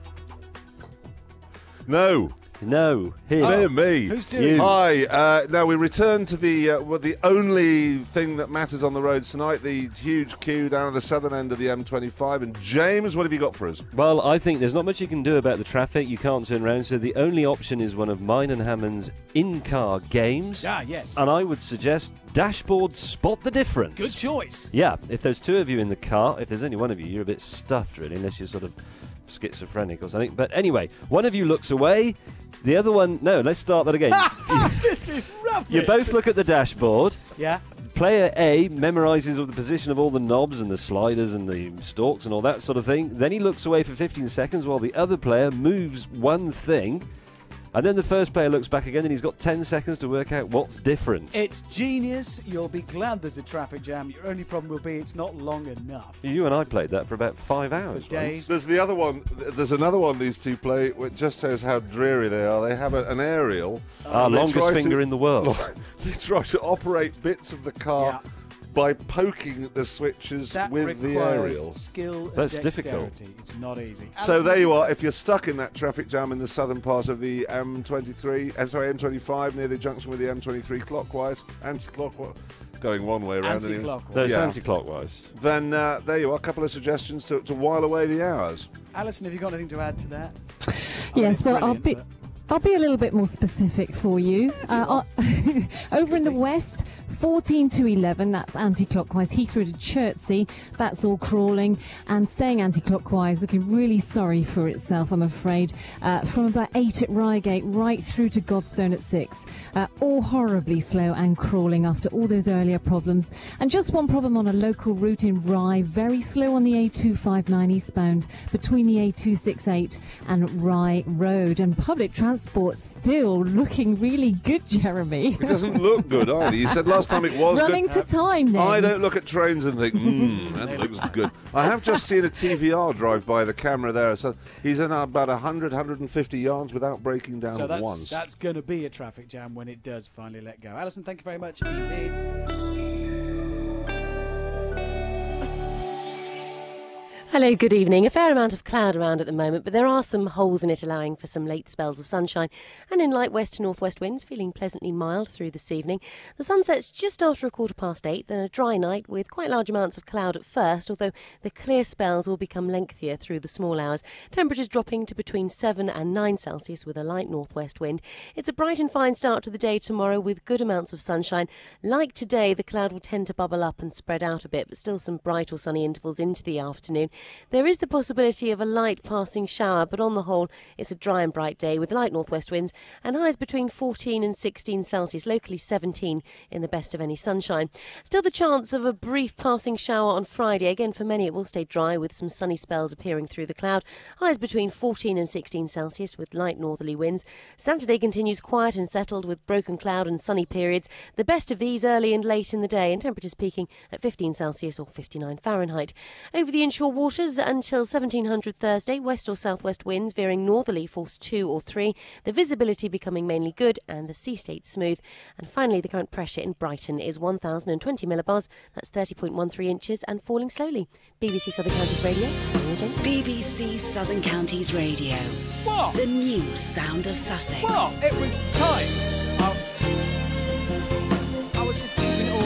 No. No, here. Oh, me. Who's doing it? Hi. Uh, now we return to the uh, well, the only thing that matters on the roads tonight, the huge queue down at the southern end of the M twenty-five. And James, what have you got for us? Well, I think there's not much you can do about the traffic. You can't turn around, so the only option is one of mine and Hammond's in-car games. Ah, yes. And I would suggest Dashboard Spot the Difference. Good choice. Yeah, if there's two of you in the car, if there's only one of you, you're a bit stuffed, really, unless you're sort of schizophrenic or something. But anyway, one of you looks away. The other one, no, let's start that again. This is rubbish. You both look at the dashboard. Yeah. Player A memorises of the position of all the knobs and the sliders and the stalks and all that sort of thing. Then he looks away for fifteen seconds while the other player moves one thing. And then the first player looks back again and he's got ten seconds to work out what's different. It's genius. You'll be glad there's a traffic jam. Your only problem will be it's not long enough. You and I played that for about five hours. For days. once. There's the other one. There's another one these two play, which just shows how dreary they are. They have a, an aerial. Our and they longest try finger to- in the world. They try to operate bits of the car by poking the switches That with the requires aerial. skill and That's dexterity. difficult. It's not easy. So there you are. If you're stuck in that traffic jam in the southern part of the M twenty-three, uh, sorry, M twenty-five near the junction with the M twenty-three clockwise, anti-clockwise, going one way around. anyway. Anti-clockwise. No, it's Yeah. anti-clockwise. Then uh, there you are. A couple of suggestions to, to while away the hours. Alison, have you got anything to add to that? Yes, well, I'll brilliant, be. but- I'll be a little bit more specific for you. Uh, I'll- over in the west, fourteen to eleven, that's anti-clockwise. Heathrow to Chertsey, that's all crawling. And staying anti-clockwise, looking really sorry for itself, I'm afraid. Uh, from about eight at Reigate right through to Godstone at six. Uh, all horribly slow and crawling after all those earlier problems. And just one problem on a local route in Rye, very slow on the A two fifty-nine eastbound between the A two sixty-eight and Rye Road. And public transport still looking really good, Jeremy. It doesn't look good either. You said last time it was Running good. to time then. I don't look at trains and think, hmm, that looks good. I have just seen a T V R drive by the camera there. So he's in about one hundred, one hundred fifty yards without breaking down So that's, once. that's going to be a traffic jam when it does finally let go. Alison, thank you very much indeed. Hello, good evening. A fair amount of cloud around at the moment, but there are some holes in it allowing for some late spells of sunshine and in light west to northwest winds, feeling pleasantly mild through this evening. The sun sets just after a quarter past eight, then a dry night with quite large amounts of cloud at first, although the clear spells will become lengthier through the small hours. Temperatures dropping to between seven and nine Celsius with a light northwest wind. It's a bright and fine start to the day tomorrow with good amounts of sunshine. Like today, the cloud will tend to bubble up and spread out a bit, but still some bright or sunny intervals into the afternoon. There is the possibility of a light passing shower, but on the whole, it's a dry and bright day with light northwest winds and highs between fourteen and sixteen Celsius, locally seventeen in the best of any sunshine. Still the chance of a brief passing shower on Friday. Again, for many, it will stay dry with some sunny spells appearing through the cloud. Highs between fourteen and sixteen Celsius with light northerly winds. Saturday continues quiet and settled with broken cloud and sunny periods. The best of these early and late in the day, and temperatures peaking at fifteen Celsius or fifty-nine Fahrenheit. Over the inshore water waters until seventeen hundred Thursday. West or southwest winds veering northerly, force two or three. The visibility becoming mainly good and the sea state smooth. And finally, the current pressure in Brighton is one thousand twenty millibars. That's thirty point one three inches and falling slowly. B B C Southern Counties Radio. B B C Southern Counties Radio. What? The new sound of Sussex. What? It was time. Oh. I was just keeping it all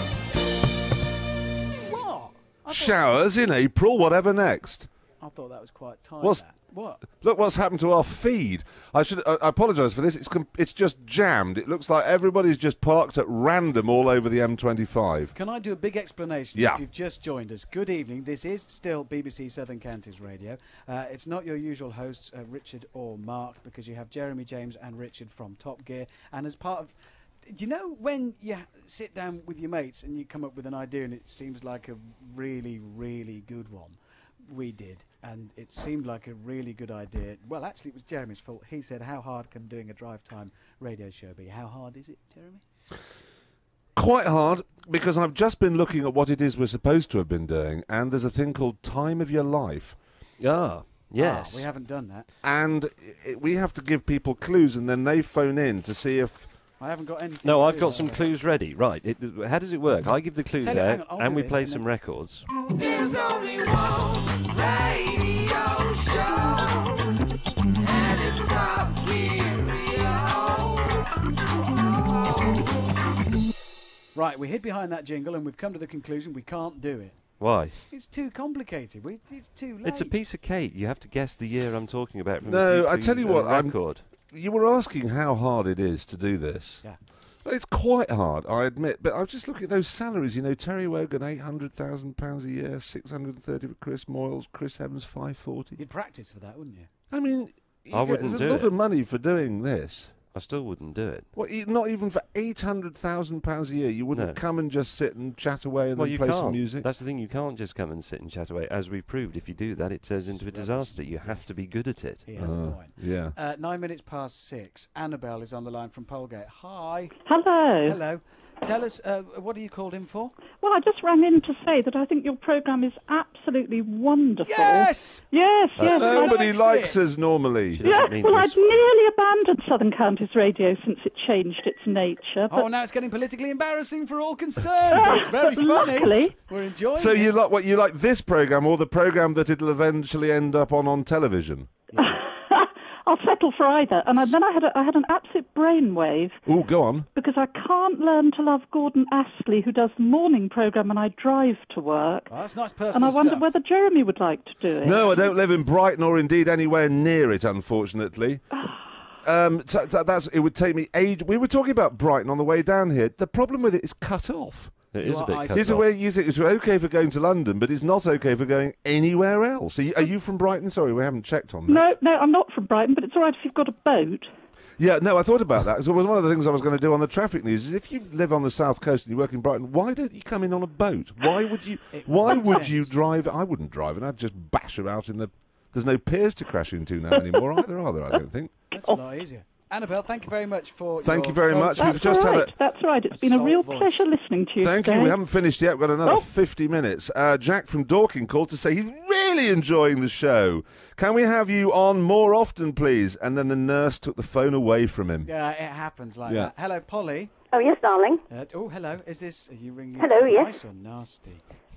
in. What? I Showers in April, whatever next. I thought that was quite tight. What's- that. What? Look what's happened to our feed. I should. I, I apologise for this. It's com- it's just jammed. It looks like everybody's just parked at random all over the M twenty-five. Can I do a big explanation? Yeah. If you've just joined us, good evening. This is still B B C Southern Counties Radio. Uh, it's not your usual hosts, uh, Richard or Mark, because you have Jeremy, James and Richard from Top Gear. And as part of... Do you know when you sit down with your mates and you come up with an idea and it seems like a really, really good one? We did, and it seemed like a really good idea. Well, actually, it was Jeremy's fault. He said, how hard can doing a drive time radio show be? How hard is it, Jeremy? Quite hard, because I've just been looking at what it is we're supposed to have been doing, and there's a thing called Time of Your Life. Ah, yes. Ah, we haven't done that. And it, we have to give people clues, and then they phone in to see if... I haven't got anything. No, to I've do got with some that. clues ready. Right, it, how does it work? I give the clues Tell you- hang out, on, I'll and do we this play and some then- records. There's only one radio show, and it's Top Gear Radio. Right, we hid behind that jingle and we've come to the conclusion we can't do it. Why? It's too complicated. We, it's too late. It's a piece of cake. You have to guess the year I'm talking about from No, the I tell you uh, what, I'm- record. You were asking how hard it is to do this. Yeah. Well, it's quite hard, I admit. But I was just looking at those salaries. You know, Terry Wogan, eight hundred thousand pounds a year, six hundred thirty for Chris Moyles, Chris Evans, five forty. You'd practice for that, wouldn't you? I mean, you I get- wouldn't there's do a lot it. of money for doing this. I still wouldn't do it. Well, e- not even for eight hundred thousand pounds a year. You wouldn't No. come and just sit and chat away and Well, then you play can't. some music. That's the thing. You can't just come and sit and chat away. As we've proved, if you do that, it turns into a disaster. You have to be good at it. He has a Oh, point. yeah. Uh, nine minutes past six. Annabelle is on the line from Polegate. Hi. Hello. Hello. Tell us, uh, what are you called in for? Well, I just rang in to say that I think your programme is absolutely wonderful. Yes! Yes, Uh, yes. nobody I- likes us normally. Yeah, well, I'd nearly abandoned Southern Counties Radio since it changed its nature. But Oh, now it's getting politically embarrassing for all concerned. But it's very funny. Luckily. We're enjoying So it. you like what you like this program or the program that it'll eventually end up on on television? I'll settle for either. And I, then I had a, I had an absolute brainwave Oh, go on. because I can't learn to love Gordon Astley, who does the morning programme, and I drive to work. Oh, that's nice and personal I wonder stuff. whether Jeremy would like to do it. No, I don't live in Brighton or indeed anywhere near it, unfortunately. um, so, so that's it. Would take me age. We were talking about Brighton on the way down here. The problem with it is cut off. It is a bit cut It's a off. way you think it's okay for going to London, but it's not okay for going anywhere else. Are you, are you from Brighton? Sorry, we haven't checked on that. No, no, I'm not from Brighton, but it's all right if you've got a boat. Yeah, no, I thought about that. So it was one of the things I was going to do on the traffic news. Is if you live on the south coast and you work in Brighton, why don't you come in on a boat? Why would you? Why makes would sense. you drive? I wouldn't drive, and I'd just bash about in the. There's no piers to crash into now anymore either, are there? I don't think. That's a lot easier. Annabelle, thank you very much for Thank your you very phone much. call. We've just had a. That's right. It's been a Assault real voice. pleasure listening to you Thank today. you. We haven't finished yet. We've got another Oh. fifty minutes. Uh, Jack from Dorking called to say he's really enjoying the show. Can we have you on more often, please? And then the nurse took the phone away from him. Yeah, it happens like Yeah. that. Hello, Polly. Oh, yes, darling. Uh, oh, hello. Is this? Are you ringing? Hello, yes. Nice or nasty?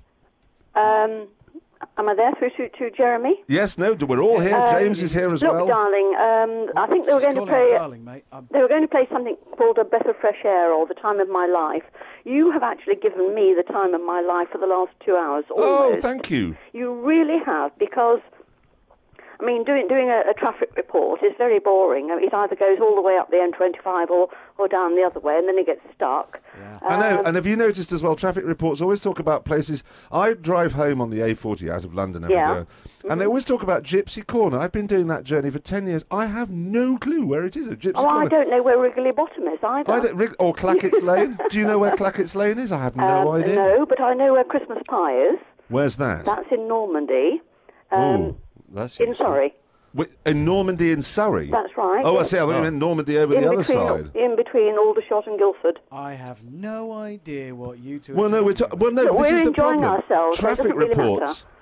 Um, am I there through to, to Jeremy? Yes, no, we're all here. Um, James is here as look, well. darling, um, I think they were She's going to calling her play. darling, mate. Um, They were going to play something called A Breath of Fresh Air or The Time of My Life. You have actually given me the time of my life for the last two hours. Oh, Almost. thank you. You really have, because I mean, doing doing a, a traffic report is very boring. I mean, it either goes all the way up the M twenty-five or, or down the other way, and then it gets stuck. I know, Um, and have you noticed as well, traffic reports always talk about places. I drive home on the A forty out of London every day, Yeah. and they always talk about Gypsy Corner. I've been doing that journey for ten years. I have no clue where it is at Gypsy Oh, Corner. I don't know where Wrigley Bottom is either. I don't, Rig- or Clackett's Lane. Do you know where Clackett's Lane is? I have no Um, idea. No, but I know where Christmas Pie is. Where's that? That's in Normandy. Um, Oh, that's in Surrey. Wi- in Normandy in Surrey. That's right. Oh, I yes. see. I thought you meant Normandy over in the other between, side. In between Aldershot and Guildford. I have no idea what you two. Well, are no, we're talking ta- well, no. Look, this we're is the enjoying problem. ourselves, so it Traffic doesn't really reports. matter.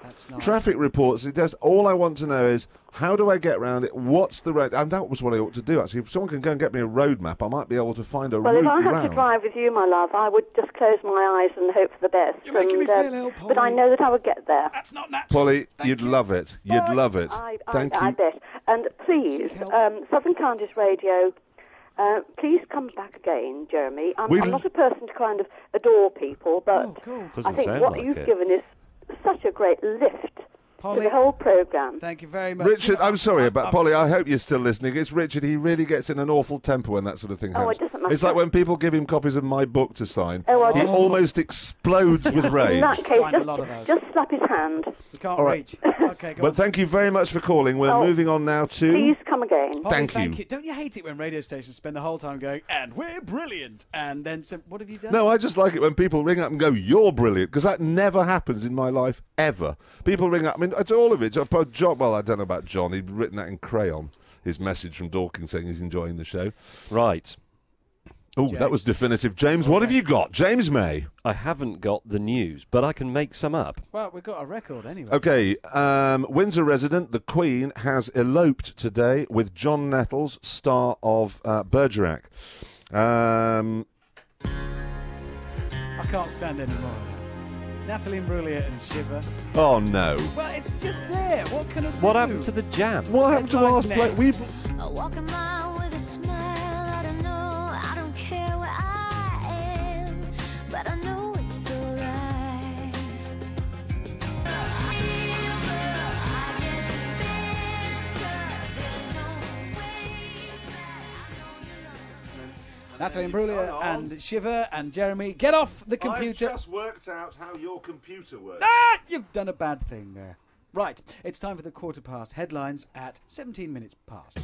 That's nice. Traffic reports. It does. All I want to know is how do I get round it? What's the road? And that was what I ought to do. Actually, if someone can go and get me a road map, I might be able to find a Well, route if I had round. to drive with you, my love, I would just close my eyes and hope for the best. You're making and, me uh, feel ill, but I know that I would get there. That's not natural. Polly, you'd love it. You'd love it. I, I, Thank I you. bet. And please, um, Southern Counties Radio, uh, please come back again, Jeremy. I'm, We'll- I'm not a person to kind of adore people, but I Doesn't think sound what like you've it. given is such a great lift Polly, to the whole programme. Thank you very much. Richard, I'm sorry about Polly. I hope you're still listening. It's Richard. He really gets in an awful temper when that sort of thing Oh, happens. it doesn't matter. It's like when people give him copies of my book to sign. Oh, I he just- almost explodes with rage. In that case, Signed a lot of just, those. just slap his hand. You can't All right. reach. Okay, go But on. thank you very much for calling. We're Oh, moving on now to. Please come again. Polly, Thank thank you. you. Don't you hate it when radio stations spend the whole time going, and we're brilliant, and then some, what have you done? No, I just like it when people ring up and go, "You're brilliant," because that never happens in my life ever. People ring up. I mean, it's all of it. About John, well, I don't know about John. He'd written that in crayon. His message from Dorking saying he's enjoying the show. Right. Oh, that was definitive. James, what have you got? James May. I haven't got the news, but I can make some up. Well, we've got a record anyway. Okay, um, Windsor resident, the Queen, has eloped today with John Nettles, star of uh, Bergerac. Um, I can't stand any more of that. Natalie Imbruglia and Shiver. oh, no. Well, it's just there. What can I do? What happened to the jam? What happened to our... Headlines Play- next. we I walk a mile with a smile. I don't know, I don't care where I am, but I know it's alright. Natalie Imbruglia and Shiver and Jeremy, get off the computer. I've just worked out how your computer works. Ah, you've done a bad thing there. Right, it's time for the quarter past headlines at seventeen minutes past.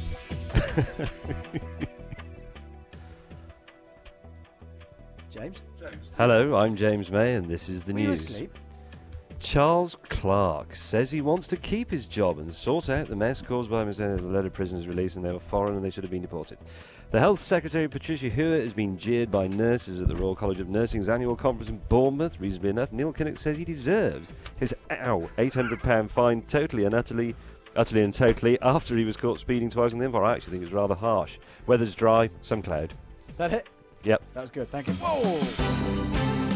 James? James. Hello, I'm James May, and this is the Were you news. asleep? Charles Clark says he wants to keep his job and sort out the mess caused by mishandling of a load of prisoners released and they were foreign and they should have been deported. The Health Secretary, Patricia Hewitt, has been jeered by nurses at the Royal College of Nursing's annual conference in Bournemouth. Reasonably enough, Neil Kinnock says he deserves his ow, eight hundred pounds fine totally and utterly, utterly and totally after he was caught speeding twice in the Empire. I actually think it's rather harsh. Weather's dry, some cloud. That it? Yep. That was good, thank you. Whoa!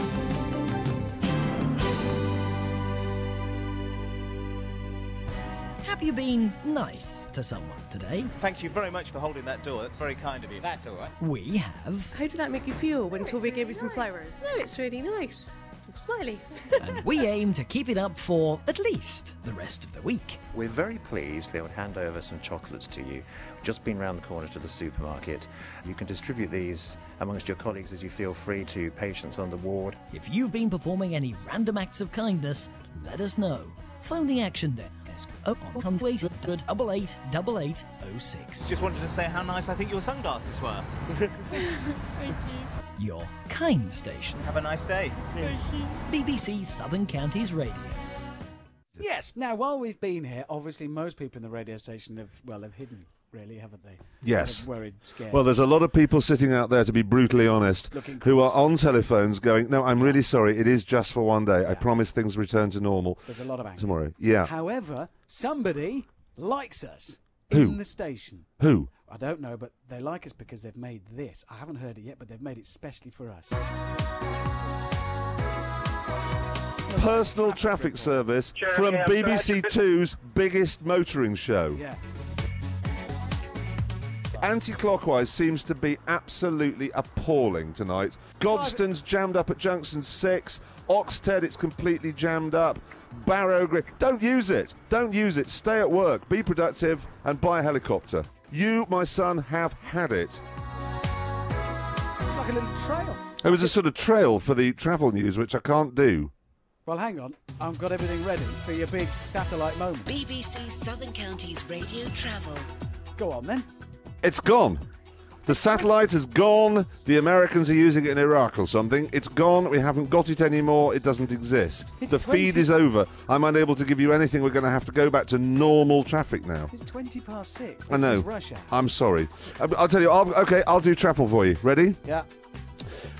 Have you been nice to someone today? Thank you very much for holding that door. That's very kind of you. That's all right. We have. How did that make you feel when Toby gave you some flowers? No, it's really nice. I'm smiley. And we aim to keep it up for at least the rest of the week. We're very pleased to be able to hand over some chocolates to you. We've just been round the corner to the supermarket. You can distribute these amongst your colleagues as you feel free to patients on the ward. If you've been performing any random acts of kindness, let us know. Phone the Action Desk. Oh, on eight hundred, double eight, double eight, oh six. Just wanted to say how nice I think your sunglasses were. Thank you. Your kind station. Have a nice day. B B C Southern Counties Radio. Yes, now while we've been here, obviously most people in the radio station have, well, have hidden, really, haven't they? Yes. They're worried, scared. Well, there's a lot of people sitting out there, to be brutally honest, Looking who are cross. on telephones going, no, I'm really sorry, it is just for one day. I promise things return to normal There's a lot of anger. tomorrow. Yeah. However, somebody likes us Who? in the station. Who? I don't know, but they like us because they've made this. I haven't heard it yet, but they've made it specially for us. Personal traffic service from Jeremy, B B I'm C glad you- Two's biggest motoring show. Yeah. Anti-clockwise seems to be absolutely appalling tonight. Godstone's jammed up at junction six. Oxted, it's completely jammed up. Barrow Green. Don't use it. Don't use it. Stay at work. Be productive and buy a helicopter. You, my son, have had it. It's like a little trail. It was a sort of trail for the travel news, which I can't do. Well, hang on. I've got everything ready for your big satellite moment. B B C Southern Counties Radio Travel. Go on, then. It's gone. The satellite is gone. The Americans are using it in Iraq or something. It's gone. We haven't got it anymore. It doesn't exist. It's the feed twenty is over. I'm unable to give you anything. We're going to have to go back to normal traffic now. It's twenty past six. This I know. is rush hour. I'm sorry. Um, I'll tell you. I'll, okay, I'll do travel for you. Ready? Yeah.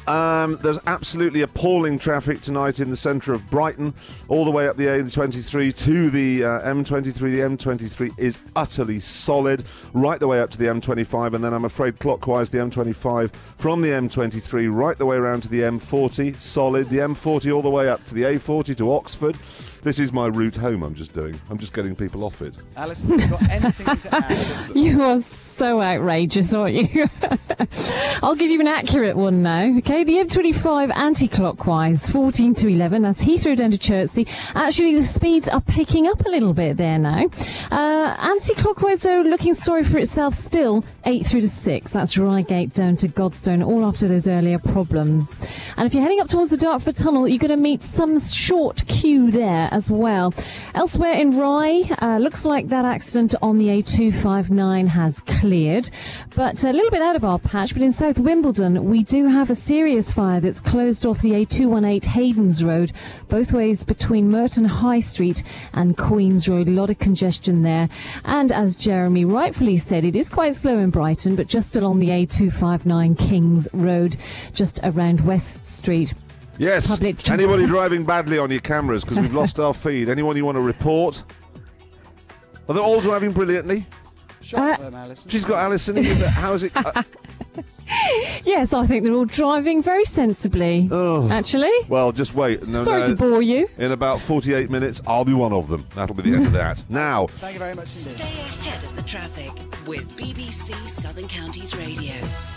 Um, there's absolutely appalling traffic tonight in the centre of Brighton, all the way up the A twenty-three to the uh, M twenty-three. The M twenty-three is utterly solid, right the way up to the M twenty-five, and then I'm afraid clockwise the M twenty-five from the M twenty-three right the way around to the M forty, solid. The M forty all the way up to the A forty to Oxford. This is my route home I'm just doing. I'm just getting people off it. Alison, have you got anything to add? You are so outrageous, aren't you? I'll give you an accurate one now. Okay, the M twenty-five anti-clockwise, fourteen to eleven. That's Heathrow down to Chertsey. Actually, the speeds are picking up a little bit there now. Uh, anti-clockwise, though, looking sorry for itself still, eight through to six. That's Reigate down to Godstone, all after those earlier problems. And if you're heading up towards the Dartford Tunnel, you're going to meet some short queue there as well. Elsewhere in Rye, uh, looks like that accident on the A two fifty-nine has cleared, but a little bit out of our patch. But in South Wimbledon, we do have a serious fire that's closed off the A two eighteen Haydens Road, both ways between Merton High Street and Queen's Road. A lot of congestion there. And as Jeremy rightfully said, it is quite slow in Brighton, but just still on the A two fifty-nine Kings Road, just around West Street. Yes. Public Anybody driving badly on your cameras because we've lost our feed? Anyone you want to report? Are they all driving brilliantly? Shot them, Alison. She's got Alison. in the- How is it? Uh, Yes, I think they're all driving very sensibly, oh. actually. Well, just wait. No, Sorry no. to bore you. In about forty-eight minutes, I'll be one of them. That'll be the end of that. Now, Thank you very much indeed. Stay ahead of the traffic with B B C Southern Counties Radio.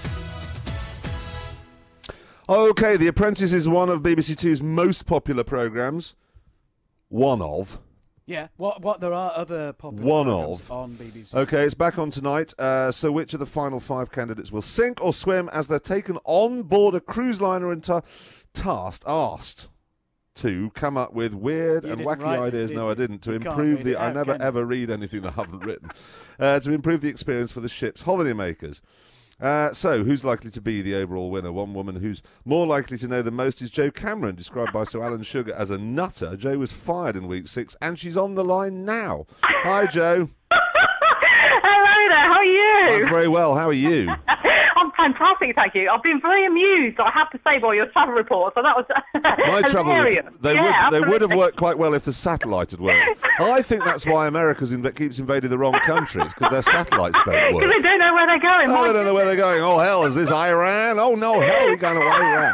okay, The Apprentice is one of B B C Two's most popular programmes. One of. Yeah, what? What? There are other popular One programmes of. on B B C. Okay, it's back on tonight. Uh, so which of the final five candidates will sink or swim as they're taken on board a cruise liner and ta- tasked, asked to come up with weird You and didn't wacky write this, ideas? did No, you? I didn't. To You can't improve read the... it I out, never can you? ever read anything that I haven't written. Uh, to improve the experience for the ship's holidaymakers. Uh, so, who's likely to be the overall winner? One woman who's more likely to know the most is Jo Cameron, described by Sir Alan Sugar as a nutter. Jo was fired in week six, and she's on the line now. Hi, Jo. Hello there, how are you? I'm very well. How are you? I'm fantastic, thank you. I've been very amused, I have to say, by your travel report. So that was My travel hilarious. report. They, yeah, would, they would have absolutely. worked quite well if the satellite had worked. I think that's why America's inv- keeps invading the wrong countries, because their satellites don't work. Because they don't know where they're going. Oh, My they don't know where they're going. Oh, hell, is this Iran? Oh, no, hell, we're going to Iran.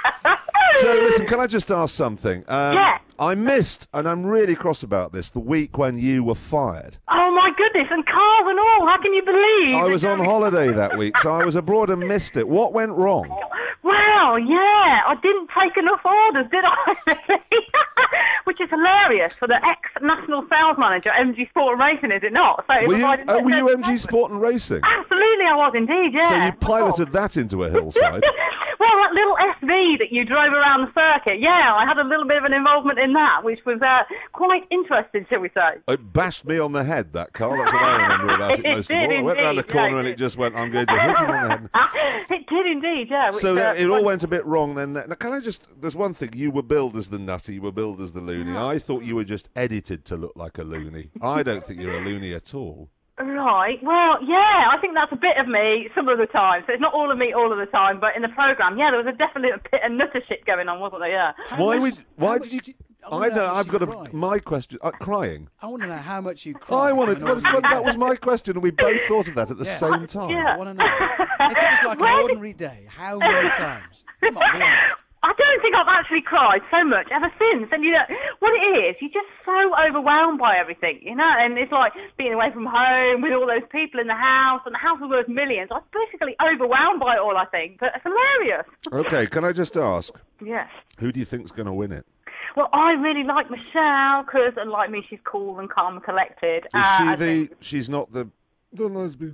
So, listen, can I just ask something? Um, Yeah. I missed, and I'm really cross about this, the week when you were fired. Oh my goodness, and cars and all, how can you believe? I was on holiday that week, so I was abroad and missed it. What went wrong? Well, yeah, I didn't take enough orders, did I? Which is hilarious for the ex-national sales manager at M G Sport and Racing, is it not? So it Were you, provided- uh, were you M G Sport and Racing? Absolutely, I was indeed, yeah. So you piloted that into a hillside? Well, that little S V that you drove around the circuit, yeah, I had a little bit of an involvement in that, which was uh, quite interesting, shall we say. It bashed me on the head, that car. That's what I remember about it It most of did all. I went round the indeed, corner yeah, and it it just went, I'm going to hit him on the head. It did indeed, yeah. Which, So uh, that- it all went a bit wrong then. Now, can I just... There's one thing. You were billed as the nutty. You were billed as the loony. I thought you were just edited to look like a loony. I don't think you're a loony at all. Right. Well, yeah, I think that's a bit of me some of the time. So it's not all of me all of the time, but in the programme, yeah, there was a definitely a bit of nutter shit going on, wasn't there? Yeah. Why would... Why did you... I wanna I know know. how I've she got a... cried. My question... Uh, crying. I want to know how much you cried. I wanted... on an Well, ordinary that day. was my question, and we both thought of that at the Yeah. same time. I want to know. If it was like an ordinary day, how many times? Come on, be honest. I don't think I've actually cried so much ever since. And you know what it is? You're just so overwhelmed by everything, you know. And it's like being away from home with all those people in the house, and the house is worth millions. I was basically overwhelmed by it all, I think. But it's hilarious. Okay, can I just ask, Yes. who do you think's going to win it? Well, I really like Michelle because, unlike me, she's cool and calm and collected. Is Uh, she I the... think- She's not the... The lesbian.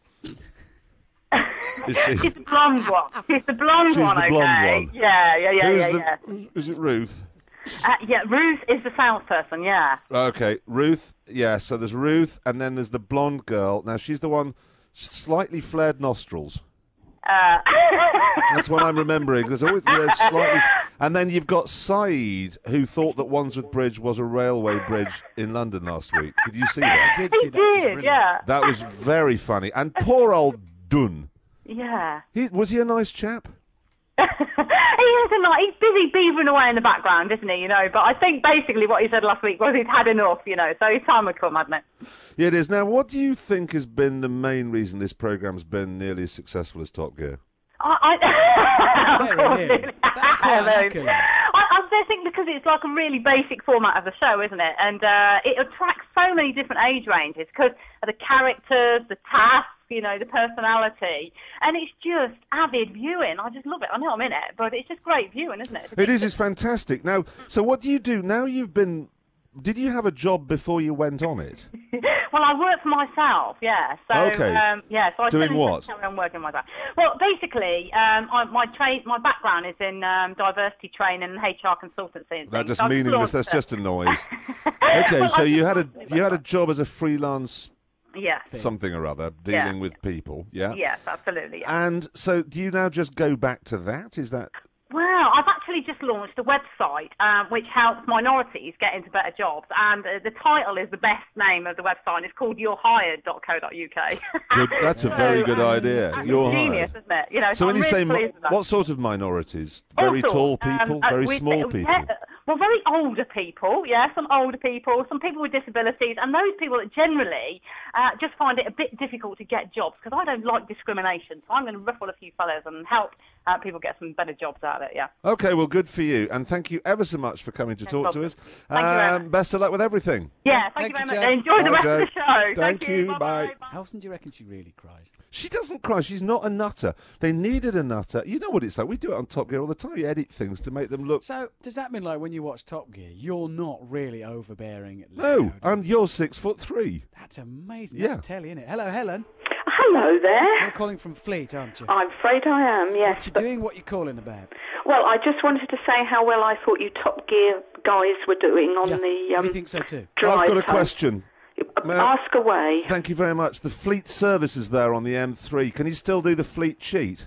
Is she... She's the blonde one. She's the blonde She's one, the okay? blonde one. Yeah, yeah, yeah, Who's yeah, the... yeah. Is it Ruth? Uh, yeah, Ruth is the salesperson, yeah. Okay, Ruth, yeah, so there's Ruth, and then there's the blonde girl. Now, she's the one, slightly flared nostrils. Uh, That's what I'm remembering. There's always you know, slightly... And then you've got Saeed, who thought that Wandsworth Bridge was a railway bridge in London last week. Did you see that? I did he see that. It was did, brilliant. yeah. That was very funny. And poor old Dunn. Yeah. He, was he a nice chap? He is a lot. He's busy beavering away in the background, isn't he? You know. But I think basically what he said last week was he's had enough. You know. So his time would come, hadn't it? Yeah, it is. Now, what do you think has been the main reason this programme's been nearly as successful as Top Gear? I, I, Very nearly. That's quite an accolade. I, I think because it's like a really basic format of the show, isn't it? And uh, it attracts so many different age ranges because of the characters, the tasks, you know, the personality, and it's just avid viewing. I just love it. I know I'm in it, but it's just great viewing, isn't it? It is. It's fantastic. Now, so what do you do now? You've been. Did you have a job before you went on it? Well, I work for myself, yeah. So, Okay. um, yeah. So I Doing spend what? time I'm working myself. Well, basically, um, I, my trade, my background is in um, diversity training and H R consultancy. And That things. just So I've meaningless. launched That's it. just a noise. Okay, so you had a you had a job as a freelance Yeah. something or other Yeah. dealing with people. Yeah. Yes, absolutely. Yeah. And so, do you now just go back to that? Is that Well, I've actually just launched a website um, which helps minorities get into better jobs, and uh, the title is the best name of the website. And it's called your hired dot co dot U K. good? That's a very So, good um, idea. it's You're genius, hired. isn't it? You know, So when I'm you say really mi- pleased with that. what sort of minorities? All Very sorts. tall people, Um, uh, very we- small we- people. yeah, well, very older people, yeah, some older people, some people with disabilities, and those people that generally uh, just find it a bit difficult to get jobs, because I don't like discrimination, so I'm going to ruffle a few fellas and help uh, people get some better jobs out of it, yeah. Okay, well, good for you, and thank you ever so much for coming to talk to problem. us. Thank you very Um, best of luck with everything. Yeah, thank, you very much. Enjoy the Bye, rest Jo. of the show. Thank, you. Bye. How often do you reckon she really cries? She doesn't cry. She's not a nutter. They needed a nutter. You know what it's like. We do it on Top Gear all the time. You edit things to make them look. So, does that mean, like, when you watch Top Gear, you're not really overbearing? No, and you're six foot three. That's amazing. Yeah. That's telly, isn't it? Hello, Helen. Hello there. You're calling from Fleet, aren't you? I'm afraid I am, yes. What you but- doing? What you calling about? Well, I just wanted to say how well I thought you Top Gear guys were doing on Yeah, the um, we think so too. drive I've got a time. question. May I- Ask away. Thank you very much. The Fleet services there on the M three. Can you still do the Fleet cheat?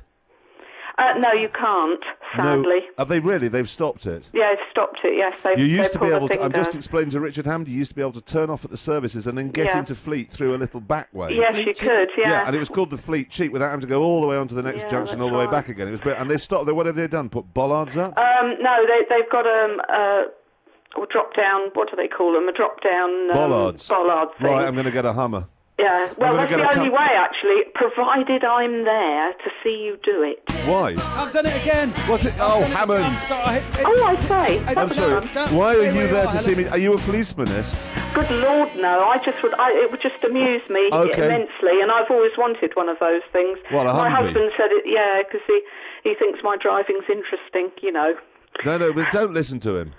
Uh, no, you can't, sadly. No. Have they really? They've stopped it. Yeah, they've stopped it, yes. They've, You used they've to be pulled the able to. thing I'm just down. explaining to Richard Hammond. You used to be able to turn off at the services and then get Yeah. into Fleet through a little back way. Yes, you could, yeah. and it was called the Fleet cheat without having to go all the way onto the next Yeah, junction, that's all the way right. back again. It was, bit- and they've stopped. What have they done? Put bollards up? Um, no, they, they've got um, uh, a drop down, what do they call them? A drop down um, Bollards. bollard thing. Right, I'm going to get a Hummer. Yeah, well, gonna that's get the a only com- way, actually, provided I'm there to see you do it. Why? I've done it again. What's it? Oh, Hammond. I'm sorry. Oh, I say. I'm sorry. Why are you there to see me? Are you a policemanist? Good Lord, no. I just would. I, it would just amuse me Okay. immensely, and I've always wanted one of those things. What, a My Humvee? husband said it. Yeah, because he he thinks my driving's interesting. You know. No, no, but don't listen to him.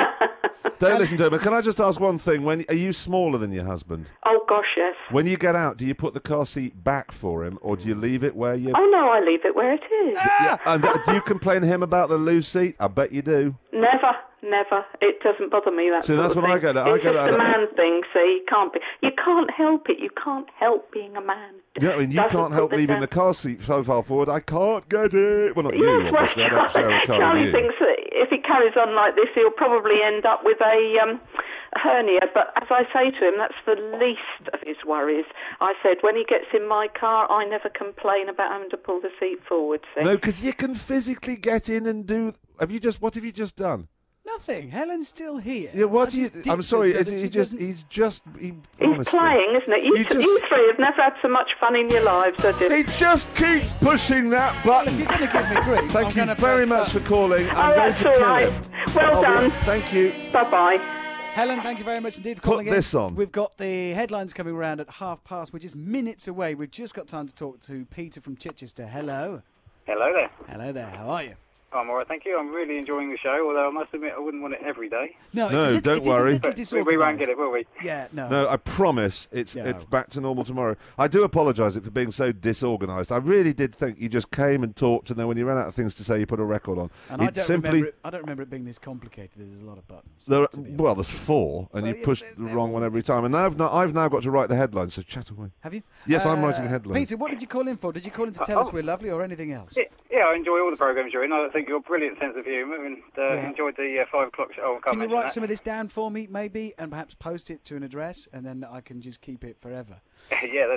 Don't listen to him. Can I just ask one thing? When are you smaller than your husband? Oh gosh, yes. When you get out, do you put the car seat back for him, or do you leave it where you? Oh no, I leave it where it is. Yeah. And uh, do you complain to him about the loose seat? I bet you do. Never, never. It doesn't bother me. That See, sort that's of what I thing. get at. I It's get just at a it. man thing. See, you can't be. You can't help it. You can't help being a man. Yeah, I mean, you Doesn't can't put help the leaving down- the car seat so far forward. I can't get it. Well, not you, Yes, well, obviously. I don't share a car Charlie with you. thinks that if he carries on like this, he'll probably end up with a um, hernia. But as I say to him, that's the least of his worries. I said, when he gets in my car, I never complain about having to pull the seat forward. See? No, because you can physically get in and do. Have you just? What have you just done? Nothing. Helen's still here. Yeah, what I do you? just I'm dipped sorry. her so It's, that he she just. doesn't- He's just. He, He's honestly. playing, isn't it? You, You t- just- you three have never had so much fun in your lives, have you? He just keeps pushing that button. If you're going to give me grief, Thank I'm you gonna very press much for calling. I'm Oh, going that's to all kill right. him. Well I'll be- done. Thank you. Bye-bye. Helen, thank you very much indeed for Put calling in. this on. We've got the headlines coming around at half past. We're just minutes away. We've just got time to talk to Peter from Chichester. Hello. Hello there. Hello there. How are you? I'm all right, thank you. I'm really enjoying the show, although I must admit I wouldn't want it every day. No, it's a No, little- don't it is a worry. little But we, we won't get it, will we? Yeah, no. No, I promise it's it's back to normal tomorrow. I do apologise for being so disorganised. I really did think you just came and talked, and then when you ran out of things to say, you put a record on. And I It don't, simply remember it, I don't remember it being this complicated. There's a lot of buttons. there, well, there's four, and you pushed the wrong one every time. And now I've now, I've now got to write the headlines. So chat away. Have you? Yes, I'm Uh, writing headlines. Peter, what did you call in for? Did you call in to Uh, tell us oh. we're lovely or anything else? Yeah, yeah, I enjoy all the programmes you're in. I think you're a brilliant sense of humour, and uh, Yeah. enjoyed the uh, five o'clock show. Oh, I can't Can you mention write that. some of this down for me, maybe, and perhaps post it to an address, and then I can just keep it forever? Yeah, that's it.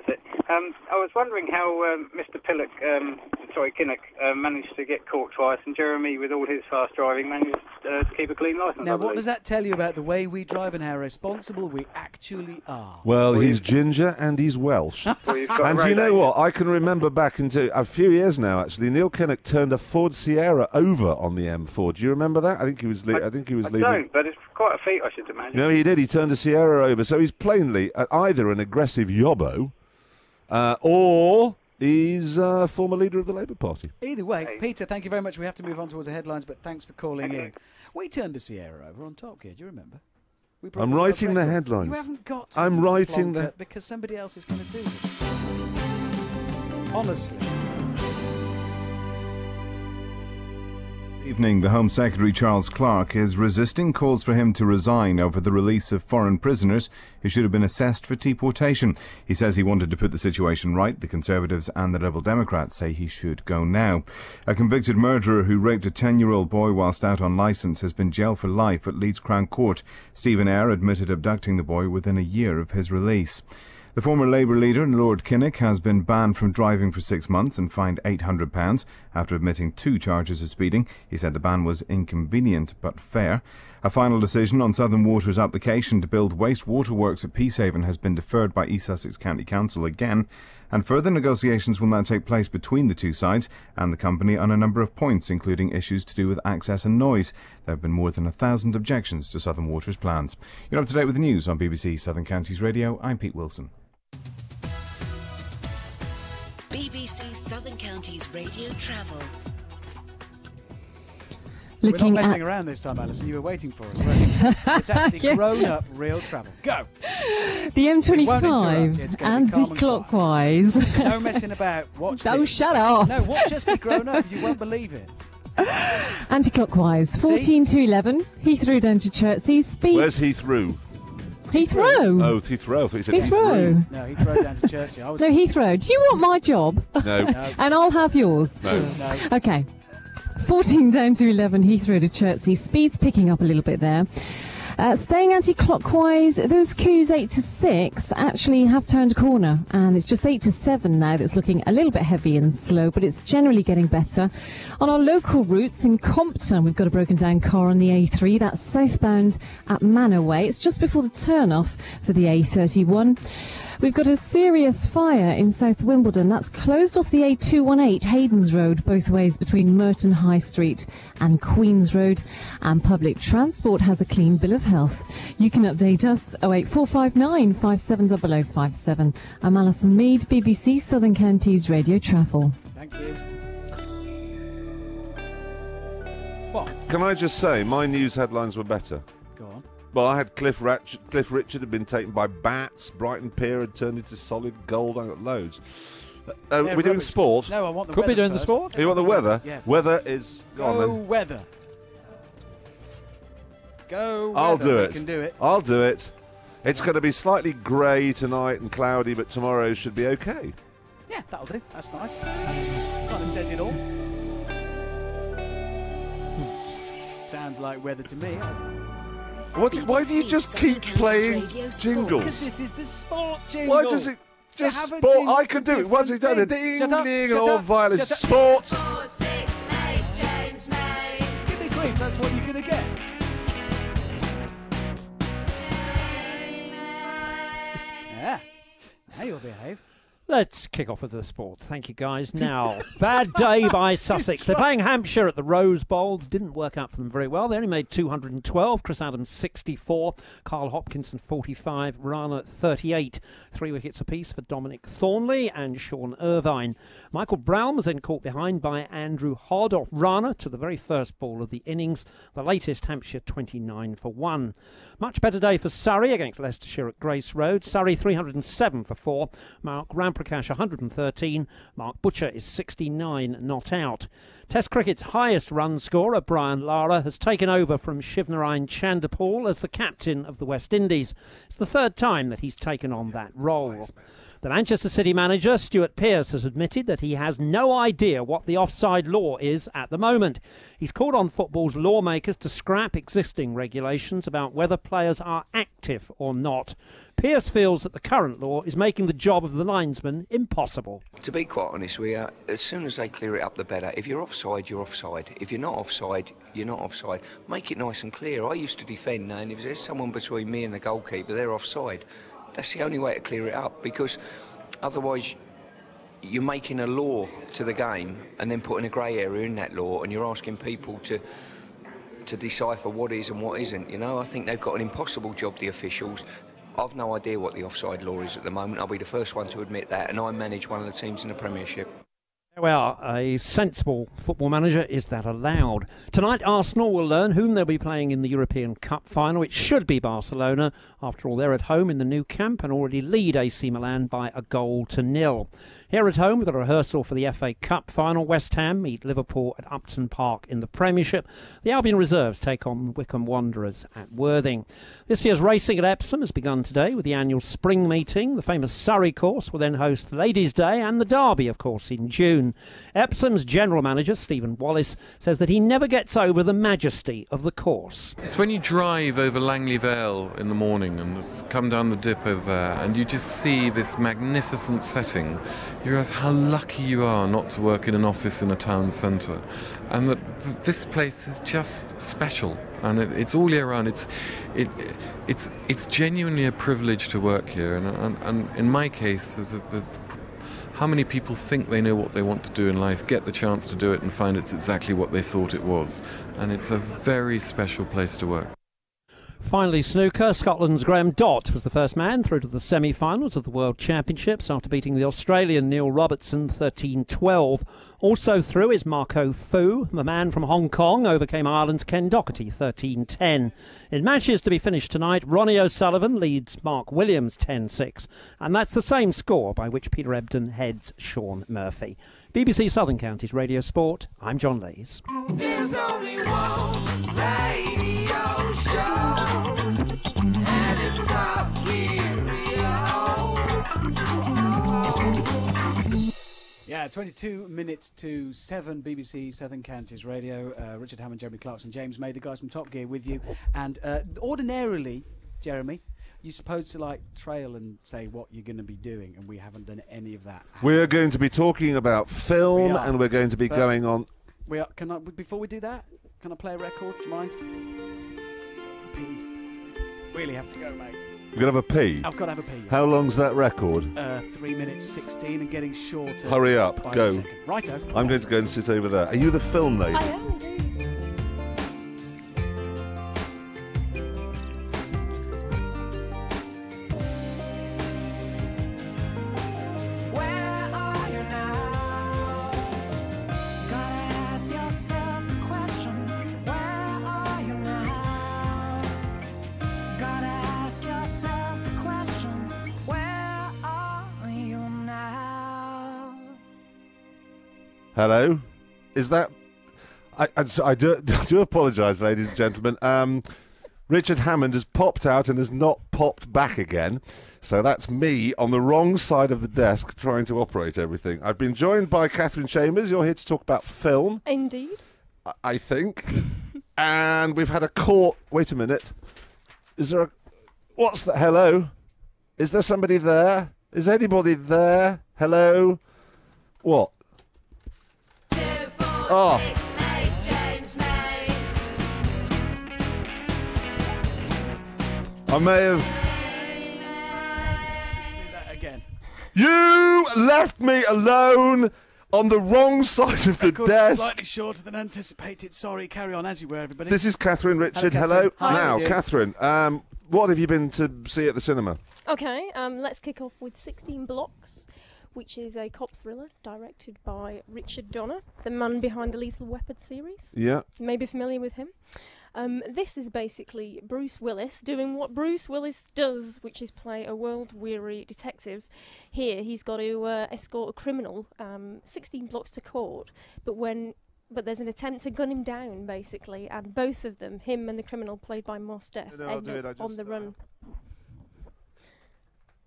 Um, I was wondering how um, Mister Pillock, um, sorry, Kinnock, uh, managed to get caught twice, and Jeremy, with all his fast driving, managed uh, to keep a clean licence. Now, what does that tell you about the way we drive and how responsible we actually are? Well, he's ginger and he's Welsh. Well, you've got And a you know radar. what? I can remember back into a few years now. Actually, Neil Kinnock turned a Ford Sierra over on the M four. Do you remember that? I think he was. Le- I, think he was I leaving. don't, but it's quite a feat, I should imagine. No, he did. He turned a Sierra over. So he's plainly uh, either an aggressive yobbo, uh, or he's uh, former leader of the Labour Party. Either way, Peter, thank you very much. We have to move on towards the headlines, but thanks for calling in. We turned a Sierra over on Top Gear. Do you remember? We I'm broke writing the record. headlines. You haven't got to. I'm you writing the. plonker, because somebody else is going to do it. Honestly. Evening, the Home Secretary Charles Clarke is resisting calls for him to resign over the release of foreign prisoners who should have been assessed for deportation. He says he wanted to put the situation right. The Conservatives and the Liberal Democrats say he should go now. A convicted murderer who raped a ten-year-old boy whilst out on licence has been jailed for life at Leeds Crown Court. Stephen Eyre admitted abducting the boy within a year of his release. The former Labour leader, Lord Kinnock, has been banned from driving for six months and fined eight hundred pounds after admitting two charges of speeding. He said the ban was inconvenient but fair. A final decision on Southern Water's application to build wastewater works at Peacehaven has been deferred by East Sussex County Council again, and further negotiations will now take place between the two sides and the company on a number of points, including issues to do with access and noise. There have been more than a thousand objections to Southern Water's plans. You're up to date with the news on B B C Southern Counties Radio. I'm Pete Wilson. B B C Southern Counties Radio Travel. We're Looking not messing at around this time, Alison. You were waiting for us, weren't you? It's actually Yeah. grown-up real travel. Go! the M We won't interrupt. twenty-five It's gonna be calm and anti-clockwise. No messing about. Watch Oh, this. shut up. No, watch us be grown-up. You won't believe it. Anti-clockwise, fourteen to eleven. Heathrow down to Chertsey. Speed. Where's Heathrow? Heathrow. Oh, Heathrow. I thought you said Heathrow. No, he threw down to Churchill. I was No, Heathrow. Do you want my job? No. No. And I'll have yours. No. No. Okay. fourteen down to eleven, Heathrow to Chertsey. Speed's picking up a little bit there. Uh, staying anti-clockwise, those queues eight to six actually have turned a corner, and it's just eight to seven now that's looking a little bit heavy and slow, but it's generally getting better. On our local routes in Compton, we've got a broken down car on the A three. That's southbound at Manor Way. It's just before the turn-off for the A thirty-one. We've got a serious fire in South Wimbledon. That's closed off the A two eighteen Haydens Road, both ways between Merton High Street and Queens Road. And public transport has a clean bill of health. You can update us oh eight four five nine, five seven zero zero five seven. I'm Alison Mead, B B C Southern Counties Radio Travel. Thank you. What? Can I just say, my news headlines were better. Go on. Well, I had Cliff, Ratch- Cliff Richard had been taken by bats. Brighton Pier had turned into solid gold. I got loads. Uh, Yeah, we're doing rubbish. sport. No, I want the Could be weather doing the first. sport. You want the weather? Yeah. Weather is... Go on, Go then. weather. Go weather. I'll do We it. can do it. I'll do it. It's going to be slightly grey tonight and cloudy, but tomorrow should be okay. Yeah, that'll do. That's nice. That kind of says it all. Hmm. Sounds like weather to me. What, why do you just keep playing Because jingles? this is the sport jingle. Why does it You just have a sport? jingle I can for do it. Once it's done, a different ding, things. Shut up, ding, shut all up, violence. shut up. Sport. Give me grief, that's what you're going to get. Yeah. Now you'll behave. Let's kick off with the sport. Thank you, guys. Now, bad day by Sussex. They're playing Hampshire at the Rose Bowl. Didn't work out for them very well. They only made two hundred twelve. Chris Adams, sixty-four. Carl Hopkinson, forty-five. Rana, thirty-eight. Three wickets apiece for Dominic Thornley and Sean Irvine. Michael Brown was then caught behind by Andrew Hodd off Rana to the very first ball of the innings. The latest Hampshire twenty-nine for one. Much better day for Surrey against Leicestershire at Grace Road. Surrey three hundred seven for four. Mark Ramprakash one hundred thirteen. Mark Butcher is sixty-nine not out. Test cricket's highest run scorer, Brian Lara, has taken over from Shivnarine Chanderpaul as the captain of the West Indies. It's the third time that he's taken on that role. The Manchester City manager, Stuart Pearce, has admitted that he has no idea what the offside law is at the moment. He's called on football's lawmakers to scrap existing regulations about whether players are active or not. Pearce feels that the current law is making the job of the linesman impossible. To be quite honest with you, as soon as they clear it up, the better. If you're offside, you're offside. If you're not offside, you're not offside. Make it nice and clear. I used to defend, and if there's someone between me and the goalkeeper, they're offside. That's the only way to clear it up, because otherwise you're making a law to the game and then putting a grey area in that law, and you're asking people to to decipher what is and what isn't. You know, I think they've got an impossible job, the officials. I've no idea what the offside law is at the moment. I'll be the first one to admit that, and I manage one of the teams in the Premiership. Well, a sensible football manager, is that allowed? Tonight, Arsenal will learn whom they'll be playing in the European Cup final. It should be Barcelona. After all, they're at home in the Nou Camp and already lead A C Milan by a goal to nil. Here at home, we've got a rehearsal for the F A Cup final. West Ham meet Liverpool at Upton Park in the Premiership. The Albion Reserves take on Wycombe Wanderers at Worthing. This year's racing at Epsom has begun today with the annual spring meeting. The famous Surrey course will then host the Ladies' Day and the Derby, of course, in June. Epsom's general manager, Stephen Wallace, says that he never gets over the majesty of the course. It's when you drive over Langley Vale in the morning and come down the dip over there and you just see this magnificent setting. You realise how lucky you are not to work in an office in a town centre, and that th- this place is just special, and it, it's all year round. It's it, it's it's genuinely a privilege to work here, and and, and in my case, there's a, the, how many people think they know what they want to do in life, get the chance to do it, and find it's exactly what they thought it was, and it's a very special place to work. Finally, snooker. Scotland's Graham Dott was the first man through to the semi-finals of the World Championships after beating the Australian Neil Robertson thirteen twelve. Also through is Marco Fu. The man from Hong Kong overcame Ireland's Ken Doherty thirteen ten. In matches to be finished tonight, Ronnie O'Sullivan leads Mark Williams ten six. And that's the same score by which Peter Ebdon heads Sean Murphy. B B C Southern Counties Radio Sport, I'm John Lees. There's only one radio show, and it's Top Yeah, twenty-two minutes to seven, B B C Southern Counties Radio. Uh, Richard Hammond, Jeremy Clarkson, James May, the guys from Top Gear with you. And uh, ordinarily, Jeremy, you're supposed to like trail and say what you're going to be doing, and we haven't done any of that. We're going to be talking about film, We and we're going to be But going on. We are, can I, before we do that, can I play a record? Do you mind? Really have to go, mate. You're going to have a pee? I've got to have a pee. yeah. How long's that record? Uh, three minutes sixteen and getting shorter. Hurry up, by a go. second. Righto. I'm going to go and sit over there. Are you the film lady? I am indeed. Where are you now? Gotta ask yourself the question. Where are you now? Gotta ask yourself the question. Where are you now? Hello? Is that... I, I, I do, do apologise, ladies and gentlemen. Um, Richard Hammond has popped out and has not popped back again. So that's me on the wrong side of the desk trying to operate everything. I've been joined by Catherine Chambers. You're here to talk about film, Indeed. I, I think. And we've had a call... Wait a minute. Is there a... What's that? Hello? Is there somebody there? Is anybody there? Hello? What? Oh. I may have... Again. You left me alone on the wrong side of the Record desk. Slightly shorter than anticipated. Sorry, carry on as you were, everybody. This is Catherine Richard. Hello, Hello. Catherine. Hi. Now, How are you? Catherine, um, what have you been to see at the cinema? Okay, um, let's kick off with sixteen Blocks, which is a cop thriller directed by Richard Donner, the man behind the Lethal Weapon series. Yeah. You may be familiar with him. Um, this is basically Bruce Willis doing what Bruce Willis does, which is play a world-weary detective. Here, he's got to uh, escort a criminal um, sixteen blocks to court, but when but there's an attempt to gun him down, basically, and both of them, him and the criminal played by Mos Def, No, no, I'll end do it, up I on just, the run.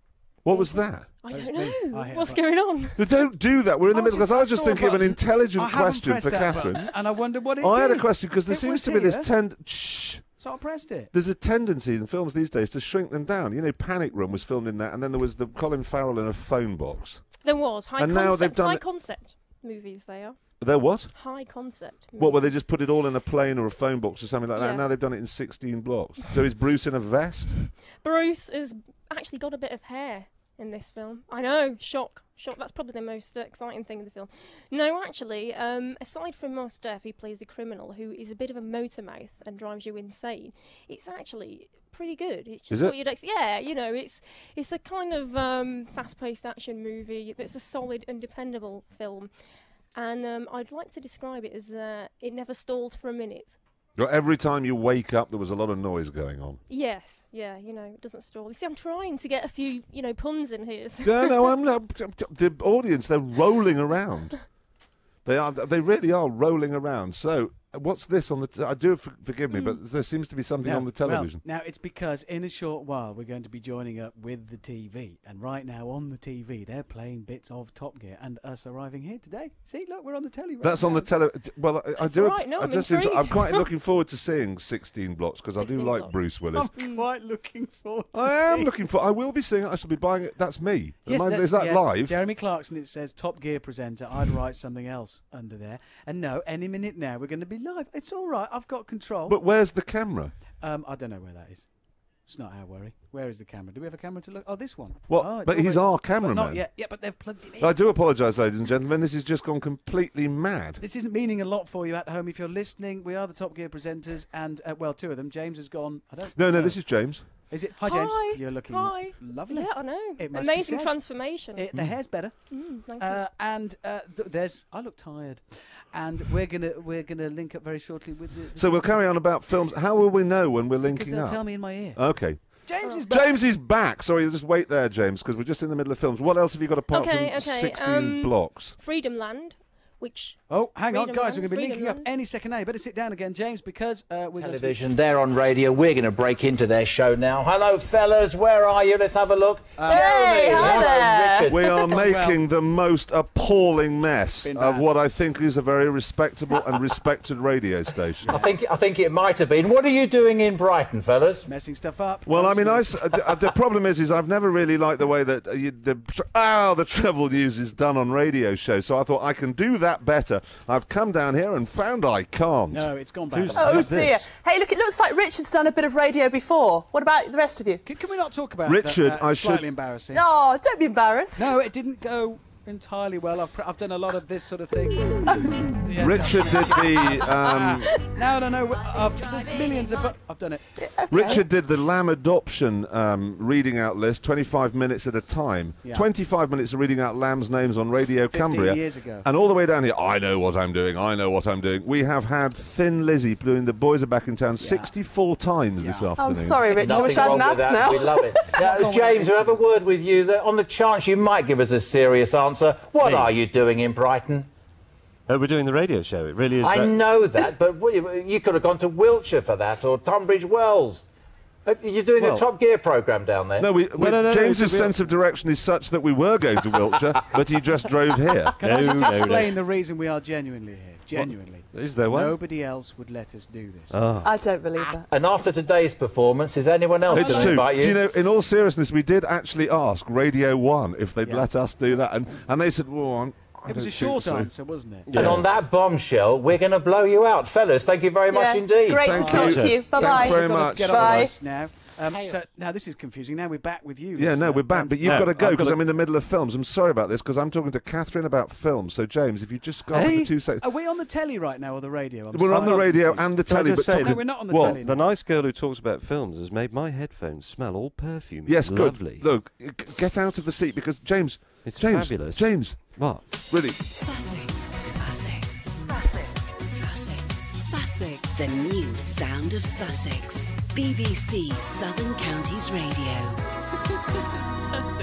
What was that? I That's don't me. know. I hit What's a button. going on? They don't do that. We're in the I middle just- because I was I just saw a thinking of an button. intelligent I haven't question pressed for that Catherine. button, and I wondered what it I had a did. question because there It seems was to be this here. tend. Shh. So I pressed it. There's a tendency in films these days to shrink them down. You know, Panic Room was filmed in that, and then there was the Colin Farrell in a phone box. There was high And concept. now they've done high it- concept movies. They are There what? high concept. What, where they just put it all in a plane or a phone box or something like that, Yeah. and now they've done it in sixteen blocks. So is Bruce in a vest? Bruce has actually got a bit of hair in this film. I know, shock, shock. That's probably the most uh, exciting thing in the film. No, actually, um, aside from Mos Def, who plays the criminal, who is a bit of a motor mouth and drives you insane, it's actually pretty good. It's just Is it? what you'd ex- yeah, you know, it's it's a kind of um, fast-paced action movie. It's a solid and dependable film, and um, I'd like to describe it as uh, it never stalled for a minute. Well, every time you wake up, there was a lot of noise going on. Yes, yeah, you know, it doesn't stall. You see, I'm trying to get a few, you know, puns in here. so- No, no, I'm not. The audience, they're rolling around. They are. They really are rolling around. So, what's this on the? T- I do f- forgive me, but there seems to be something No, on the television. Well, now, it's because in a short while we're going to be joining up with the T V. And right now on the T V, they're playing bits of Top Gear and us arriving here today. See, look, we're on the telly right That's now. on the tele. Well, I, I That's do. all right, no, I I'm just. enjoy- I'm intrigued. quite looking forward to seeing sixteen blocks because I do sixteen like blocks. Bruce Willis. I'm quite looking forward to I am seeing- looking for. I will be seeing it. I shall be buying it. That's me. Yes, Am I- that- is that yes, live? Jeremy Clarkson, it says Top Gear presenter. I'd write something else under there. And no, any minute now we're going to be live. It's all right. I've got control. But where's the camera? Um, I don't know where that is. It's not our worry. Where is the camera? Do we have a camera to look? Oh, this one. What? Oh, it's But he's already- our but cameraman. Not yet. Yeah, but they've plugged it in. I do apologise, ladies and gentlemen. This has just gone completely mad. This isn't meaning a lot for you at home if you're listening. We are the Top Gear presenters, and uh, well, two of them. James has gone. I don't. No, no, know. this is James. Is it? Hi, James. Hi. You're looking Hi. lovely. Yeah, I know. It must be Amazing said. transformation. It, the hair's better. Mm, thank you. Uh, and uh, th- there's. I look tired, and we're gonna we're gonna link up very shortly with the. the So we'll carry on about films. How will we know when we're because linking they'll up? tell me in my ear. Okay. James is back. James is back. Sorry, just wait there, James, because we're just in the middle of films. What else have you got apart Okay, from okay, sixteen um, blocks? Freedom Land, which. Oh, hang on, Freedom guys. Land, We're going to be Freedom linking up Land. any second now. You better sit down again, James, because uh, we're Television, they're on radio. We're going to break into their show now. Hello, fellas. Where are you? Let's have a look. Uh, Jeremy. hi Hello, there. Richard. We are Well- making the most appalling mess Been of bad. what I think is a very respectable and respected radio station. I think I think it might have been. What are you doing in Brighton, fellas? messing stuff up. Well, I mean, I Honestly. s- uh, the problem is, is I've never really liked the way that uh, you, the tr- oh, the treble news is done on radio shows. So I thought I can do that better. I've come down here and found I can't. No, it's gone bad. Who's- Oh who's dear. this? Hey, look, it looks like Richard's done a bit of radio before. What about the rest of you? Can, can we not talk about Richard, that? I That's slightly should- embarrassing. Oh, don't be embarrassed. No, it didn't go entirely well. I've, pr- I've done a lot of this sort of thing. Yes, Richard did the um, No, no, no. I've, there's millions of. But I've done it. Richard did the lamb adoption um, reading out list, twenty-five minutes at a time. Yeah. twenty-five minutes of reading out lambs' names on Radio fifteen Cumbria. years ago. And all the way down here, I know what I'm doing, I know what I'm doing. We have had Thin Lizzy doing The Boys Are Back in Town sixty-four times this Oh, afternoon. I'm sorry, Richard. I wish Nothing I'd wrong an with asked that. now. We love it. Now, James, we'll have a word with you. That on the chance you might give us a serious answer. What Me? are you doing in Brighton? Uh, we're doing the radio show. It really is. I that- know that, but what- you could have gone to Wiltshire for that, or Tunbridge Wells. You're doing Well- a Top Gear programme down there. No, we, we, no, no, no, James's it's a real- sense of direction is such that we were going to Wiltshire, but he just drove here. Can I No, just no, explain no. the reason we are genuinely here? Genuinely. Is there one? Nobody else would let us do this. Oh. I don't believe that. And after today's performance, is anyone else It's going to true. invite you? Do you know, in all seriousness, we did actually ask Radio one if they'd Yeah. let us do that, and, and they said, well, I'm, I It was don't a short think so. answer, wasn't it? And Yes. on that bombshell, we're going to blow you out. Fellas, thank you very much Yeah, indeed. Great Thank to talk you. to you. Bye Thanks bye. very We've got to much. get on Bye. with this now. Um, so now this is confusing. Now we're back with you. Yeah, This, no, uh, we're back, band- but you've No, got to go I've because gotta- I'm in the middle of films. I'm sorry about this because I'm talking to Catherine about films. So, James, if you just go Hey, for two seconds. are we on the telly right now or the radio? I'm We're on so the radio confused. and the Can I telly, just but say talking- No, we're not on the What? telly. The now. nice girl who talks about films has made my headphones smell all perfume. Yes, good. Lovely. Look, g- get out of the seat because James, It's James, fabulous. James, What? really. Sussex. Sussex. Sussex. Sussex. Sussex. The new sound of Sussex. B B C Southern Counties Radio. Sussex.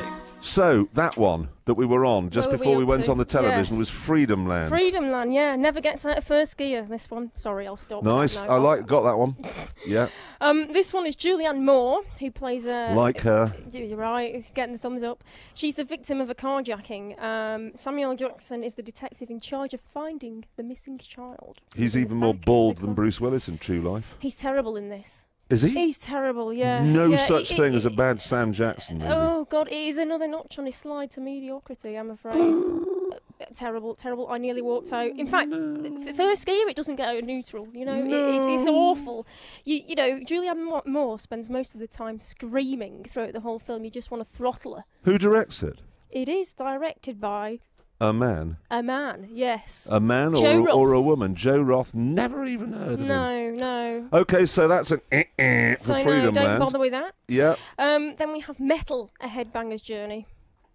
So, that one that we were on just Where were before we we up went to? on the television Yes. was Freedom Land. Freedom Land, yeah, never gets out of first gear. This one, sorry, I'll stop. Nice. No, I like got that one. Yeah. Um, this one is Julianne Moore, who plays a. Like her. You're right, he's getting the thumbs up. She's the victim of a carjacking. Um, Samuel L. Jackson is the detective in charge of finding the missing child. He's even more bald than Bruce Willis in True Life. He's terrible in this. Is he? He's terrible, yeah. No Yeah, such it- thing it- as a bad Sam Jackson movie. Oh God, it is another notch on his slide to mediocrity. I'm afraid. Uh, terrible, terrible. I nearly walked out. In fact, th- first gear it doesn't get out of neutral. You know, it, it's, it's awful. You, you know, Julianne Mo- Moore spends most of the time screaming throughout the whole film. You just want to throttle her. Who directs it? It is directed by A man. a man. Yes. A man Joe or, Roth. or a woman? Joe Roth. Never even heard of him. No, no. Okay, so that's an eh, eh for So no, Freedom don't Land. bother with that. Yeah. Um, then we have Metal, A Headbanger's Journey.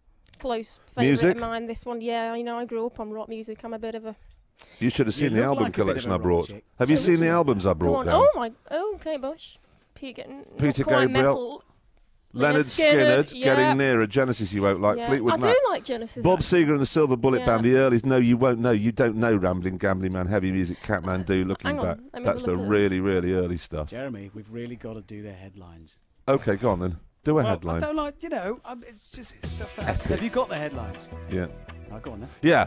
Close favourite Music? of mine. This one, yeah. You know, I grew up on rock music. I'm a bit of a. You should have seen You the look album like a bit of collection a I rock brought. chick. Have you So seen what's the that? albums I Go brought on. down? Oh my. Oh, okay, Bush. Peter, not Peter quite Gabriel, Metal. Leonard Skinner, Skinner, yeah. Getting Nearer, Genesis you won't like, Yeah. Fleetwood I Mac. do like Genesis. Bob actually. Seger and the Silver Bullet Yeah. Band, the earlies. No, you won't know. You don't know Rambling Gambling Man, Heavy Music, Catmandu, Looking Hang on, Back. let me That's have a the look at really, really early stuff. Jeremy, we've really got to do their headlines. Okay, go on then. Do a Well, headline. I don't like, you know, um, it's just it's stuff that has to. Have you got the headlines? Yeah. Oh, go on then. Yeah.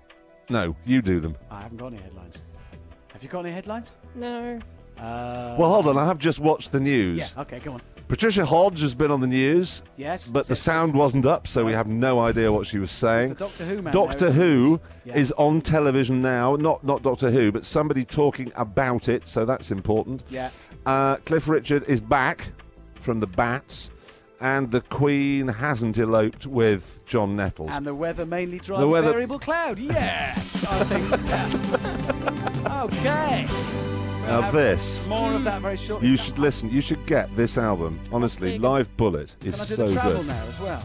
No, you do them. I haven't got any headlines. Have you got any headlines? No. Uh, Well, hold on. I have just watched the news. Yeah, okay, go on. Patricia Hodge has been on the news. Yes. But the sound wasn't up, so we have no idea what she was saying. the Doctor Who man Doctor there, Who Yeah. is on television now. Not not Doctor Who, but somebody talking about it, so that's important. Yeah. Uh, Cliff Richard is back from the Bats, and the Queen hasn't eloped with John Nettles. And the weather mainly dry The with weather- variable cloud. Yes, I think yes. Okay. We'll Now have this, More of that very shortly. you should listen. You should get this album. Honestly, Sick. Live Bullet is Can I do so the travel good. now as well?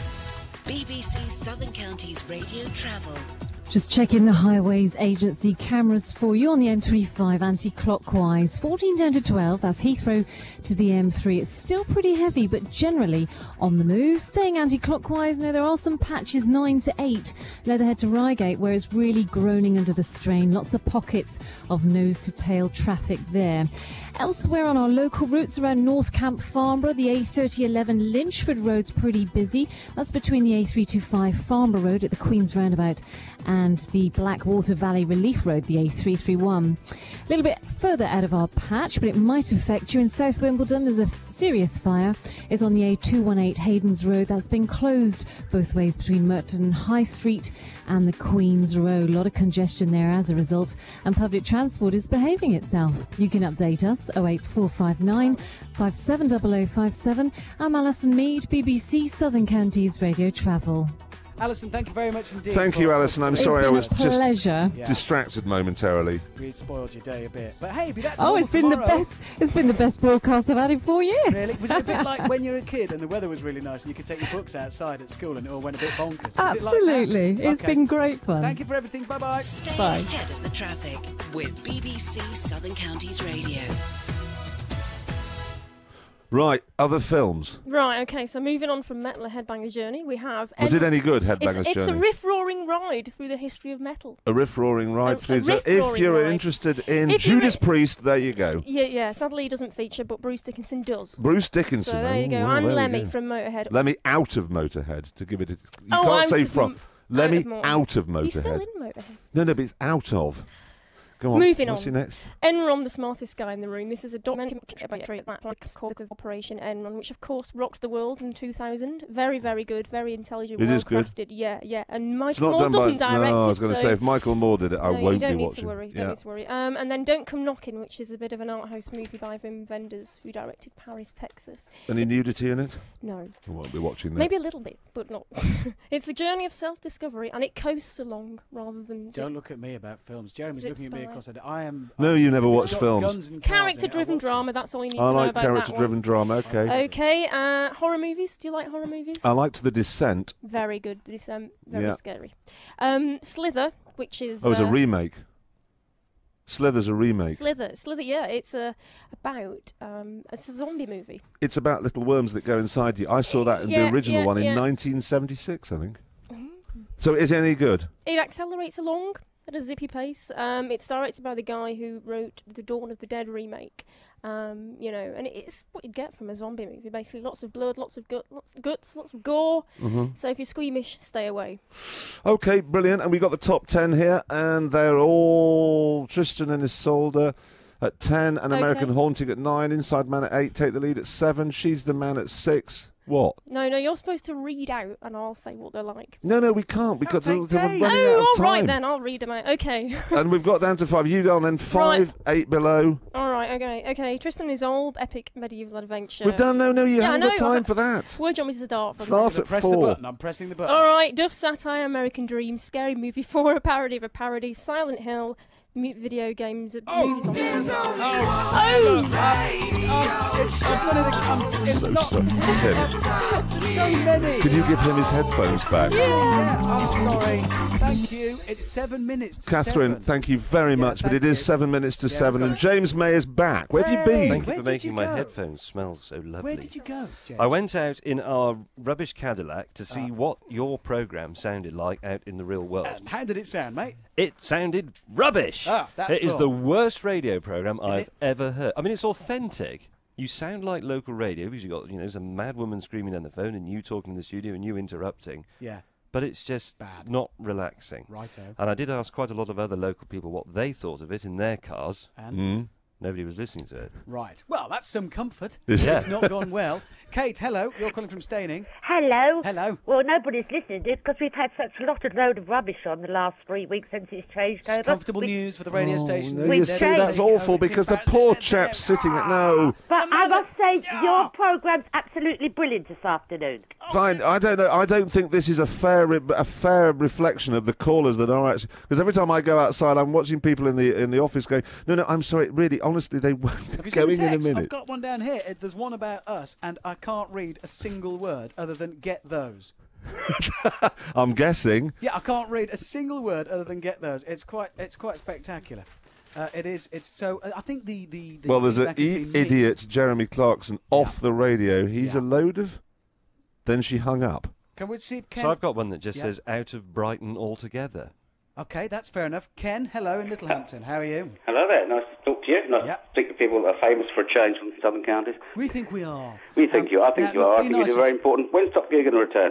B B C Southern Counties Radio Travel. Just checking the Highways Agency cameras for you on the M twenty-five anti-clockwise. fourteen down to twelve, that's Heathrow to the M three. It's still pretty heavy, but generally on the move. Staying anti-clockwise, now there are some patches nine to eight. Leatherhead to Reigate, where it's really groaning under the strain. Lots of pockets of nose-to-tail traffic there. Elsewhere on our local routes around North Camp Farnborough, the A thirty eleven Lynchford Road's pretty busy. That's between the A three twenty-five Farnborough Road at the Queen's Roundabout and the Blackwater Valley Relief Road, the A three thirty-one. A little bit further out of our patch, but it might affect you. In South Wimbledon, there's a f- serious fire. It's on the A two eighteen Haydens Road. That's been closed both ways between Merton High Street and the Queen's Road. A lot of congestion there as a result, and public transport is behaving itself. You can update us, oh eight four five nine, five seven zero zero five seven. I'm Alison Mead, B B C Southern Counties Radio Travel. Alison, thank you very much indeed. Thank for- you, Alison. I'm It's sorry I been a was just pleasure. Yeah. distracted momentarily. We spoiled your day a bit, but hey, be that Oh, it's been the tomorrow. best. It's been the best broadcast I've had in four years. Really? Was it a bit like when you were a kid and the weather was really nice and you could take your books outside at school and it all went a bit bonkers? Was it like that? Absolutely. It's Okay. been great fun. Thank you for everything. Bye-bye. Stay Bye. ahead of the traffic with B B C Southern Counties Radio. Right, other films. Right, okay, so moving on from Metal, A Headbanger's Journey, we have... Was it any good, It's, Headbanger's it's a Journey? riff-roaring ride through the history of metal. A riff-roaring ride A- through. a So if riff-roaring you're ride. interested in If you're Judas i- Priest, there you go. Yeah, yeah, sadly he doesn't feature, but Bruce Dickinson does. Bruce Dickinson. So there you Oh, go, well, and there we Lemmy go. from Motorhead. Lemmy out of Motorhead, to give it a... You Oh, can't out say of from. Mo- Lemmy out of Motorhead. out of Motorhead. He's still in Motorhead. No, no, but it's out of. Go on. Moving What's on. your next? Enron, the smartest guy in the room. This is a documentary about called Operation Enron, which of course rocked the world in two thousand. Very, very good, very intelligent, It well is good. crafted. Yeah, yeah. And It's Michael not Moore done doesn't by. direct No, I was it. going to so say if Michael Moore did it, I no, won't you don't be need watching. to worry. Yeah. Don't need to worry. Um, and then Don't Come Knocking, which is a bit of an art house movie by Wim Wenders, who directed Paris, Texas. Any nudity in it? No. I won't be watching that. Maybe a little bit, but not. It's a journey of self-discovery, and it coasts along rather than. Don't look at me about films. Jeremy's Zips looking at me by. across the... I am... No, you never if watch it's got films. guns and cars in it, I'll Character-driven watch it. drama. That's all you need I to know like about that one. character-driven drama. Okay. Okay, uh, horror movies. Do you like horror movies? I liked The Descent. Very good. This um very Yeah. scary. Um, Slither, which is Oh, it was a uh, remake. Slither's a remake. Slither, Slither, yeah, it's uh, about um, it's a zombie movie. It's about little worms that go inside you. I saw that in Yeah, the original yeah, one in yeah. nineteen seventy-six, I think. So is it any good? It accelerates along at a zippy pace. Um, it's directed by the guy who wrote the Dawn of the Dead remake. Um, you know, and it's what you'd get from a zombie movie. Basically, lots of blood, lots of gut, lots of guts, lots of gore. Mhm. So if you're squeamish, stay away. Okay, brilliant. And we got the top ten here, and they're all Tristan and Isolde at ten, An American Okay. Haunting at nine, Inside Man at eight, Take the Lead at seven, She's the Man at six. What? No, no, you're supposed to read out, and I'll say what they're like. No, no, we can't because we're Okay. running out Oh, of all right time. then, I'll read them out. Okay. And we've got down to five. You done then five, eight below. All right, okay, okay. Tristan is old, epic medieval adventure. We've done no, no. You Yeah, haven't I got know. time for that. Where do you want me to start from? Start at Press four. the button. I'm pressing the button. All right, Duff Satire, American Dream, Scary Movie four, a parody of a parody, Silent Hill, mu- video games, oh, movies on films. Oh! I've done it again. I'm, s- it's So not. sorry. Tim, There's so many. Could you give him his headphones back? Yeah, I'm sorry. Thank you. It's seven minutes to Catherine, seven. thank you very much. But thank it is you. seven minutes to Yeah, seven, we've and got James May is back. Where have you been? Thank you Where for did making you my go? headphones smell so lovely. Where did you go, James? I went out in our rubbish Cadillac to see what your programme sounded like out in the real world. And how did it sound, mate? It sounded rubbish. Ah, that's It is cool. the worst radio programme Is I've it? ever heard. I mean, it's authentic. You sound like local radio because you got, you know, some mad woman screaming on the phone and you talking in the studio and you interrupting. Yeah. But it's just Bad. not relaxing. Righto. And I did ask quite a lot of other local people what they thought of it in their cars. And? Mm. Nobody was listening to it. Right. Well, that's some comfort. Yeah. It's not gone well. Kate, hello. You're calling from Staining. Hello. Hello. Well, nobody's listening to it because we've had such a lot of load of rubbish on the last three weeks since it's changed over. Comfortable We- news for the radio station. Oh, No, We you see, changed. that's awful because the poor chap's sitting at no. But I must say, your programme's absolutely brilliant this afternoon. Fine, I don't know. I don't think this is a fair, re- a fair reflection of the callers that are actually. Because every time I go outside, I'm watching people in the in the office going, "No, no, I'm sorry, really, honestly, they won't." Have you seen the Going in a text? I've minute. got one down here. It- There's one about us, and I can't read a single word other than "get those." I'm guessing. Yeah, I can't read a single word other than "get those." It's quite, it's quite spectacular. Uh, it is. It's so. uh, I think the the. the Well, there's an feedback has e- been mixed. idiot, Jeremy Clarkson, off the radio. He's a load of. Then she hung up. Can we see if Ken? So I've got one that just Yeah. says out of Brighton altogether. Okay, that's fair enough. Ken, hello in Littlehampton. How are you? Hello there, nice to talk to you. Nice to speak to people that are famous for a change from southern counties. We think we are. We think you are. I think now, you look, are. I be think you nice do very and- important. When's Top Gear going to return?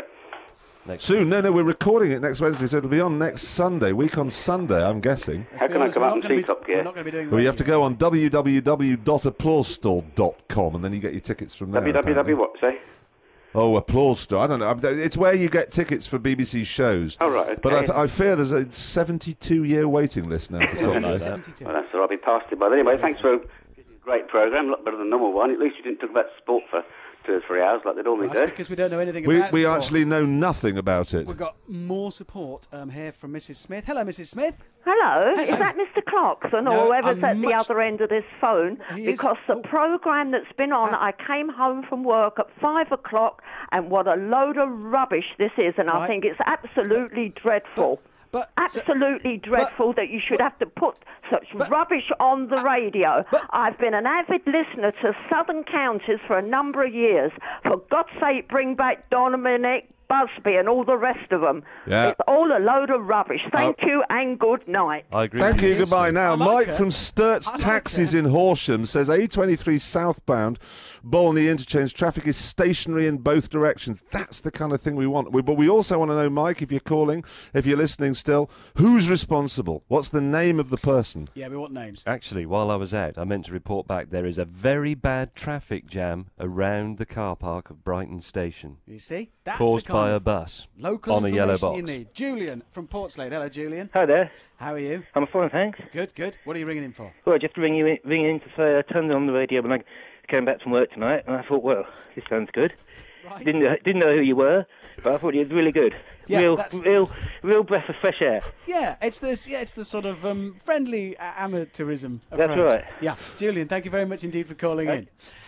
Soon. No, no, we're recording it next Wednesday, so it'll be on next Sunday. Week on Sunday, I'm guessing. How can I come up and see Top Gear? We're not going to be doing. Well, you have to go on w w w dot applause store dot com and then you get your tickets from there. www apparently. what, say? Oh, Applause Store. I don't know. It's where you get tickets for B B C shows. Oh, right, But I, okay. th- I fear there's a seventy-two year waiting list now for Top Gear. Well, that's all right. I'll be past it by then. Anyway, thanks for a great programme. A lot better than the normal one. At least you didn't talk about sport for two or three hours like they normally That's do. because we don't know anything We, about we sport. actually know nothing about it. We've got more support um, here from Missus Smith. Hello, Missus Smith. Hello, Hello. is that Mister Clarkson No, or whoever's I'm at the much- other end of this phone? He is- Because the programme that's been on, I came home from work at five o'clock, and what a load of rubbish this is, and I Right. think it's absolutely dreadful. But, absolutely dreadful that you should have to put such rubbish on the radio. I've been an avid listener to Southern Counties for a number of years. For God's sake, bring back Dominic Busby and all the rest of them. Yeah. It's all a load of rubbish. Thank you and good night. I agree. Thank with you. you. Goodbye. Now, Mike her. from Sturt's Taxis in Horsham says A twenty-three southbound, Bolney interchange traffic is stationary in both directions. That's the kind of thing we want. We, but we also want to know, Mike, if you're calling, if you're listening still, who's responsible? What's the name of the person? Yeah, we want names. Actually, while I was out, I meant to report back there is a very bad traffic jam around the car park of Brighton Station. You see? That's caused the kind by a of bus Local on a yellow information box. you need. Julian from Portslade. Hello, Julian. Hi there. How are you? I'm fine, thanks. Good, good. What are you ringing in for? Well, just ringing in, ringing in to say I turned on the radio when I came back from work tonight, and I thought, well, this sounds good. Right. Didn't know, didn't know who you were, but I thought you was really good. Yeah, real, that's- real, real breath of fresh air. Yeah, it's this. Yeah, it's the sort of um, friendly uh, amateurism. That's approach. right. Yeah, Julian, thank you very much indeed for calling in.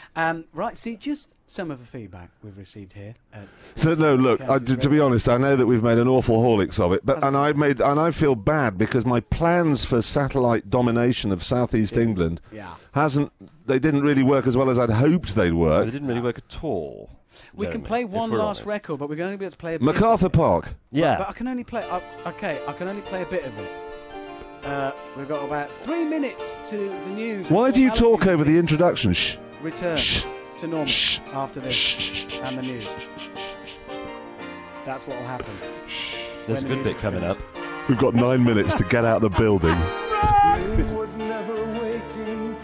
Um, right, see, just some of the feedback we've received here. At So no, look. I, to, to be honest, I know that we've made an awful holics of it, but and I made and I feel bad because my plans for satellite domination of southeast England Yeah. hasn't. They didn't really work as well as I'd hoped they'd work. They didn't really work at all. We can Jeremy, play if one we're last honest. record, but we're going to be able to play a bit. MacArthur Park. Yeah. But I can only play. Uh, okay, I can only play a bit of it. Uh, we've got about three minutes to the news. Why do you Formality talk over the introduction? Shh. Return Shh. to normal after this and the news. That's what will happen. There's a when the good bit music's coming up. finished. We've got nine minutes to get out of the building. Would never